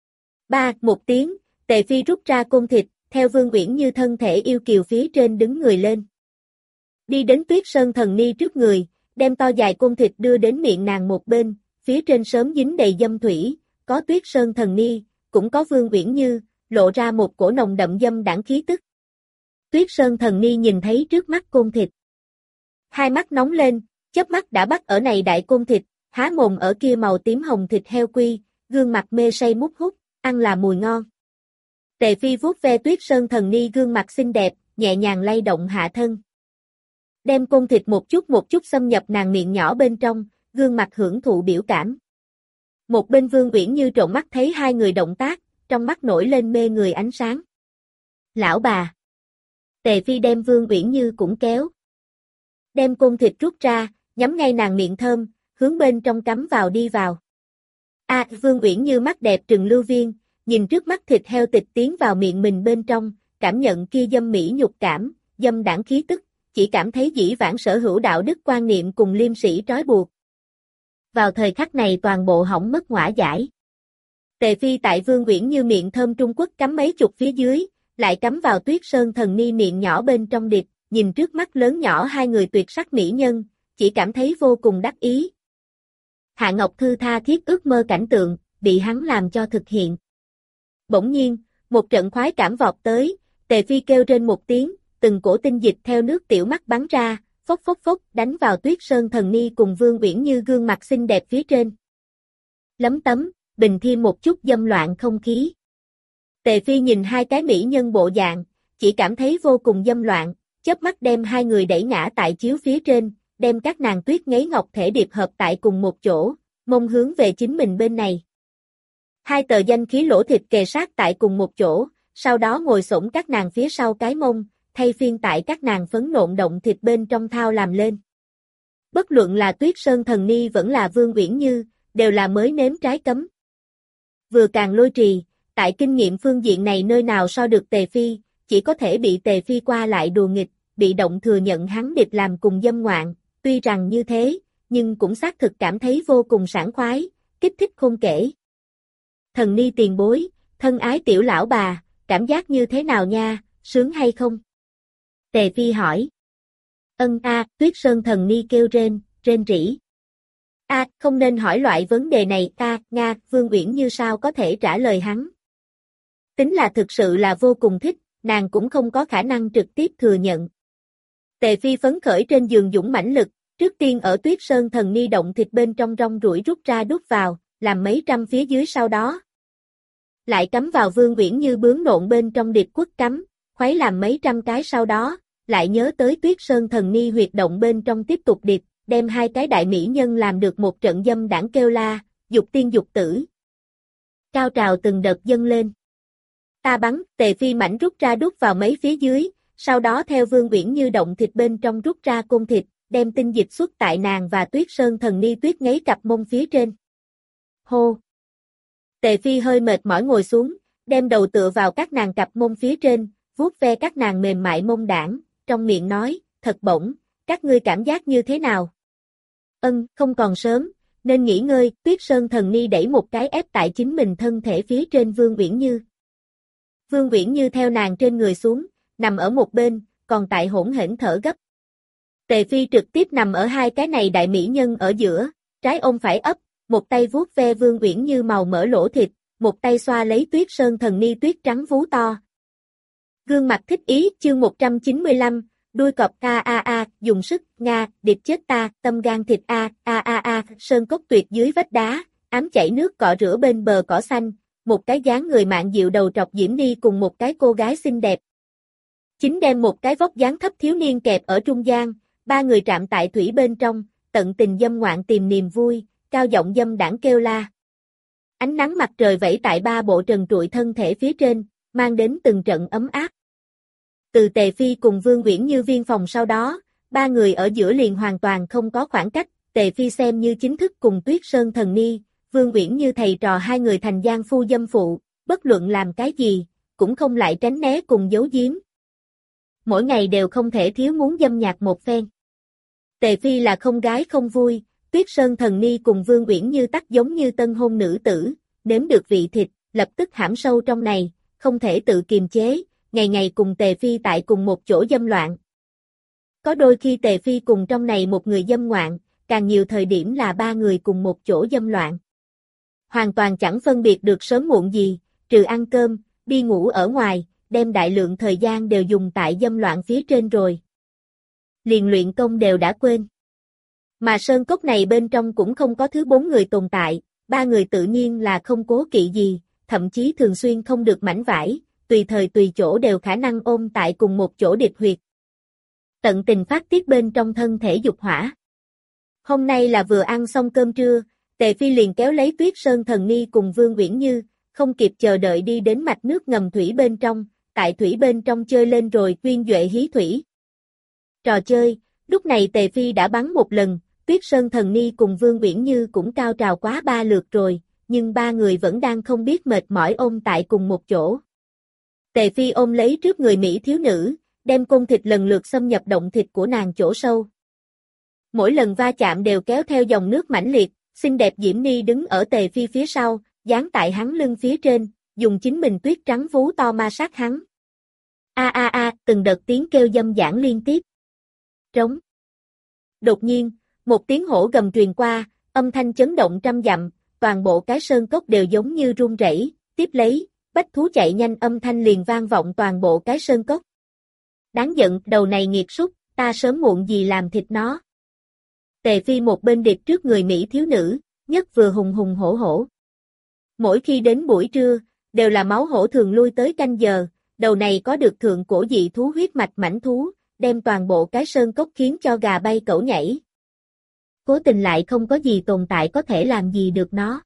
[SPEAKER 1] Một tiếng, Tề Phi rút ra côn thịt, theo Vương Uyển Như thân thể yêu kiều phía trên đứng người lên. Đi đến Tuyết Sơn Thần Ni trước người, đem to dài côn thịt đưa đến miệng nàng một bên, phía trên sớm dính đầy dâm thủy, có Tuyết Sơn Thần Ni, cũng có Vương Uyển Như, lộ ra một cổ nồng đậm dâm đãng khí tức. Tuyết Sơn Thần Ni nhìn thấy trước mắt côn thịt. Hai mắt nóng lên, chớp mắt đã bắt ở này đại côn thịt, há mồm ở kia màu tím hồng thịt heo quy, gương mặt mê say mút hút, ăn là mùi ngon. Tề Phi vuốt ve Tuyết Sơn Thần Ni gương mặt xinh đẹp, nhẹ nhàng lay động hạ thân. Đem côn thịt một chút xâm nhập nàng miệng nhỏ bên trong, gương mặt hưởng thụ biểu cảm. Một bên Vương Uyển Như trộn mắt thấy hai người động tác, trong mắt nổi lên mê người ánh sáng. Lão bà! Tề Phi đem Vương Uyển Như cũng kéo. Đem côn thịt rút ra, nhắm ngay nàng miệng thơm, hướng bên trong cắm vào đi vào. Vương Uyển Như mắt đẹp trừng lưu viên, nhìn trước mắt thịt heo tịch tiến vào miệng mình bên trong, cảm nhận kia dâm mỹ nhục cảm, dâm đãng khí tức, chỉ cảm thấy dĩ vãng sở hữu đạo đức quan niệm cùng liêm sĩ trói buộc. Vào thời khắc này toàn bộ hỏng mất ngõa giải. Tề Phi tại Vương Uyển Như miệng thơm Trung Quốc cắm mấy chục phía dưới, lại cắm vào Tuyết Sơn Thần Ni miệng nhỏ bên trong điệp, nhìn trước mắt lớn nhỏ hai người tuyệt sắc mỹ nhân, chỉ cảm thấy vô cùng đắc ý. Hạ Ngọc Thư tha thiết ước mơ cảnh tượng, bị hắn làm cho thực hiện. Bỗng nhiên, một trận khoái cảm vọt tới, Tề Phi kêu trên một tiếng, từng cổ tinh dịch theo nước tiểu mắt bắn ra, phốc phốc phốc đánh vào Tuyết Sơn Thần Ni cùng Vương Uyển Như gương mặt xinh đẹp phía trên. Lấm tấm, bình thêm một chút dâm loạn không khí. Tề Phi nhìn hai cái mỹ nhân bộ dạng, chỉ cảm thấy vô cùng dâm loạn, chớp mắt đem hai người đẩy ngã tại chiếu phía trên, đem các nàng tuyết ngấy ngọc thể điệp hợp tại cùng một chỗ, mông hướng về chính mình bên này. Hai tờ danh khí lỗ thịt kề sát tại cùng một chỗ, sau đó ngồi xổm các nàng phía sau cái mông, thay phiên tại các nàng phấn nộn động thịt bên trong thao làm lên. Bất luận là Tuyết Sơn Thần Ni vẫn là Vương Uyển Như, đều là mới nếm trái cấm. Vừa càng lôi trì, tại kinh nghiệm phương diện này nơi nào so được Tề Phi, chỉ có thể bị Tề Phi qua lại đùa nghịch, bị động thừa nhận hắn địch làm cùng dâm ngoạn, tuy rằng như thế, nhưng cũng xác thực cảm thấy vô cùng sảng khoái, kích thích khôn kể. Thần ni tiền bối, thân ái tiểu lão bà, cảm giác như thế nào nha, sướng hay không? Tề Phi hỏi. Tuyết Sơn thần ni kêu rên rỉ. Không nên hỏi loại vấn đề này, Vương Uyển Như sao có thể trả lời hắn. Tính là thực sự là vô cùng thích, nàng cũng không có khả năng trực tiếp thừa nhận. Tề Phi phấn khởi trên giường dũng mãnh lực, trước tiên ở Tuyết Sơn thần ni động thịt bên trong rong ruổi rút ra đút vào, làm mấy trăm phía dưới sau đó. Lại cắm vào Vương Uyển Như bướm nộn bên trong điệp quất cắm, khuấy làm mấy trăm cái sau đó, lại nhớ tới Tuyết Sơn thần ni huyệt động bên trong tiếp tục điệp, đem hai cái đại mỹ nhân làm được một trận dâm đảng kêu la, dục tiên dục tử. Cao trào từng đợt dâng lên. Ta bắn, Tề Phi mảnh rút ra đút vào mấy phía dưới, sau đó theo Vương Uyển Như động thịt bên trong rút ra côn thịt, đem tinh dịch xuất tại nàng và Tuyết Sơn thần ni tuyết ngấy cặp mông phía trên. Hô! Tề Phi hơi mệt mỏi ngồi xuống, đem đầu tựa vào các nàng cặp mông phía trên, vuốt ve các nàng mềm mại mông đảng, trong miệng nói, thật bổng, các ngươi cảm giác như thế nào? Không còn sớm, nên nghỉ ngơi, Tuyết Sơn thần ni đẩy một cái ép tại chính mình thân thể phía trên Vương Uyển Như. Vương Uyển Như theo nàng trên người xuống, nằm ở một bên, còn tại hỗn hển thở gấp. Tề Phi trực tiếp nằm ở hai cái này đại mỹ nhân ở giữa, trái ôm phải ấp, một tay vuốt ve Vương Uyển Như màu mỡ lỗ thịt, một tay xoa lấy Tuyết Sơn thần ni tuyết trắng vú to. Gương mặt thích ý, chương 195, đuôi cọp dùng sức, điệp chết ta, tâm gan thịt sơn cốc tuyệt dưới vách đá, ám chảy nước cọ rửa bên bờ cỏ xanh, một cái dáng người mạn dịu đầu trọc Diễm Ni cùng một cái cô gái xinh đẹp. Chính đem một cái vóc dáng thấp thiếu niên kẹp ở trung gian, ba người trạm tại thủy bên trong, tận tình dâm ngoạn tìm niềm vui, cao giọng dâm đảng kêu la. Ánh nắng mặt trời vẫy tại ba bộ trần trụi thân thể phía trên, mang đến từng trận ấm áp. Từ Tề Phi cùng Vương Uyển Như viên phòng sau đó, ba người ở giữa liền hoàn toàn không có khoảng cách, Tề Phi xem như chính thức cùng Tuyết Sơn thần ni, Vương Uyển Như thầy trò hai người thành gian phu dâm phụ, bất luận làm cái gì, cũng không lại tránh né cùng giấu giếm. Mỗi ngày đều không thể thiếu muốn dâm nhạc một phen. Tề Phi là không gái không vui, Tuyết Sơn thần ni cùng Vương Uyển Như tắc giống như tân hôn nữ tử, nếm được vị thịt, lập tức hãm sâu trong này, không thể tự kiềm chế, ngày ngày cùng Tề Phi tại cùng một chỗ dâm loạn. Có đôi khi Tề Phi cùng trong này một người dâm ngoạn, càng nhiều thời điểm là ba người cùng một chỗ dâm loạn. Hoàn toàn chẳng phân biệt được sớm muộn gì, trừ ăn cơm, đi ngủ ở ngoài, đem đại lượng thời gian đều dùng tại dâm loạn phía trên rồi. Liền luyện công đều đã quên. Mà sơn cốc này bên trong cũng không có thứ bốn người tồn tại, ba người tự nhiên là không cố kỵ gì, thậm chí thường xuyên không được mảnh vải, tùy thời tùy chỗ đều khả năng ôm tại cùng một chỗ điệp huyệt. Tận tình phát tiết bên trong thân thể dục hỏa. Hôm nay là vừa ăn xong cơm trưa, Tề Phi liền kéo lấy Tuyết Sơn thần ni cùng Vương Uyển Như, không kịp chờ đợi đi đến mạch nước ngầm thủy bên trong, tại thủy bên trong chơi lên rồi quyên duệ hí thủy. Trò chơi, lúc này Tề Phi đã bắn một lần, Tuyết Sơn thần ni cùng Vương Uyển Như cũng cao trào quá ba lượt rồi, nhưng ba người vẫn đang không biết mệt mỏi ôm tại cùng một chỗ. Tề Phi ôm lấy trước người Mỹ thiếu nữ, đem côn thịt lần lượt xâm nhập động thịt của nàng chỗ sâu. Mỗi lần va chạm đều kéo theo dòng nước mãnh liệt, xinh đẹp Diễm Ni đứng ở Tề Phi phía sau, dán tại hắn lưng phía trên, dùng chính mình tuyết trắng vú to ma sát hắn. Từng đợt tiếng kêu dâm dãn liên tiếp. Trống. Đột nhiên, một tiếng hổ gầm truyền qua, âm thanh chấn động trăm dặm, toàn bộ cái sơn cốc đều giống như rung rẩy, tiếp lấy, bách thú chạy nhanh âm thanh liền vang vọng toàn bộ cái sơn cốc. Đáng giận, đầu này nghiệt súc, ta sớm muộn gì làm thịt nó. Tề Phi một bên điệp trước người Mỹ thiếu nữ, nhất vừa hùng hùng hổ hổ. Mỗi khi đến buổi trưa, đều là máu hổ thường lui tới canh giờ, đầu này có được thượng cổ dị thú huyết mạch mãnh thú, đem toàn bộ cái sơn cốc khiến cho gà bay cẩu nhảy. Cố tình lại không có gì tồn tại có thể làm gì được nó.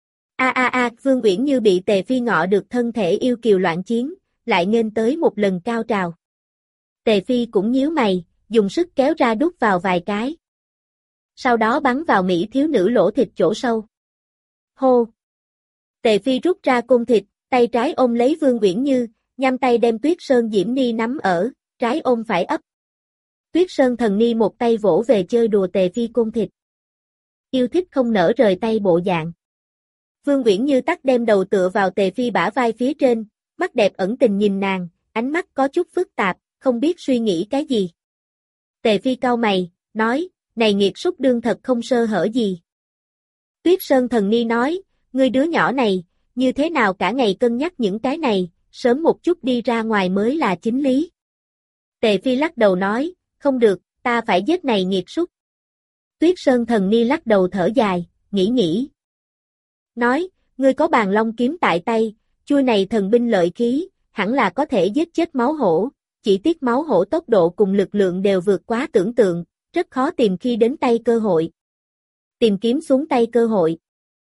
[SPEAKER 1] Vương Uyển Như bị Tề Phi ngọ được thân thể yêu kiều loạn chiến, lại nghênh tới một lần cao trào. Tề Phi cũng nhíu mày, dùng sức kéo ra đút vào vài cái. Sau đó bắn vào Mỹ thiếu nữ lỗ thịt chỗ sâu. Hô! Tề Phi rút ra côn thịt, tay trái ôm lấy Vương Uyển Như, nhăm tay đem Tuyết Sơn Diễm Ni nắm ở, trái ôm phải ấp. Tuyết Sơn Thần Ni một tay vỗ về chơi đùa Tề Phi côn thịt. Yêu thích không nỡ rời tay bộ dạng. Vương Uyển Như tắc đem đầu tựa vào Tề Phi bả vai phía trên, mắt đẹp ẩn tình nhìn nàng, ánh mắt có chút phức tạp, không biết suy nghĩ cái gì. Tề Phi cau mày, nói, này nghiệt súc đương thật không sơ hở gì. Tuyết Sơn Thần Ni nói, ngươi đứa nhỏ này, như thế nào cả ngày cân nhắc những cái này, sớm một chút đi ra ngoài mới là chính lý. Tề Phi lắc đầu nói, không được, ta phải giết này nghiệt súc. Tuyết Sơn Thần Ni lắc đầu thở dài, nghĩ. Nói, ngươi có bàn long kiếm tại tay, chuôi này thần binh lợi khí, hẳn là có thể giết chết máu hổ, chỉ tiếc máu hổ tốc độ cùng lực lượng đều vượt quá tưởng tượng, rất khó tìm khi đến tay cơ hội. Tìm kiếm xuống tay cơ hội.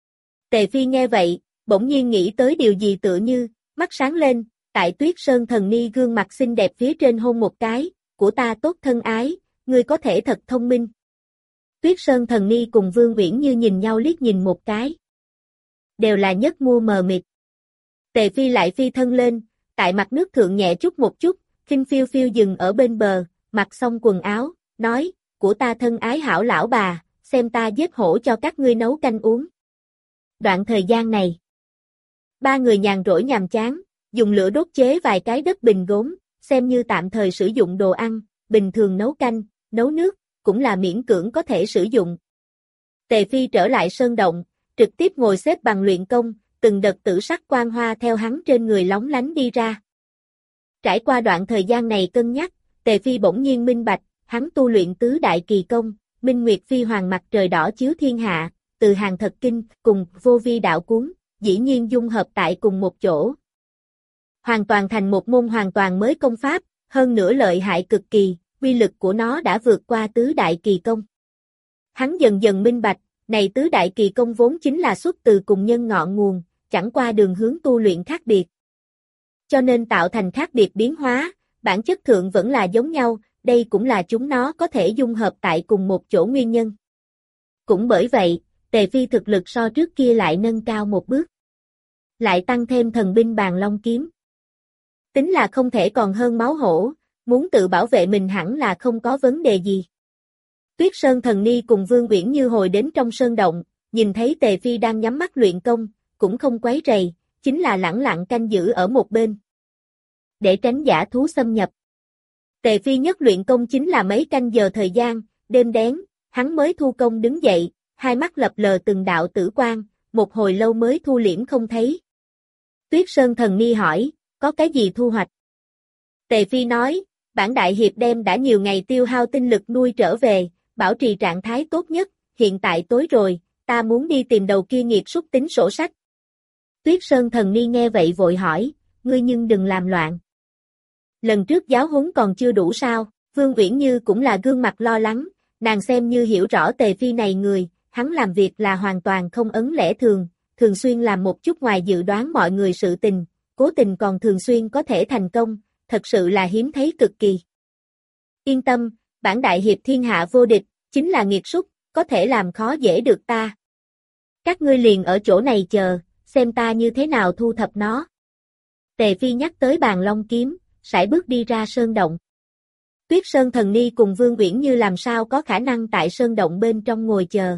[SPEAKER 1] Tề Phi nghe vậy, bỗng nhiên nghĩ tới điều gì tựa như, mắt sáng lên, tại Tuyết Sơn Thần Ni gương mặt xinh đẹp phía trên hôn một cái, của ta tốt thân ái, ngươi có thể thật thông minh. Tuyết Sơn Thần Ni cùng Vương Uyển Như nhìn nhau liếc nhìn một cái. Đều là nhất mua mờ mịt. Tề Phi lại phi thân lên, tại mặt nước thượng nhẹ chút một chút, khinh phiêu phiêu dừng ở bên bờ, mặc xong quần áo, nói, của ta thân ái hảo lão bà, xem ta giết hổ cho các ngươi nấu canh uống. Đoạn thời gian này, ba người nhàn rỗi nhàm chán, dùng lửa đốt chế vài cái đất bình gốm, xem như tạm thời sử dụng đồ ăn, bình thường nấu canh, nấu nước, cũng là miễn cưỡng có thể sử dụng. Tề Phi trở lại sơn động, trực tiếp ngồi xếp bằng luyện công, từng đợt tử sắc quang hoa theo hắn trên người lóng lánh đi ra. Trải qua đoạn thời gian này cân nhắc, Tề Phi bỗng nhiên minh bạch, hắn tu luyện tứ đại kỳ công, Minh Nguyệt Phi Hoàng mặt trời đỏ chiếu thiên hạ, từ hàng thật kinh cùng vô vi đạo cuốn, dĩ nhiên dung hợp tại cùng một chỗ. Hoàn toàn thành một môn hoàn toàn mới công pháp, hơn nữa lợi hại cực kỳ, uy lực của nó đã vượt qua tứ đại kỳ công. Hắn dần dần minh bạch, này tứ đại kỳ công vốn chính là xuất từ cùng nhân ngọn nguồn, chẳng qua đường hướng tu luyện khác biệt. Cho nên tạo thành khác biệt biến hóa, bản chất thượng vẫn là giống nhau, đây cũng là chúng nó có thể dung hợp tại cùng một chỗ nguyên nhân. Cũng bởi vậy, Tề Phi thực lực so trước kia lại nâng cao một bước. Lại tăng thêm thần binh bàn long kiếm. Tính là không thể còn hơn máu hổ, muốn tự bảo vệ mình hẳn là không có vấn đề gì. Tuyết Sơn Thần Ni cùng Vương Uyển Như hồi đến trong sơn động, nhìn thấy Tề Phi đang nhắm mắt luyện công, cũng không quấy rầy, chính là lẳng lặng canh giữ ở một bên. Để tránh dã thú xâm nhập. Tề Phi nhất luyện công chính là mấy canh giờ thời gian, đêm đen, hắn mới thu công đứng dậy, hai mắt lập lờ từng đạo tử quang, một hồi lâu mới thu liễm không thấy. Tuyết Sơn Thần Ni hỏi, có cái gì thu hoạch? Tề Phi nói, bản đại hiệp đem đã nhiều ngày tiêu hao tinh lực nuôi trở về, bảo trì trạng thái tốt nhất, hiện tại tối rồi, ta muốn đi tìm đầu kia nghiệt súc tính sổ sách. Tuyết Sơn Thần Ni nghe vậy vội hỏi, ngươi nhưng đừng làm loạn. Lần trước giáo huấn còn chưa đủ sao, Vương Uyển Như cũng là gương mặt lo lắng, nàng xem như hiểu rõ Tề Phi này người, hắn làm việc là hoàn toàn không ấn lẽ thường, thường xuyên làm một chút ngoài dự đoán mọi người sự tình, cố tình còn thường xuyên có thể thành công, thật sự là hiếm thấy cực kỳ. Yên tâm, bản đại hiệp thiên hạ vô địch, chính là nghiệt súc, có thể làm khó dễ được ta. Các ngươi liền ở chỗ này chờ, xem ta như thế nào thu thập nó. Tề Phi nhắc tới bàn long kiếm, sải bước đi ra sơn động. Tuyết Sơn Thần Ni cùng Vương Uyển Như làm sao có khả năng tại sơn động bên trong ngồi chờ.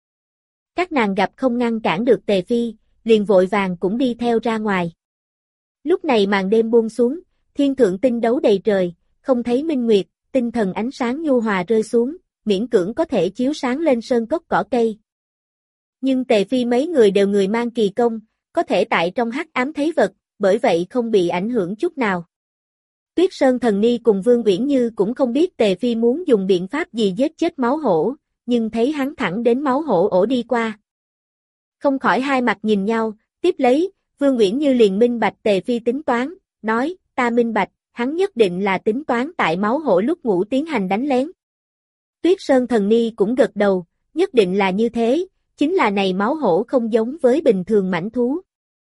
[SPEAKER 1] Các nàng gặp không ngăn cản được Tề Phi, liền vội vàng cũng đi theo ra ngoài. Lúc này màn đêm buông xuống, thiên thượng tinh đấu đầy trời, không thấy minh nguyệt, tinh thần ánh sáng nhu hòa rơi xuống, miễn cưỡng có thể chiếu sáng lên sơn cốc cỏ cây. Nhưng Tề Phi mấy người đều người mang kỳ công, có thể tại trong hắc ám thấy vật, bởi vậy không bị ảnh hưởng chút nào. Tuyết Sơn Thần Ni cùng Vương Uyển Như cũng không biết Tề Phi muốn dùng biện pháp gì giết chết máu hổ, nhưng thấy hắn thẳng đến máu hổ ổ đi qua. Không khỏi hai mặt nhìn nhau, tiếp lấy, Vương Uyển Như liền minh bạch Tề Phi tính toán, nói, ta minh bạch, hắn nhất định là tính toán tại máu hổ lúc ngủ tiến hành đánh lén. Tuyết Sơn Thần Ni cũng gật đầu, nhất định là như thế, chính là này máu hổ không giống với bình thường mãnh thú.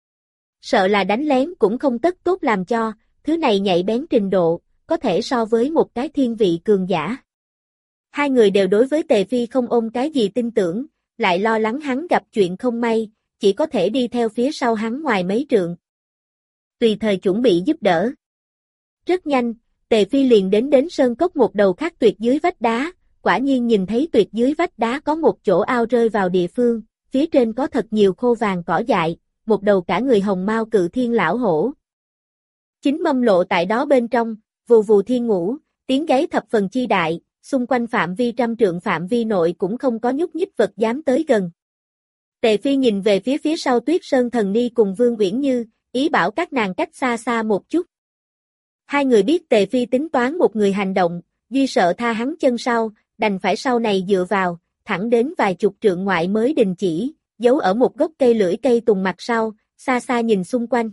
[SPEAKER 1] Sợ là đánh lén cũng không tất tốt làm cho, thứ này nhạy bén trình độ, có thể so với một cái thiên vị cường giả. Hai người đều đối với Tề Phi không ôm cái gì tin tưởng, lại lo lắng hắn gặp chuyện không may, chỉ có thể đi theo phía sau hắn ngoài mấy trượng. Tùy thời chuẩn bị giúp đỡ. Rất nhanh, Tề Phi liền đến sơn cốc một đầu khác tuyệt dưới vách đá, quả nhiên nhìn thấy tuyệt dưới vách đá có một chỗ ao rơi vào địa phương, phía trên có thật nhiều khô vàng cỏ dại, một đầu cả người hồng mao cự thiên lão hổ. Chính mâm lộ tại đó bên trong, vù vù thiên ngũ, tiếng gáy thập phần chi đại, xung quanh phạm vi trăm trượng phạm vi nội cũng không có nhúc nhích vật dám tới gần. Tề Phi nhìn về phía sau Tuyết Sơn Thần Ni cùng Vương Uyển Như, ý bảo các nàng cách xa xa một chút. Hai người biết Tề Phi tính toán một người hành động, duy sợ tha hắn chân sau, đành phải sau này dựa vào, thẳng đến vài chục trượng ngoại mới đình chỉ, giấu ở một gốc cây lưỡi cây tùng mặt sau, xa xa nhìn xung quanh.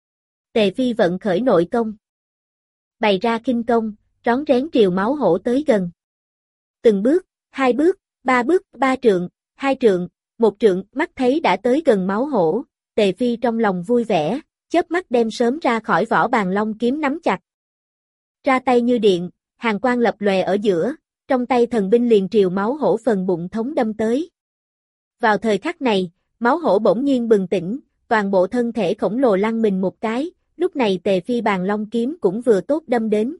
[SPEAKER 1] Tề Phi vận khởi nội công, bày ra kinh công, rón rén triều máu hổ tới gần. Từng bước, hai bước, ba trượng, hai trượng, một trượng, mắt thấy đã tới gần máu hổ, Tề Phi trong lòng vui vẻ, chớp mắt đem sớm ra khỏi vỏ bàn long kiếm nắm chặt. Ra tay như điện, hàn quang lập lòe ở giữa, trong tay thần binh liền triều máu hổ phần bụng thống đâm tới. Vào thời khắc này, máu hổ bỗng nhiên bừng tỉnh, toàn bộ thân thể khổng lồ lăn mình một cái, lúc này Tề Phi bàn long kiếm cũng vừa tốt đâm đến.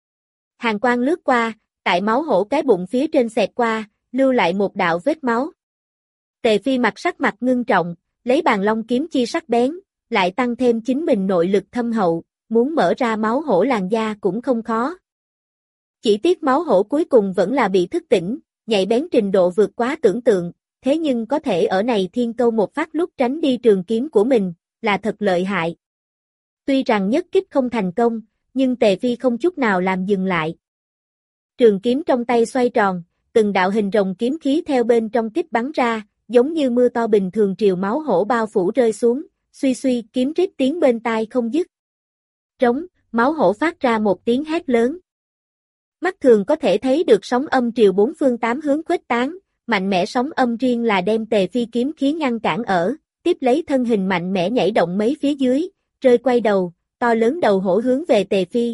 [SPEAKER 1] Hàn quang lướt qua, tại máu hổ cái bụng phía trên xẹt qua, lưu lại một đạo vết máu. Tề Phi sắc mặt ngưng trọng, lấy bàn long kiếm chi sắc bén, lại tăng thêm chính mình nội lực thâm hậu, muốn mở ra máu hổ làn da cũng không khó. Chỉ tiếc máu hổ cuối cùng vẫn là bị thức tỉnh, nhạy bén trình độ vượt quá tưởng tượng, thế nhưng có thể ở này thiên câu một phát lúc tránh đi trường kiếm của mình, là thật lợi hại. Tuy rằng nhất kích không thành công, nhưng Tề Phi không chút nào làm dừng lại. Trường kiếm trong tay xoay tròn, từng đạo hình rồng kiếm khí theo bên trong kích bắn ra, giống như mưa to bình thường triều máu hổ bao phủ rơi xuống, suy suy kiếm rít tiếng bên tai không dứt. Trống, máu hổ phát ra một tiếng hét lớn. Mắt thường có thể thấy được sóng âm triều bốn phương tám hướng khuếch tán, mạnh mẽ sóng âm riêng là đem Tề Phi kiếm khí ngăn cản ở, tiếp lấy thân hình mạnh mẽ nhảy động mấy phía dưới, rơi quay đầu, to lớn đầu hổ hướng về Tề Phi.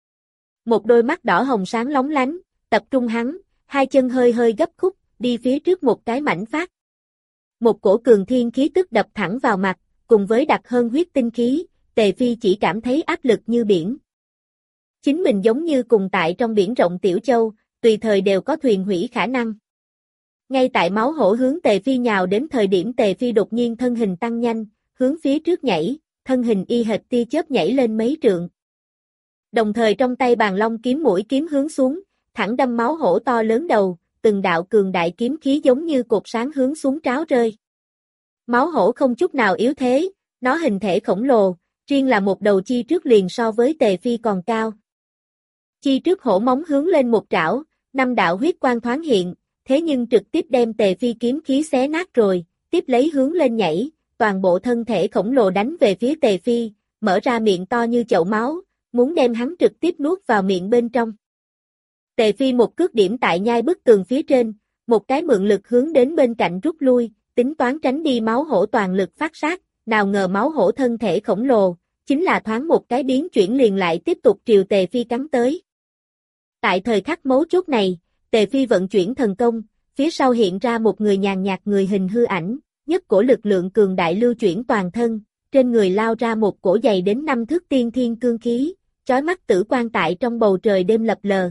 [SPEAKER 1] Một đôi mắt đỏ hồng sáng lóng lánh, tập trung hắn, hai chân hơi hơi gấp khúc, đi phía trước một cái mảnh phát. Một cổ cường thiên khí tức đập thẳng vào mặt, cùng với đặc hơn huyết tinh khí, Tề Phi chỉ cảm thấy áp lực như biển. Chính mình giống như cùng tại trong biển rộng Tiểu Châu, tùy thời đều có thuyền hủy khả năng. Ngay tại máu hổ hướng Tề Phi nhào đến thời điểm Tề Phi đột nhiên thân hình tăng nhanh, hướng phía trước nhảy, thân hình y hệt tia chớp nhảy lên mấy trượng. Đồng thời trong tay bàn long kiếm mũi kiếm hướng xuống, thẳng đâm máu hổ to lớn đầu, từng đạo cường đại kiếm khí giống như cột sáng hướng xuống tráo rơi. Máu hổ không chút nào yếu thế, nó hình thể khổng lồ, riêng là một đầu chi trước liền so với Tề Phi còn cao. Chi trước hổ móng hướng lên một trảo, năm đạo huyết quang thoáng hiện, thế nhưng trực tiếp đem Tề Phi kiếm khí xé nát rồi, tiếp lấy hướng lên nhảy, toàn bộ thân thể khổng lồ đánh về phía Tề Phi, mở ra miệng to như chậu máu, muốn đem hắn trực tiếp nuốt vào miệng bên trong. Tề Phi một cước điểm tại nhai bức tường phía trên, một cái mượn lực hướng đến bên cạnh rút lui, tính toán tránh đi máu hổ toàn lực phát sát, nào ngờ máu hổ thân thể khổng lồ, chính là thoáng một cái biến chuyển liền lại tiếp tục triều Tề Phi cắn tới. Tại thời khắc mấu chốt này, Tề Phi vận chuyển thần công, phía sau hiện ra một người nhàn nhạt người hình hư ảnh, nhất cổ lực lượng cường đại lưu chuyển toàn thân, trên người lao ra một cổ dày đến 5 thước tiên thiên cương khí, chói mắt tử quang tại trong bầu trời đêm lập lờ.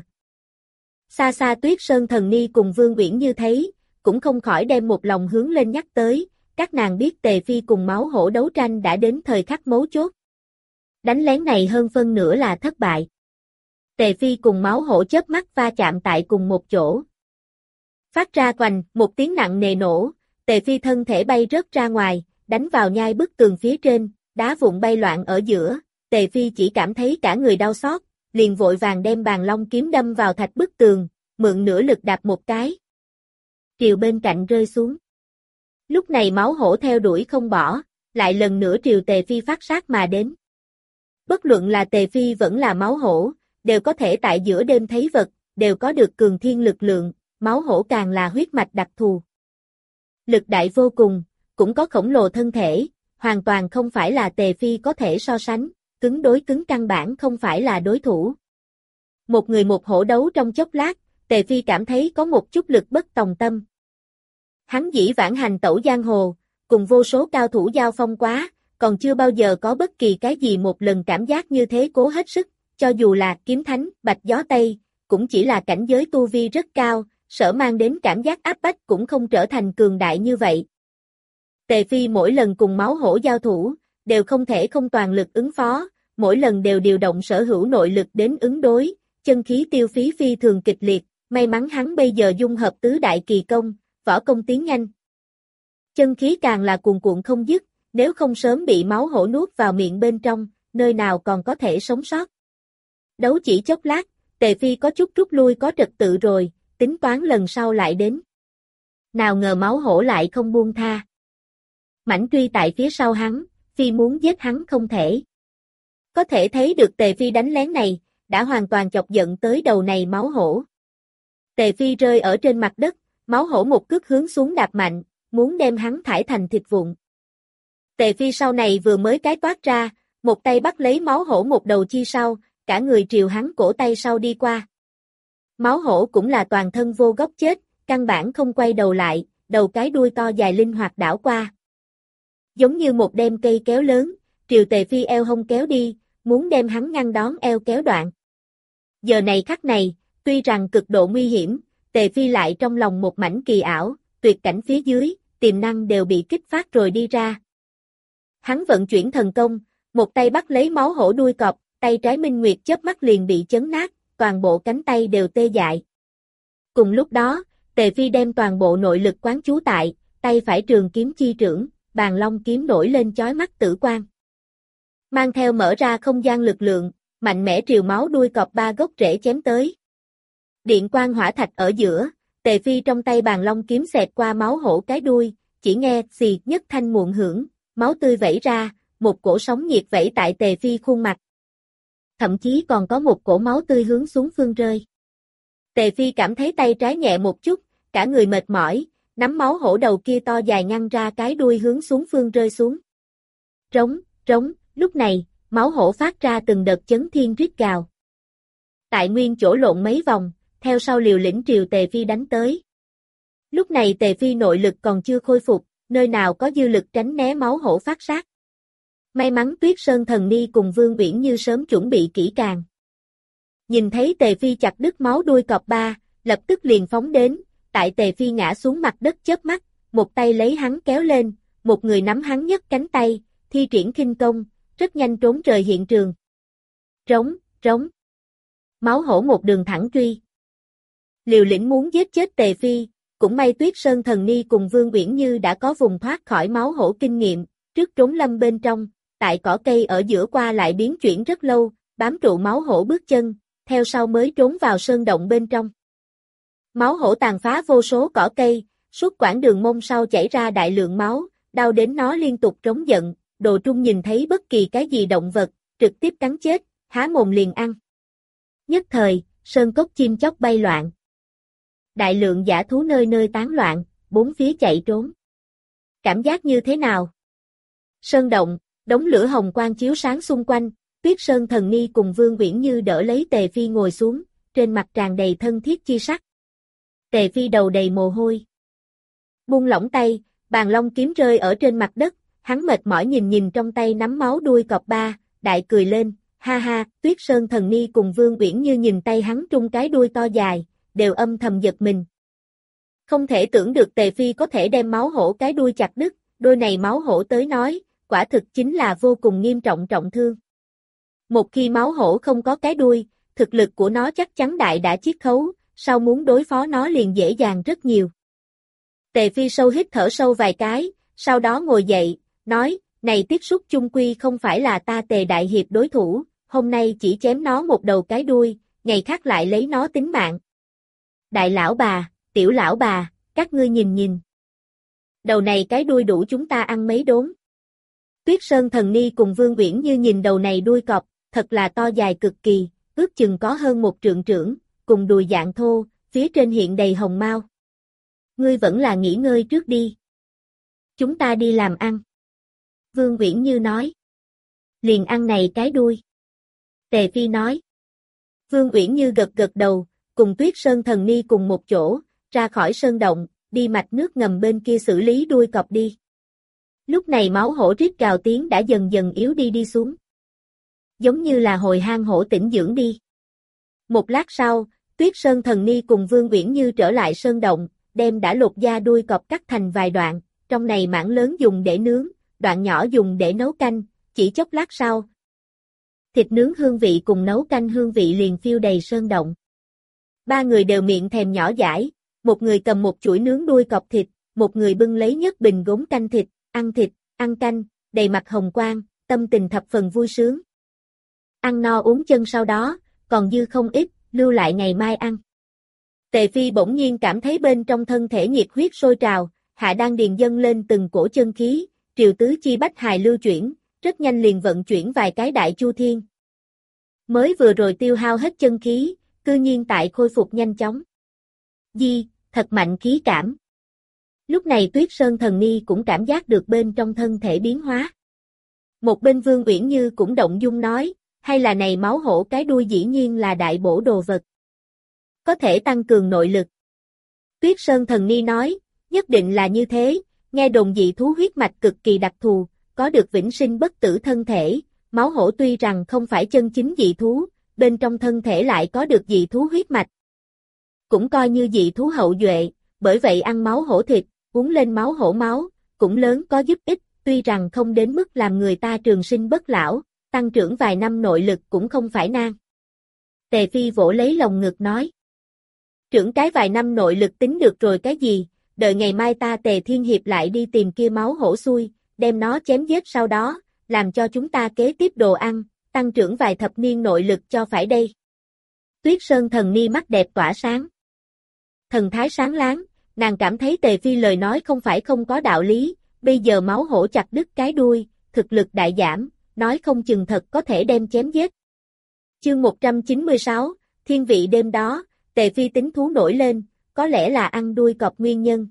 [SPEAKER 1] Xa xa Tuyết Sơn Thần Ni cùng Vương Uyển Như thấy, cũng không khỏi đem một lòng hướng lên nhắc tới, các nàng biết Tề Phi cùng máu hổ đấu tranh đã đến thời khắc mấu chốt. Đánh lén này hơn phân nửa là thất bại. Tề Phi cùng máu hổ chớp mắt va chạm tại cùng một chỗ. Phát ra quành, một tiếng nặng nề nổ, Tề Phi thân thể bay rớt ra ngoài, đánh vào nhai bức tường phía trên, đá vụn bay loạn ở giữa, Tề Phi chỉ cảm thấy cả người đau xót, liền vội vàng đem bàn long kiếm đâm vào thạch bức tường, mượn nửa lực đạp một cái. Triều bên cạnh rơi xuống. Lúc này máu hổ theo đuổi không bỏ, lại lần nữa triều Tề Phi phát sát mà đến. Bất luận là Tề Phi vẫn là máu hổ, đều có thể tại giữa đêm thấy vật, đều có được cường thiên lực lượng, máu hổ càng là huyết mạch đặc thù. Lực đại vô cùng, cũng có khổng lồ thân thể, hoàn toàn không phải là Tề Phi có thể so sánh, cứng đối cứng căn bản không phải là đối thủ. Một người một hổ đấu trong chốc lát, Tề Phi cảm thấy có một chút lực bất tòng tâm. Hắn dĩ vãng hành tẩu giang hồ, cùng vô số cao thủ giao phong quá, còn chưa bao giờ có bất kỳ cái gì một lần cảm giác như thế cố hết sức, cho dù là kiếm thánh, bạch gió Tây, cũng chỉ là cảnh giới tu vi rất cao, sở mang đến cảm giác áp bách cũng không trở thành cường đại như vậy. Tề Phi mỗi lần cùng máu hổ giao thủ, đều không thể không toàn lực ứng phó, mỗi lần đều điều động sở hữu nội lực đến ứng đối, chân khí tiêu phí phi thường kịch liệt, may mắn hắn bây giờ dung hợp tứ đại kỳ công, võ công tiến nhanh. Chân khí càng là cuồn cuộn không dứt, nếu không sớm bị máu hổ nuốt vào miệng bên trong, nơi nào còn có thể sống sót. Đấu chỉ chốc lát, Tề Phi có chút rút lui có trật tự rồi, tính toán lần sau lại đến. Nào ngờ máu hổ lại không buông tha. Mãnh truy tại phía sau hắn, Phi muốn giết hắn không thể. Có thể thấy được Tề Phi đánh lén này, đã hoàn toàn chọc giận tới đầu này máu hổ. Tề Phi rơi ở trên mặt đất, máu hổ một cước hướng xuống đạp mạnh, muốn đem hắn thải thành thịt vụn. Tề Phi sau này vừa mới cái toát ra, một tay bắt lấy máu hổ một đầu chi sau, cả người triều hắn cổ tay sau đi qua. Máu hổ cũng là toàn thân vô góc chết, căn bản không quay đầu lại, đầu cái đuôi to dài linh hoạt đảo qua. Giống như một đem cây kéo lớn, triều Tề Phi eo hông kéo đi, muốn đem hắn ngăn đón eo kéo đoạn. Giờ này khắc này, tuy rằng cực độ nguy hiểm, Tề Phi lại trong lòng một mảnh kỳ ảo, tuyệt cảnh phía dưới, tiềm năng đều bị kích phát rồi đi ra. Hắn vận chuyển thần công, một tay bắt lấy máu hổ đuôi cọp, tay trái Minh Nguyệt chớp mắt liền bị chấn nát, toàn bộ cánh tay đều tê dại. Cùng lúc đó, Tề Phi đem toàn bộ nội lực quán chú tại, tay phải trường kiếm chi trưởng, bàn long kiếm nổi lên chói mắt tử quang. Mang theo mở ra không gian lực lượng, mạnh mẽ triều máu đuôi cọp ba gốc rễ chém tới. Điện quang hỏa thạch ở giữa, Tề Phi trong tay bàn long kiếm xẹt qua máu hổ cái đuôi, chỉ nghe xì nhất thanh muộn hưởng, máu tươi vẩy ra, một cổ sóng nhiệt vẩy tại Tề Phi khuôn mặt. Thậm chí còn có một cổ máu tươi hướng xuống phương rơi. Tề Phi cảm thấy tay trái nhẹ một chút, cả người mệt mỏi, nắm máu hổ đầu kia to dài ngăn ra cái đuôi hướng xuống phương rơi xuống. Rống, rống, lúc này, máu hổ phát ra từng đợt chấn thiên rít gào. Tại nguyên chỗ lộn mấy vòng, theo sau liều lĩnh triều Tề Phi đánh tới. Lúc này Tề Phi nội lực còn chưa khôi phục, nơi nào có dư lực tránh né máu hổ phát sát. May mắn Tuyết Sơn Thần Ni cùng Vương Uyển Như sớm chuẩn bị kỹ càng. Nhìn thấy Tề Phi chặt đứt máu đuôi cọp ba, lập tức liền phóng đến, tại Tề Phi ngã xuống mặt đất chớp mắt, một tay lấy hắn kéo lên, một người nắm hắn nhấc cánh tay, thi triển khinh công, rất nhanh trốn rời hiện trường. Rống, rống. Máu hổ một đường thẳng truy. Liều lĩnh muốn giết chết Tề Phi, cũng may Tuyết Sơn Thần Ni cùng Vương Uyển Như đã có vùng thoát khỏi máu hổ kinh nghiệm, trước trốn lâm bên trong, tại cỏ cây ở giữa qua lại biến chuyển rất lâu, bám trụ máu hổ bước chân, theo sau mới trốn vào sơn động bên trong. Máu hổ tàn phá vô số cỏ cây, suốt quãng đường mông sau chảy ra đại lượng máu, đau đến nó liên tục trống giận, Đồ Trung nhìn thấy bất kỳ cái gì động vật, trực tiếp cắn chết, há mồm liền ăn. Nhất thời, sơn cốc chim chóc bay loạn. Đại lượng dã thú nơi nơi tán loạn, bốn phía chạy trốn. Cảm giác như thế nào? Sơn động, đống lửa hồng quang chiếu sáng xung quanh, Tuyết Sơn Thần Ni cùng Vương Uyển Như đỡ lấy Tề Phi ngồi xuống, trên mặt tràn đầy thân thiết chi sắc. Tề Phi đầu đầy mồ hôi. Buông lỏng tay, bàn long kiếm rơi ở trên mặt đất, hắn mệt mỏi nhìn nhìn trong tay nắm máu đuôi cọp ba, đại cười lên, ha ha, Tuyết Sơn Thần Ni cùng Vương Uyển Như nhìn tay hắn trung cái đuôi to dài, đều âm thầm giật mình. Không thể tưởng được Tề Phi có thể đem máu hổ cái đuôi chặt đứt, đôi này máu hổ tới nói, quả thực chính là vô cùng nghiêm trọng trọng thương. Một khi máu hổ không có cái đuôi, thực lực của nó chắc chắn đại đã chiết khấu, sau muốn đối phó nó liền dễ dàng rất nhiều. Tề Phi sâu hít thở sâu vài cái, sau đó ngồi dậy, nói, này Tiết Súc chung quy không phải là ta Tề Đại Hiệp đối thủ, hôm nay chỉ chém nó một đầu cái đuôi, ngày khác lại lấy nó tính mạng. Đại lão bà, tiểu lão bà, các ngươi nhìn nhìn. Đầu này cái đuôi đủ chúng ta ăn mấy đốn. Tuyết Sơn Thần Ni cùng Vương Uyển Như nhìn đầu này đuôi cọp, thật là to dài cực kỳ, ước chừng có hơn một trượng trưởng, cùng đùi dạng thô, phía trên hiện đầy hồng mau. Ngươi vẫn là nghỉ ngơi trước đi. Chúng ta đi làm ăn. Vương Uyển Như nói. Liền ăn này cái đuôi. Tề Phi nói. Vương Uyển Như gật gật đầu, cùng Tuyết Sơn Thần Ni cùng một chỗ, ra khỏi sơn động, đi mạch nước ngầm bên kia xử lý đuôi cọp đi. Lúc này máu hổ rít gào tiếng đã dần dần yếu đi đi xuống. giống như là hồi hang hổ tĩnh dưỡng đi. Một lát sau, Tuyết Sơn Thần Ni cùng Vương Uyển Như trở lại sơn động, đem đã lột da đuôi cọp cắt thành vài đoạn, trong này mảng lớn dùng để nướng, đoạn nhỏ dùng để nấu canh, chỉ chốc lát sau. Thịt nướng hương vị cùng nấu canh hương vị liền phiêu đầy sơn động. Ba người đều miệng thèm nhỏ dãi, một người cầm một chuỗi nướng đuôi cọp thịt, một người bưng lấy nhất bình gốm canh thịt, ăn canh, đầy mặt hồng quang, tâm tình thập phần vui sướng. Ăn no uống chân sau đó, còn dư không ít, lưu lại ngày mai ăn. Tề Phi bỗng nhiên cảm thấy bên trong thân thể nhiệt huyết sôi trào, hạ đan điền dâng lên từng cổ chân khí, triều tứ chi bách hài lưu chuyển, rất nhanh liền vận chuyển vài cái đại chu thiên. Mới vừa rồi tiêu hao hết chân khí, cư nhiên tại khôi phục nhanh chóng. Thật mạnh khí cảm. Lúc này Tuyết Sơn Thần Ni cũng cảm giác được bên trong thân thể biến hóa. Một bên Vương Uyển Như cũng động dung nói, hay là này máu hổ cái đuôi dĩ nhiên là đại bổ đồ vật. Có thể tăng cường nội lực. Tuyết Sơn Thần Ni nói, nhất định là như thế, nghe đồn dị thú huyết mạch cực kỳ đặc thù, có được vĩnh sinh bất tử thân thể, máu hổ tuy rằng không phải chân chính dị thú, bên trong thân thể lại có được dị thú huyết mạch. Cũng coi như dị thú hậu duệ, bởi vậy ăn máu hổ thịt, uống lên máu hổ máu, cũng lớn có giúp ích, tuy rằng không đến mức làm người ta trường sinh bất lão, tăng trưởng vài năm nội lực cũng không phải nan. Tề Phi vỗ lấy lồng ngực nói. Trưởng cái vài năm nội lực tính được rồi cái gì, đợi ngày mai ta Tề Thiên Hiệp lại đi tìm kia máu hổ xui, đem nó chém giết sau đó, làm cho chúng ta kế tiếp đồ ăn, tăng trưởng vài thập niên nội lực cho phải đây. Tuyết Sơn Thần Ni mắt đẹp tỏa sáng. Thần thái sáng láng, nàng cảm thấy Tề Phi lời nói không phải không có đạo lý, bây giờ máu hổ chặt đứt cái đuôi, thực lực đại giảm, nói không chừng thật có thể đem chém giết. Chương 196, Thiên vị đêm đó, Tề Phi tính thú nổi lên, có lẽ là ăn đuôi cọp nguyên nhân.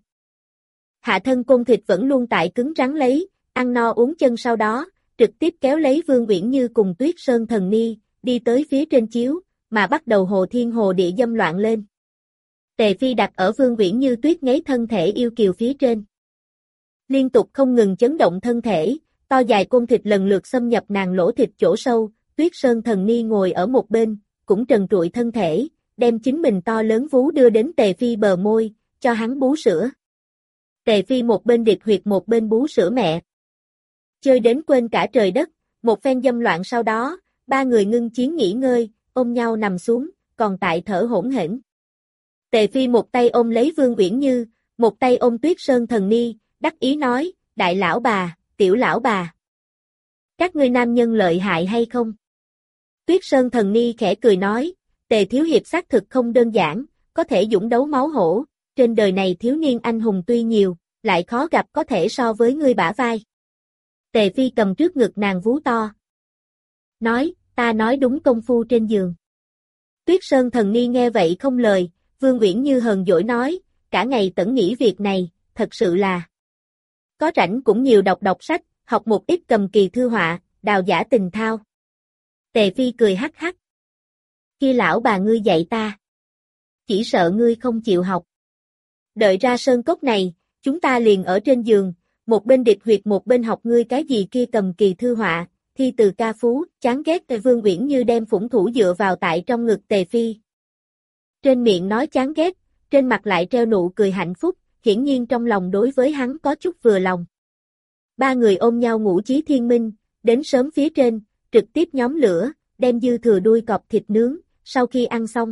[SPEAKER 1] Hạ thân côn thịt vẫn luôn tại cứng rắn lấy, ăn no uống chân sau đó, trực tiếp kéo lấy Vương Uyển Như cùng Tuyết Sơn Thần Ni, đi tới phía trên chiếu, mà bắt đầu hồ thiên hồ địa dâm loạn lên. Tề Phi đặt ở Vương Uyển Như tuyết ngấy thân thể yêu kiều phía trên. Liên tục không ngừng chấn động thân thể, to dài côn thịt lần lượt xâm nhập nàng lỗ thịt chỗ sâu, Tuyết Sơn Thần Ni ngồi ở một bên, cũng trần trụi thân thể, đem chính mình to lớn vú đưa đến Tề Phi bờ môi, cho hắn bú sữa. Tề Phi một bên điệp huyệt một bên bú sữa mẹ. Chơi đến quên cả trời đất, một phen dâm loạn sau đó, ba người ngưng chiến nghỉ ngơi, ôm nhau nằm xuống, còn tại thở hỗn hển. Tề Phi một tay ôm lấy Vương Uyển Như, một tay ôm Tuyết Sơn Thần Ni, đắc ý nói, đại lão bà, tiểu lão bà. Các ngươi nam nhân lợi hại hay không? Tuyết Sơn Thần Ni khẽ cười nói, Tề thiếu hiệp xác thực không đơn giản, có thể dũng đấu máu hổ, trên đời này thiếu niên anh hùng tuy nhiều, lại khó gặp có thể so với ngươi bả vai. Tề Phi cầm trước ngực nàng vú to. Nói, ta nói đúng công phu trên giường. Tuyết Sơn Thần Ni nghe vậy không lời, Vương Uyển Như hờn dỗi nói, cả ngày tẩn nghĩ việc này, thật sự là. Có rảnh cũng nhiều đọc sách, học một ít cầm kỳ thư họa, đào giả tình thao. Tề Phi cười hắc hắc. Kia lão bà ngươi dạy ta. Chỉ sợ ngươi không chịu học. Đợi ra sơn cốc này, chúng ta liền ở trên giường, một bên địch huyệt một bên học ngươi cái gì kia cầm kỳ thư họa, thi từ ca phú, chán ghét. Vương Uyển Như đem phủng thủ dựa vào tại trong ngực Tề Phi. Trên miệng nói chán ghét, trên mặt lại treo nụ cười hạnh phúc, hiển nhiên trong lòng đối với hắn có chút vừa lòng. Ba người ôm nhau ngủ chí thiên minh, đến sớm phía trên, trực tiếp nhóm lửa, đem dư thừa đuôi cọp thịt nướng, sau khi ăn xong.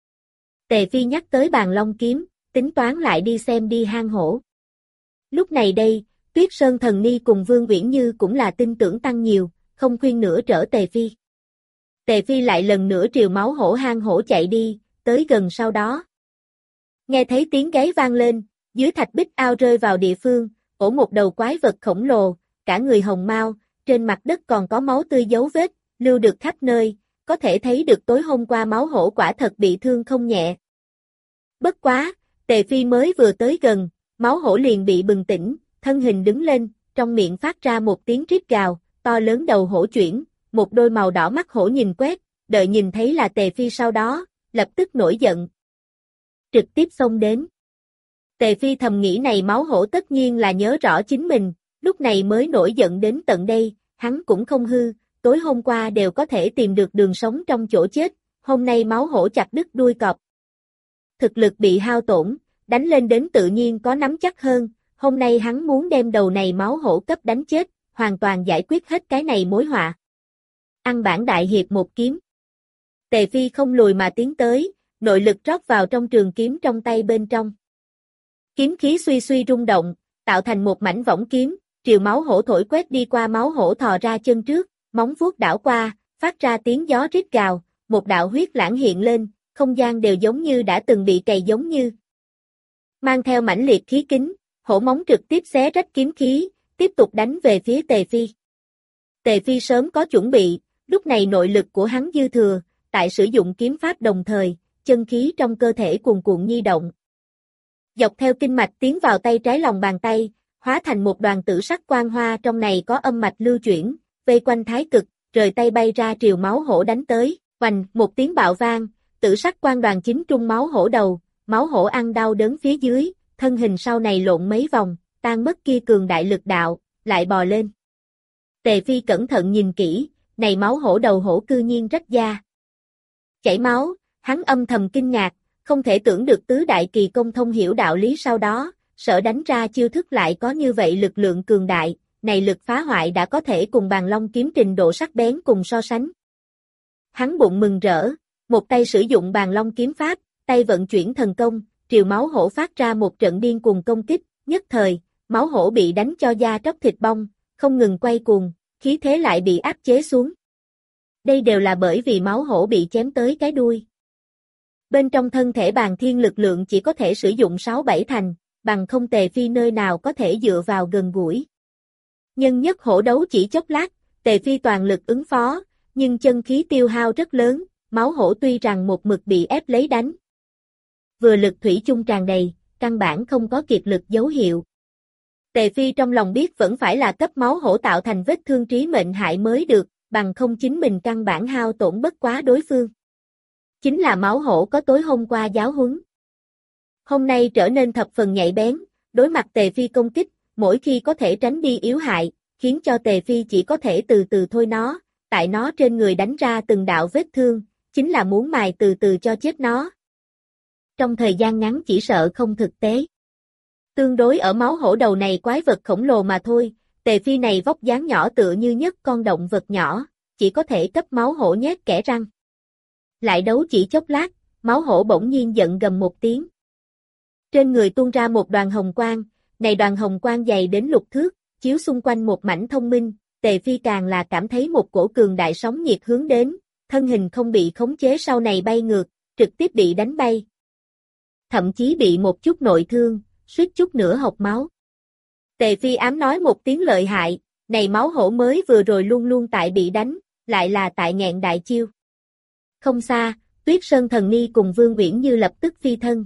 [SPEAKER 1] Tề Phi nhắc tới bàn long kiếm, tính toán lại đi xem đi hang hổ. Lúc này đây, Tuyết Sơn Thần Ni cùng Vương Uyển Như cũng là tin tưởng tăng nhiều, không khuyên nữa trở Tề Phi. Tề Phi lại lần nữa triều máu hổ hang hổ chạy đi, tới gần sau đó. Nghe thấy tiếng gáy vang lên, dưới thạch bích ao rơi vào địa phương, ổ một đầu quái vật khổng lồ, cả người hồng mao, trên mặt đất còn có máu tươi dấu vết, lưu được khắp nơi, có thể thấy được tối hôm qua máu hổ quả thật bị thương không nhẹ. Bất quá, Tề Phi mới vừa tới gần, máu hổ liền bị bừng tỉnh, thân hình đứng lên, trong miệng phát ra một tiếng rít gào, to lớn đầu hổ chuyển, một đôi màu đỏ mắt hổ nhìn quét, đợi nhìn thấy là Tề Phi sau đó, lập tức nổi giận. Trực tiếp xông đến. Tề Phi thầm nghĩ này máu hổ tất nhiên là nhớ rõ chính mình, lúc này mới nổi giận đến tận đây, hắn cũng không hư, tối hôm qua đều có thể tìm được đường sống trong chỗ chết, hôm nay máu hổ chặt đứt đuôi cọp. Thực lực bị hao tổn, đánh lên đến tự nhiên có nắm chắc hơn, hôm nay hắn muốn đem đầu này máu hổ cấp đánh chết, hoàn toàn giải quyết hết cái này mối họa. Ăn bản đại hiệp một kiếm. Tề Phi không lùi mà tiến tới, nội lực rót vào trong trường kiếm trong tay bên trong. Kiếm khí suy suy rung động, tạo thành một mảnh võng kiếm, triều máu hổ thổi quét đi qua, máu hổ thò ra chân trước, móng vuốt đảo qua, phát ra tiếng gió rít gào, một đạo huyết lãng hiện lên, không gian đều giống như đã từng bị cày giống như. Mang theo mãnh liệt khí kính, hổ móng trực tiếp xé rách kiếm khí, tiếp tục đánh về phía Tề Phi. Tề Phi sớm có chuẩn bị, lúc này nội lực của hắn dư thừa, tại sử dụng kiếm pháp đồng thời, chân khí trong cơ thể cuồn cuộn nhi động. Dọc theo kinh mạch tiến vào tay trái lòng bàn tay, hóa thành một đoàn tử sắc quang hoa, trong này có âm mạch lưu chuyển, vây quanh thái cực, rời tay bay ra triều máu hổ đánh tới, oành, một tiếng bạo vang, tử sắc quang đoàn chính trung máu hổ đầu, máu hổ ăn đau đớn phía dưới, thân hình sau này lộn mấy vòng, tan mất kia cường đại lực đạo, lại bò lên. Tề Phi cẩn thận nhìn kỹ, này máu hổ đầu hổ cư nhiên rách da. Chảy máu, hắn âm thầm kinh ngạc, không thể tưởng được tứ đại kỳ công thông hiểu đạo lý, sau đó, sợ đánh ra chiêu thức lại có như vậy lực lượng cường đại, này lực phá hoại đã có thể cùng Bàn Long kiếm trình độ sắc bén cùng so sánh. Hắn bụng mừng rỡ, một tay sử dụng Bàn Long kiếm pháp, tay vận chuyển thần công, triều máu hổ phát ra một trận điên cuồng công kích, nhất thời, máu hổ bị đánh cho da tróc thịt bong, không ngừng quay cuồng, khí thế lại bị áp chế xuống. Đây đều là bởi vì máu hổ bị chém tới cái đuôi. Bên trong thân thể Bàn Thiên lực lượng chỉ có thể sử dụng 6-7 thành, bằng không Tề Phi nơi nào có thể dựa vào gần gũi. Nhân nhất hổ đấu chỉ chốc lát, Tề Phi toàn lực ứng phó, nhưng chân khí tiêu hao rất lớn, máu hổ tuy rằng một mực bị ép lấy đánh. Vừa lực thủy chung tràn đầy, căn bản không có kiệt lực dấu hiệu. Tề Phi trong lòng biết vẫn phải là cấp máu hổ tạo thành vết thương trí mệnh hại mới được, bằng không chính mình căn bản hao tổn bất quá đối phương. Chính là máu hổ có tối hôm qua giáo huấn. Hôm nay trở nên thập phần nhạy bén, đối mặt Tề Phi công kích, mỗi khi có thể tránh đi yếu hại, khiến cho Tề Phi chỉ có thể từ từ thôi nó, tại nó trên người đánh ra từng đạo vết thương, chính là muốn mài từ từ cho chết nó. Trong thời gian ngắn chỉ sợ không thực tế. Tương đối ở máu hổ đầu này quái vật khổng lồ mà thôi, Tề Phi này vóc dáng nhỏ tựa như nhất con động vật nhỏ, chỉ có thể cấp máu hổ nhét kẽ răng. Lại đấu chỉ chốc lát, máu hổ bỗng nhiên giận gầm một tiếng. Trên người tuôn ra một đoàn hồng quang, này đoàn hồng quang dày đến lục thước, chiếu xung quanh một mảnh thông minh, Tề Phi càng là cảm thấy một cổ cường đại sóng nhiệt hướng đến, thân hình không bị khống chế sau này bay ngược, trực tiếp bị đánh bay. Thậm chí bị một chút nội thương, suýt chút nữa hộc máu. Tề Phi ám nói một tiếng lợi hại, này máu hổ mới vừa rồi luôn luôn tại bị đánh, lại là tại nghẹn đại chiêu. Không xa, Tuyết Sơn Thần Ni cùng Vương Uyển Như lập tức phi thân.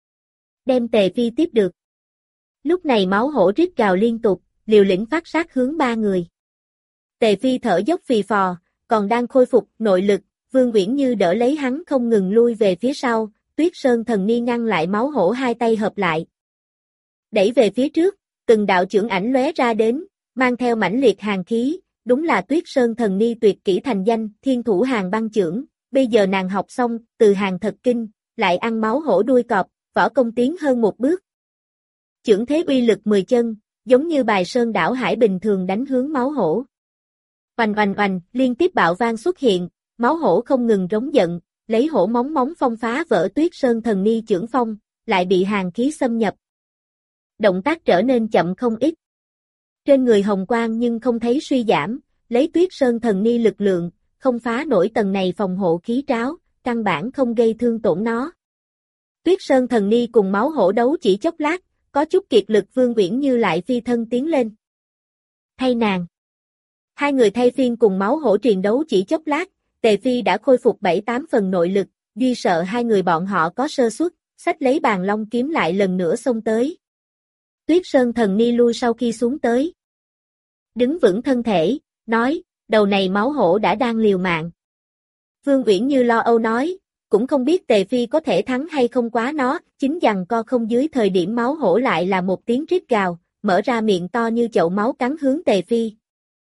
[SPEAKER 1] Đem Tề Phi tiếp được. Lúc này máu hổ rít gào liên tục, liều lĩnh phát sát hướng ba người. Tề Phi thở dốc phì phò, còn đang khôi phục nội lực, Vương Uyển Như đỡ lấy hắn không ngừng lui về phía sau, Tuyết Sơn Thần Ni ngăn lại máu hổ, hai tay hợp lại. Đẩy về phía trước, từng đạo chưởng ảnh lóe ra đến, mang theo mãnh liệt hàn khí, đúng là Tuyết Sơn Thần Ni tuyệt kỹ thành danh, thiên thủ Hàn Băng chưởng, bây giờ nàng học xong, từ Hàn Thật Kinh, lại ăn máu hổ đuôi cọp, võ công tiến hơn một bước. Chưởng thế uy lực 10 chân, giống như bài sơn đảo hải bình thường đánh hướng máu hổ. Oành oành oành, liên tiếp bạo vang xuất hiện, máu hổ không ngừng rống giận, lấy hổ móng móng phong phá vỡ Tuyết Sơn Thần Ni chưởng phong, lại bị hàn khí xâm nhập. Động tác trở nên chậm không ít. Trên người hồng quang nhưng không thấy suy giảm, lấy Tuyết Sơn Thần Ni lực lượng, không phá nổi tầng này phòng hộ khí tráo, căn bản không gây thương tổn nó. Tuyết Sơn Thần Ni cùng máu hổ đấu chỉ chốc lát, có chút kiệt lực, Vương Uyển Như lại phi thân tiến lên. Thay nàng. Hai người thay phiên cùng máu hổ triền đấu chỉ chốc lát, Tề Phi đã khôi phục 7-8 phần nội lực, duy sợ hai người bọn họ có sơ suất, xách lấy Bàn Long kiếm lại lần nữa xông tới. Tuyết Sơn Thần Ni lui sau khi xuống tới. Đứng vững thân thể, nói, đầu này máu hổ đã đang liều mạng. Vương Uyển Như lo âu nói, cũng không biết Tề Phi có thể thắng hay không, quá nó, chính giằng co không dưới thời điểm máu hổ lại là một tiếng rít gào, mở ra miệng to như chậu máu cắn hướng Tề Phi.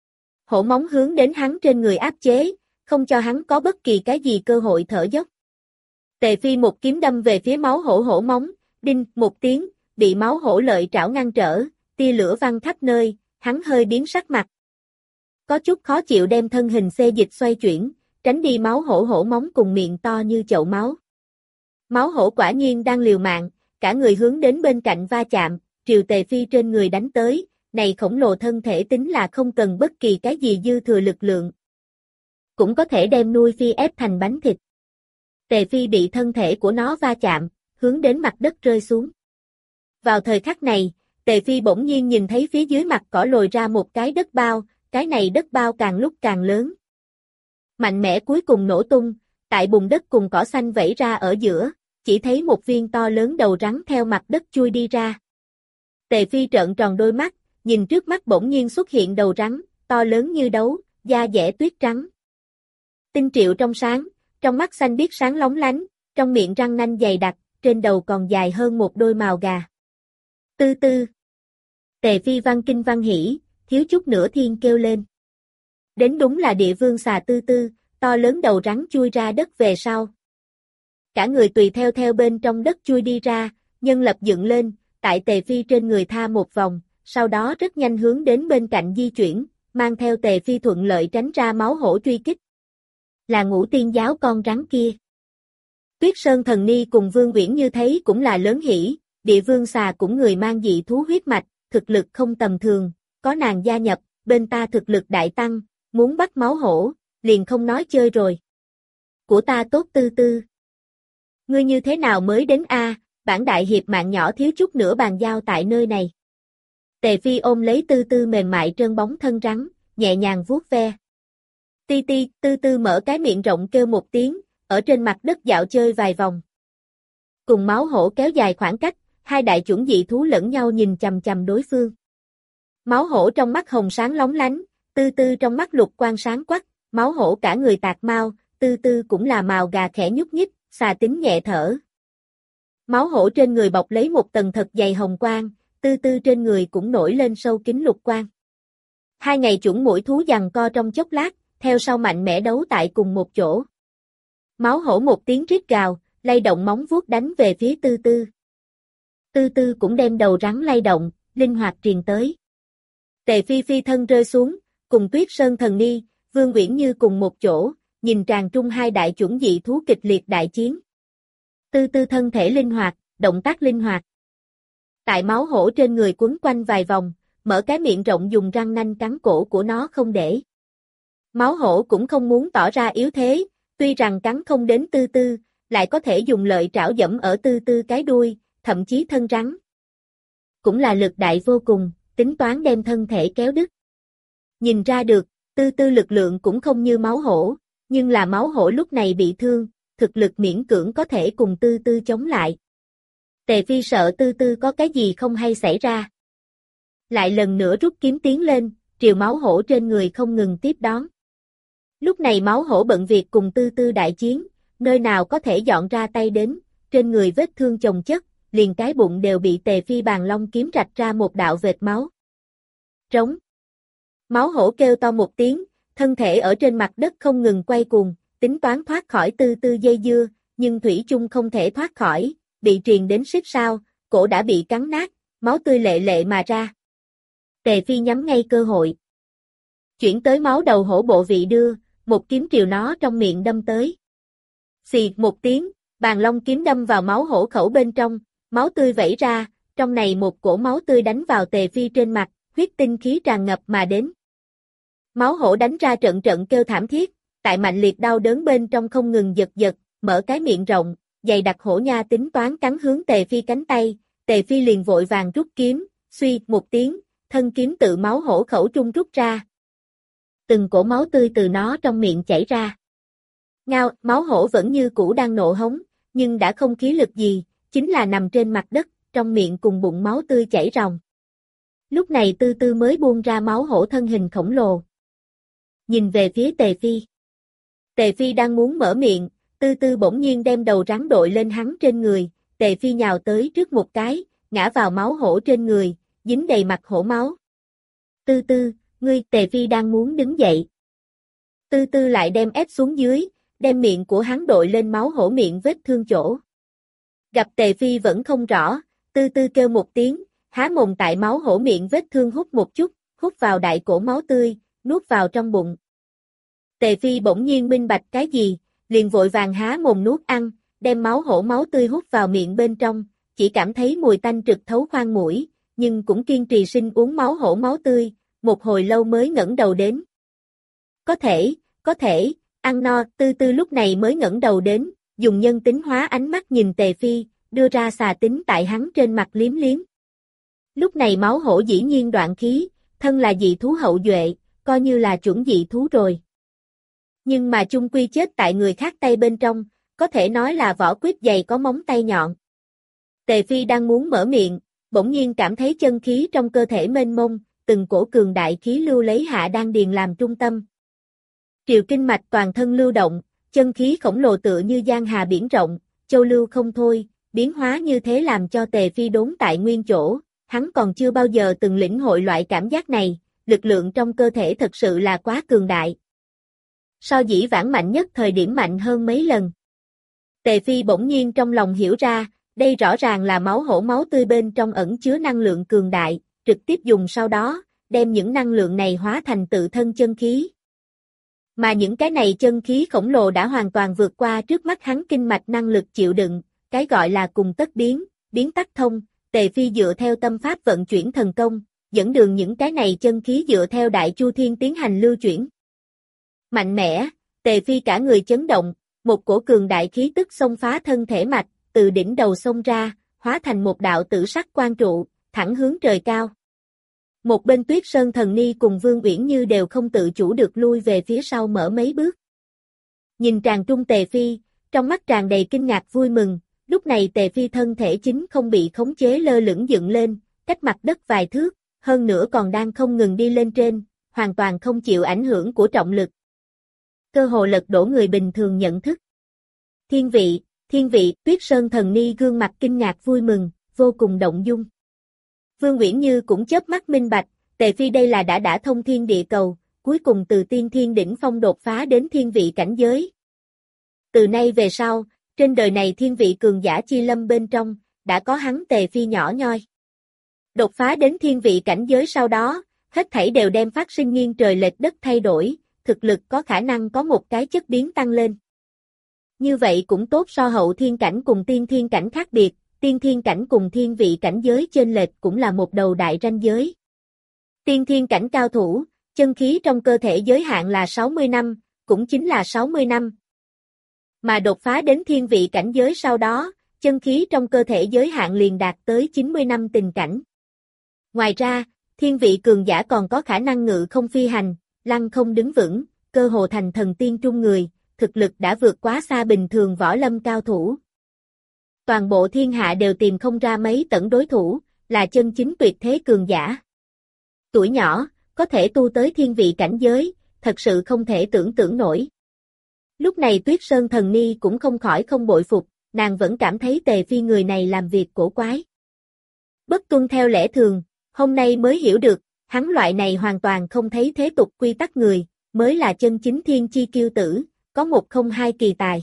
[SPEAKER 1] Hổ móng hướng đến hắn trên người áp chế, không cho hắn có bất kỳ cái gì cơ hội thở dốc. Tề Phi một kiếm đâm về phía máu hổ hổ móng, đinh một tiếng, bị máu hổ lợi trảo ngăn trở, tia lửa văng khắp nơi, hắn hơi biến sắc mặt. Có chút khó chịu đem thân hình xê dịch xoay chuyển, tránh đi máu hổ hổ móng cùng miệng to như chậu máu. Máu hổ quả nhiên đang liều mạng, cả người hướng đến bên cạnh va chạm, triều Tề Phi trên người đánh tới, này khổng lồ thân thể tính là không cần bất kỳ cái gì dư thừa lực lượng. Cũng có thể đem nuôi Phi ép thành bánh thịt. Tề Phi bị thân thể của nó va chạm, hướng đến mặt đất rơi xuống. Vào thời khắc này, Tề Phi bỗng nhiên nhìn thấy phía dưới mặt cỏ lồi ra một cái đất bao, cái này đất bao càng lúc càng lớn. Mạnh mẽ cuối cùng nổ tung, tại bùn đất cùng cỏ xanh vẫy ra ở giữa, chỉ thấy một viên to lớn đầu rắn theo mặt đất chui đi ra. Tề Phi trợn tròn đôi mắt, nhìn trước mắt bỗng nhiên xuất hiện đầu rắn, to lớn như đấu, da dẻ tuyết trắng. Tinh triệu trong sáng, trong mắt xanh biếc sáng lóng lánh, trong miệng răng nanh dày đặc, trên đầu còn dài hơn một đôi mào gà. Tư tư. Tề Phi văn kinh văn hỉ, thiếu chút nữa thiên kêu lên. Đến đúng là địa vương xà Tư tư, to lớn đầu rắn chui ra đất về sau. Cả người tùy theo bên trong đất chui đi ra, nhân lập dựng lên, tại Tề Phi trên người tha một vòng, sau đó rất nhanh hướng đến bên cạnh di chuyển, mang theo Tề Phi thuận lợi tránh ra máu hổ truy kích. Là Ngũ Tiên giáo con rắn kia. Tuyết Sơn Thần Ni cùng Vương Uyển Như thấy cũng là lớn hỉ, địa vương xà cũng người mang dị thú huyết mạch, thực lực không tầm thường, có nàng gia nhập, bên ta thực lực đại tăng, muốn bắt máu hổ, liền không nói chơi rồi. Của ta tốt Tư tư. Ngươi như thế nào mới đến a? Bản đại hiệp mạng nhỏ thiếu chút nữa bàn giao tại nơi này. Tề Phi ôm lấy Tư tư mềm mại trơn bóng thân rắn, nhẹ nhàng vuốt ve. Ti ti, Tư tư mở cái miệng rộng kêu một tiếng, ở trên mặt đất dạo chơi vài vòng. Cùng máu hổ kéo dài khoảng cách, hai đại chủng dị thú lẫn nhau nhìn chằm chằm đối phương. Máu hổ trong mắt hồng sáng lóng lánh, Tư tư trong mắt lục quang sáng quắc, máu hổ cả người tạc mau, Tư tư cũng là mào gà khẽ nhúc nhích, xà tính nhẹ thở. Máu hổ trên người bọc lấy một tầng thật dày hồng quang, Tư tư trên người cũng nổi lên sâu kín lục quang. Hai ngày chủng mũi thú giằng co trong chốc lát, theo sau mạnh mẽ đấu tại cùng một chỗ. Máu hổ một tiếng rít gào, lay động móng vuốt đánh về phía Tư tư. Tư tư cũng đem đầu rắn lay động, linh hoạt truyền tới. Tề Phi phi thân rơi xuống, cùng Tuyết Sơn Thần Ni, Vương Uyển Như cùng một chỗ, nhìn tràn trung hai đại chủng dị thú kịch liệt đại chiến. Tư tư thân thể linh hoạt, động tác linh hoạt. Tại máu hổ trên người quấn quanh vài vòng, mở cái miệng rộng dùng răng nanh cắn cổ của nó không để. Máu hổ cũng không muốn tỏ ra yếu thế, tuy rằng cắn không đến Tư tư, lại có thể dùng lợi trảo dẫm ở Tư tư cái đuôi, thậm chí thân rắn. Cũng là lực đại vô cùng, tính toán đem thân thể kéo đứt. Nhìn ra được, Tư tư lực lượng cũng không như máu hổ, nhưng là máu hổ lúc này bị thương, thực lực miễn cưỡng có thể cùng Tư tư chống lại. Tề Phi sợ Tư tư có cái gì không hay xảy ra. Lại lần nữa rút kiếm tiến lên, triều máu hổ trên người không ngừng tiếp đón. Lúc này máu hổ bận việc cùng Tư tư đại chiến, nơi nào có thể dọn ra tay đến, trên người vết thương chồng chất, liền cái bụng đều bị Tề Phi bàn long kiếm rạch ra một đạo vệt máu. Trống. Máu hổ kêu to một tiếng, thân thể ở trên mặt đất không ngừng quay cuồng, tính toán thoát khỏi Tư tư dây dưa, nhưng thủy chung không thể thoát khỏi, bị truyền đến xích sao, cổ đã bị cắn nát, máu tươi lệ lệ mà ra. Tề Phi nhắm ngay cơ hội. Chuyển tới máu đầu hổ bộ vị đưa, một kiếm triều nó trong miệng đâm tới. Xì một tiếng, bàn long kiếm đâm vào máu hổ khẩu bên trong, máu tươi vẩy ra, trong này một cổ máu tươi đánh vào Tề Phi trên mặt, huyết tinh khí tràn ngập mà đến. Máu hổ đánh ra trận trận kêu thảm thiết, tại mạnh liệt đau đớn bên trong không ngừng giật giật, mở cái miệng rộng, dày đặc hổ nha tính toán cắn hướng Tề Phi cánh tay, Tề Phi liền vội vàng rút kiếm, suy một tiếng, thân kiếm tự máu hổ khẩu trung rút ra. Từng cổ máu tươi từ nó trong miệng chảy ra. Ngao, máu hổ vẫn như cũ đang nộ hống, nhưng đã không khí lực gì, chính là nằm trên mặt đất, trong miệng cùng bụng máu tươi chảy ròng. Lúc này Tư tư mới buông ra máu hổ thân hình khổng lồ. Nhìn về phía Tề Phi. Tề Phi đang muốn mở miệng, Tư tư bỗng nhiên đem đầu rắn đội lên hắn trên người, Tề Phi nhào tới trước một cái, ngã vào máu hổ trên người, dính đầy mặt hổ máu. Tư tư, Ngươi, Tề Phi đang muốn đứng dậy. Tư Tư lại đem ép xuống dưới, đem miệng của hắn đội lên máu hổ miệng vết thương chỗ. Gặp Tề Phi vẫn không rõ, Tư Tư kêu một tiếng, há mồm tại máu hổ miệng vết thương hút một chút, hút vào đại cổ máu tươi, nuốt vào trong bụng. Tề Phi bỗng nhiên minh bạch cái gì, liền vội vàng há mồm nuốt ăn, đem máu hổ máu tươi hút vào miệng bên trong, chỉ cảm thấy mùi tanh trực thấu khoang mũi, nhưng cũng kiên trì sinh uống máu hổ máu tươi, một hồi lâu mới ngẩng đầu đến. Có thể, ăn no, Tư Tư lúc này mới ngẩng đầu đến, dùng nhân tính hóa ánh mắt nhìn Tề Phi, đưa ra xà tính tại hắn trên mặt liếm liếm. Lúc này máu hổ dĩ nhiên đoạn khí, thân là dị thú hậu duệ, coi như là chuẩn dị thú rồi. Nhưng mà chung quy chết tại người khác tay bên trong, có thể nói là vỏ quýt dày có móng tay nhọn. Tề Phi đang muốn mở miệng, bỗng nhiên cảm thấy chân khí trong cơ thể mênh mông, từng cổ cường đại khí lưu lấy hạ đan điền làm trung tâm. Triều kinh mạch toàn thân lưu động, chân khí khổng lồ tựa như giang hà biển rộng, châu lưu không thôi, biến hóa như thế làm cho Tề Phi đốn tại nguyên chỗ, hắn còn chưa bao giờ từng lĩnh hội loại cảm giác này, lực lượng trong cơ thể thật sự là quá cường đại. So dĩ vãng mạnh nhất thời điểm mạnh hơn mấy lần. Tề Phi bỗng nhiên trong lòng hiểu ra, đây rõ ràng là máu hổ máu tươi bên trong ẩn chứa năng lượng cường đại, trực tiếp dùng sau đó, đem những năng lượng này hóa thành tự thân chân khí. Mà những cái này chân khí khổng lồ đã hoàn toàn vượt qua trước mắt hắn kinh mạch năng lực chịu đựng, cái gọi là cùng tất biến, biến tắc thông, Tề Phi dựa theo tâm pháp vận chuyển thần công, dẫn đường những cái này chân khí dựa theo đại chu thiên tiến hành lưu chuyển. Mạnh mẽ, Tề Phi cả người chấn động, một cổ cường đại khí tức xông phá thân thể mạch, từ đỉnh đầu xông ra, hóa thành một đạo tử sắc quang trụ, thẳng hướng trời cao. Một bên Tuyết Sơn Thần Ni cùng Vương Uyển Như đều không tự chủ được lui về phía sau mở mấy bước. Nhìn tràng trung Tề Phi, trong mắt tràn đầy kinh ngạc vui mừng, lúc này Tề Phi thân thể chính không bị khống chế lơ lửng dựng lên, cách mặt đất vài thước, hơn nữa còn đang không ngừng đi lên trên, hoàn toàn không chịu ảnh hưởng của trọng lực. Cơ hồ lật đổ người bình thường nhận thức. Thiên vị, Tuyết Sơn Thần Ni gương mặt kinh ngạc vui mừng, vô cùng động dung. Vương Uyển Như cũng chớp mắt minh bạch, Tề Phi đây là đã thông thiên địa cầu, cuối cùng từ tiên thiên đỉnh phong đột phá đến thiên vị cảnh giới. Từ nay về sau, trên đời này thiên vị cường giả chi lâm bên trong, đã có hắn Tề Phi nhỏ nhoi. Đột phá đến thiên vị cảnh giới sau đó, hết thảy đều đem phát sinh nghiêng trời lệch đất thay đổi, thực lực có khả năng có một cái chất biến tăng lên. Như vậy cũng tốt so hậu thiên cảnh cùng tiên thiên cảnh khác biệt, tiên thiên cảnh cùng thiên vị cảnh giới chênh lệch cũng là một đầu đại ranh giới. Tiên thiên cảnh cao thủ, chân khí trong cơ thể giới hạn là 60 năm, cũng chính là 60 năm. Mà đột phá đến thiên vị cảnh giới sau đó, chân khí trong cơ thể giới hạn liền đạt tới 90 năm tình cảnh. Ngoài ra, thiên vị cường giả còn có khả năng ngự không phi hành, lăng không đứng vững, cơ hồ thành thần tiên trung người, thực lực đã vượt quá xa bình thường võ lâm cao thủ. Toàn bộ thiên hạ đều tìm không ra mấy tận đối thủ, là chân chính tuyệt thế cường giả. Tuổi nhỏ, có thể tu tới thiên vị cảnh giới, thật sự không thể tưởng tượng nổi. Lúc này Tuyết Sơn Thần Ni cũng không khỏi không bội phục, nàng vẫn cảm thấy Tề Phi người này làm việc cổ quái. Bất tuân theo lẽ thường, hôm nay mới hiểu được, hắn loại này hoàn toàn không thấy thế tục quy tắc người, mới là chân chính thiên chi kiêu tử, có một không hai kỳ tài.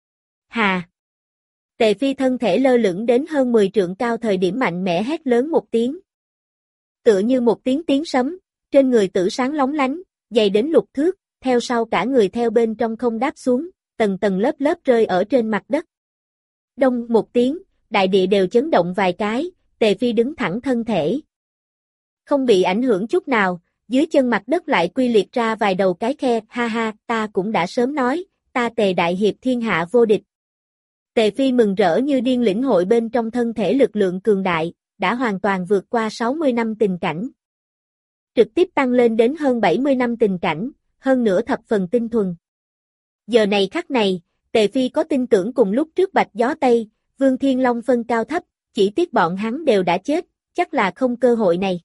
[SPEAKER 1] Hà! Tề Phi thân thể lơ lửng đến hơn 10 trượng cao thời điểm mạnh mẽ hét lớn một tiếng. Tựa như một tiếng sấm, trên người tử sáng lóng lánh, dày đến lục thước, theo sau cả người theo bên trong không đáp xuống, tầng tầng lớp lớp rơi ở trên mặt đất. Đông một tiếng, đại địa đều chấn động vài cái, Tề Phi đứng thẳng thân thể. Không bị ảnh hưởng chút nào, dưới chân mặt đất lại quy liệt ra vài đầu cái khe, ha ha, ta cũng đã sớm nói, ta Tề Đại Hiệp thiên hạ vô địch. Tề Phi mừng rỡ như điên lĩnh hội bên trong thân thể lực lượng cường đại, đã hoàn toàn vượt qua 60 năm tình cảnh. Trực tiếp tăng lên đến hơn 70 năm tình cảnh, hơn nữa thập phần tinh thuần. Giờ này khắc này, Tề Phi có tin tưởng cùng lúc trước Bạch Gió Tây, Vương Thiên Long phân cao thấp, chỉ tiếc bọn hắn đều đã chết, chắc là không cơ hội này.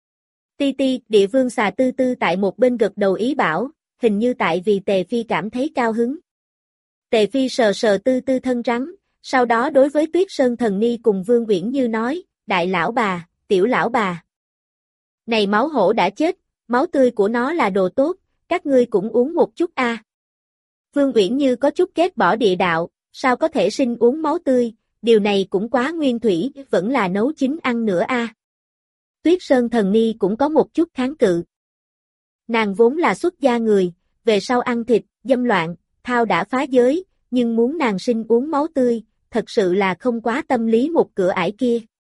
[SPEAKER 1] Ti ti, địa vương xà Tư Tư tại một bên gật đầu ý bảo, hình như tại vì Tề Phi cảm thấy cao hứng. Tề Phi sờ sờ Tư Tư thân rắn, sau đó đối với Tuyết Sơn Thần Ni cùng Vương Uyển Như nói, đại lão bà, tiểu lão bà. Này máu hổ đã chết, máu tươi của nó là đồ tốt, các ngươi cũng uống một chút a. Vương Uyển Như có chút ghét bỏ địa đạo, sao có thể sinh uống máu tươi, điều này cũng quá nguyên thủy, vẫn là nấu chín ăn nữa a. Tuyết Sơn Thần Ni cũng có một chút kháng cự. Nàng vốn là xuất gia người, về sau ăn thịt, dâm loạn, thao đã phá giới, nhưng muốn nàng sinh uống máu tươi, thật sự là không quá tâm lý một cửa ải kia.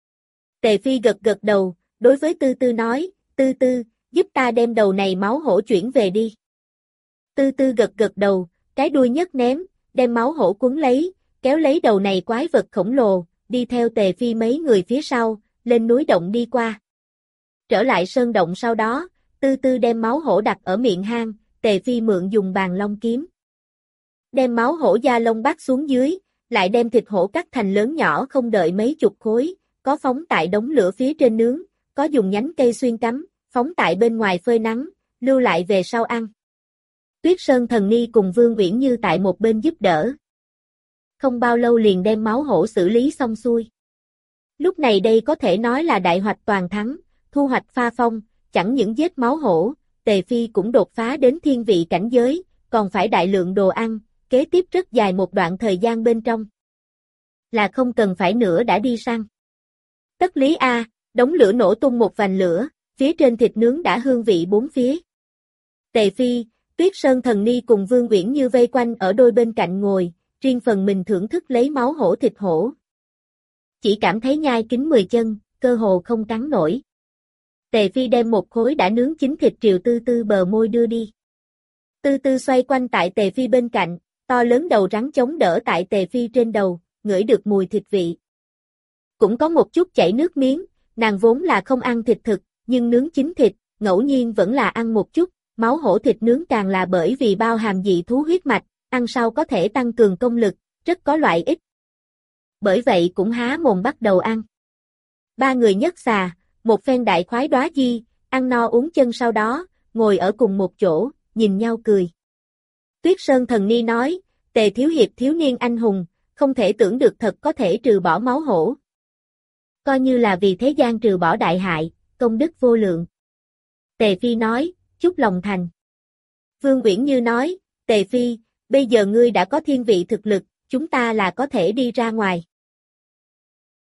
[SPEAKER 1] Tề Phi gật gật đầu, đối với Tư Tư nói, Tư Tư, giúp ta đem đầu này máu hổ chuyển về đi. Tư Tư gật gật đầu, cái đuôi nhấc ném, đem máu hổ cuốn lấy, kéo lấy đầu này quái vật khổng lồ, đi theo Tề Phi mấy người phía sau, lên núi động đi qua. Trở lại sơn động sau đó, Tư Tư đem máu hổ đặt ở miệng hang, Tề Phi mượn dùng bàn long kiếm. Đem máu hổ da lông bắt xuống dưới, lại đem thịt hổ cắt thành lớn nhỏ không đợi mấy chục khối, có phóng tại đống lửa phía trên nướng, có dùng nhánh cây xuyên cắm, phóng tại bên ngoài phơi nắng, lưu lại về sau ăn. Tuyết Sơn Thần Ni cùng Vương Uyển Như tại một bên giúp đỡ. Không bao lâu liền đem máu hổ xử lý xong xuôi. Lúc này đây có thể nói là đại hoạch toàn thắng, thu hoạch pha phong, chẳng những giết máu hổ, Tề Phi cũng đột phá đến thiên vị cảnh giới, còn phải đại lượng đồ ăn, kế tiếp rất dài một đoạn thời gian bên trong. Là không cần phải nữa đã đi săn. Tất lý a, đống lửa nổ tung một vành lửa, phía trên thịt nướng đã hương vị bốn phía. Tề Phi, Tuyết Sơn Thần Ni cùng Vương Uyển Như vây quanh ở đôi bên cạnh ngồi, riêng phần mình thưởng thức lấy máu hổ thịt hổ. Chỉ cảm thấy nhai kính 10 chân, cơ hồ không cắn nổi. Tề Phi đem một khối đã nướng chín thịt triều Tư Tư bờ môi đưa đi. Tư Tư xoay quanh tại Tề Phi bên cạnh, to lớn đầu rắn chống đỡ tại Tề Phi trên đầu, ngửi được mùi thịt vị. Cũng có một chút chảy nước miếng, nàng vốn là không ăn thịt thực, nhưng nướng chín thịt, ngẫu nhiên vẫn là ăn một chút, máu hổ thịt nướng càng là bởi vì bao hàm dị thú huyết mạch, ăn sau có thể tăng cường công lực, rất có loại ích. Bởi vậy cũng há mồm bắt đầu ăn. Ba người nhất xà, một phen đại khoái đóa di, ăn no uống chân sau đó, ngồi ở cùng một chỗ, nhìn nhau cười. Tuyết Sơn Thần Ni nói, Tề thiếu hiệp thiếu niên anh hùng, không thể tưởng được thật có thể trừ bỏ máu hổ. Coi như là vì thế gian trừ bỏ đại hại, công đức vô lượng. Tề Phi nói, chúc lòng thành. Vương Uyển Như nói, Tề Phi, bây giờ ngươi đã có thiên vị thực lực, chúng ta là có thể đi ra ngoài.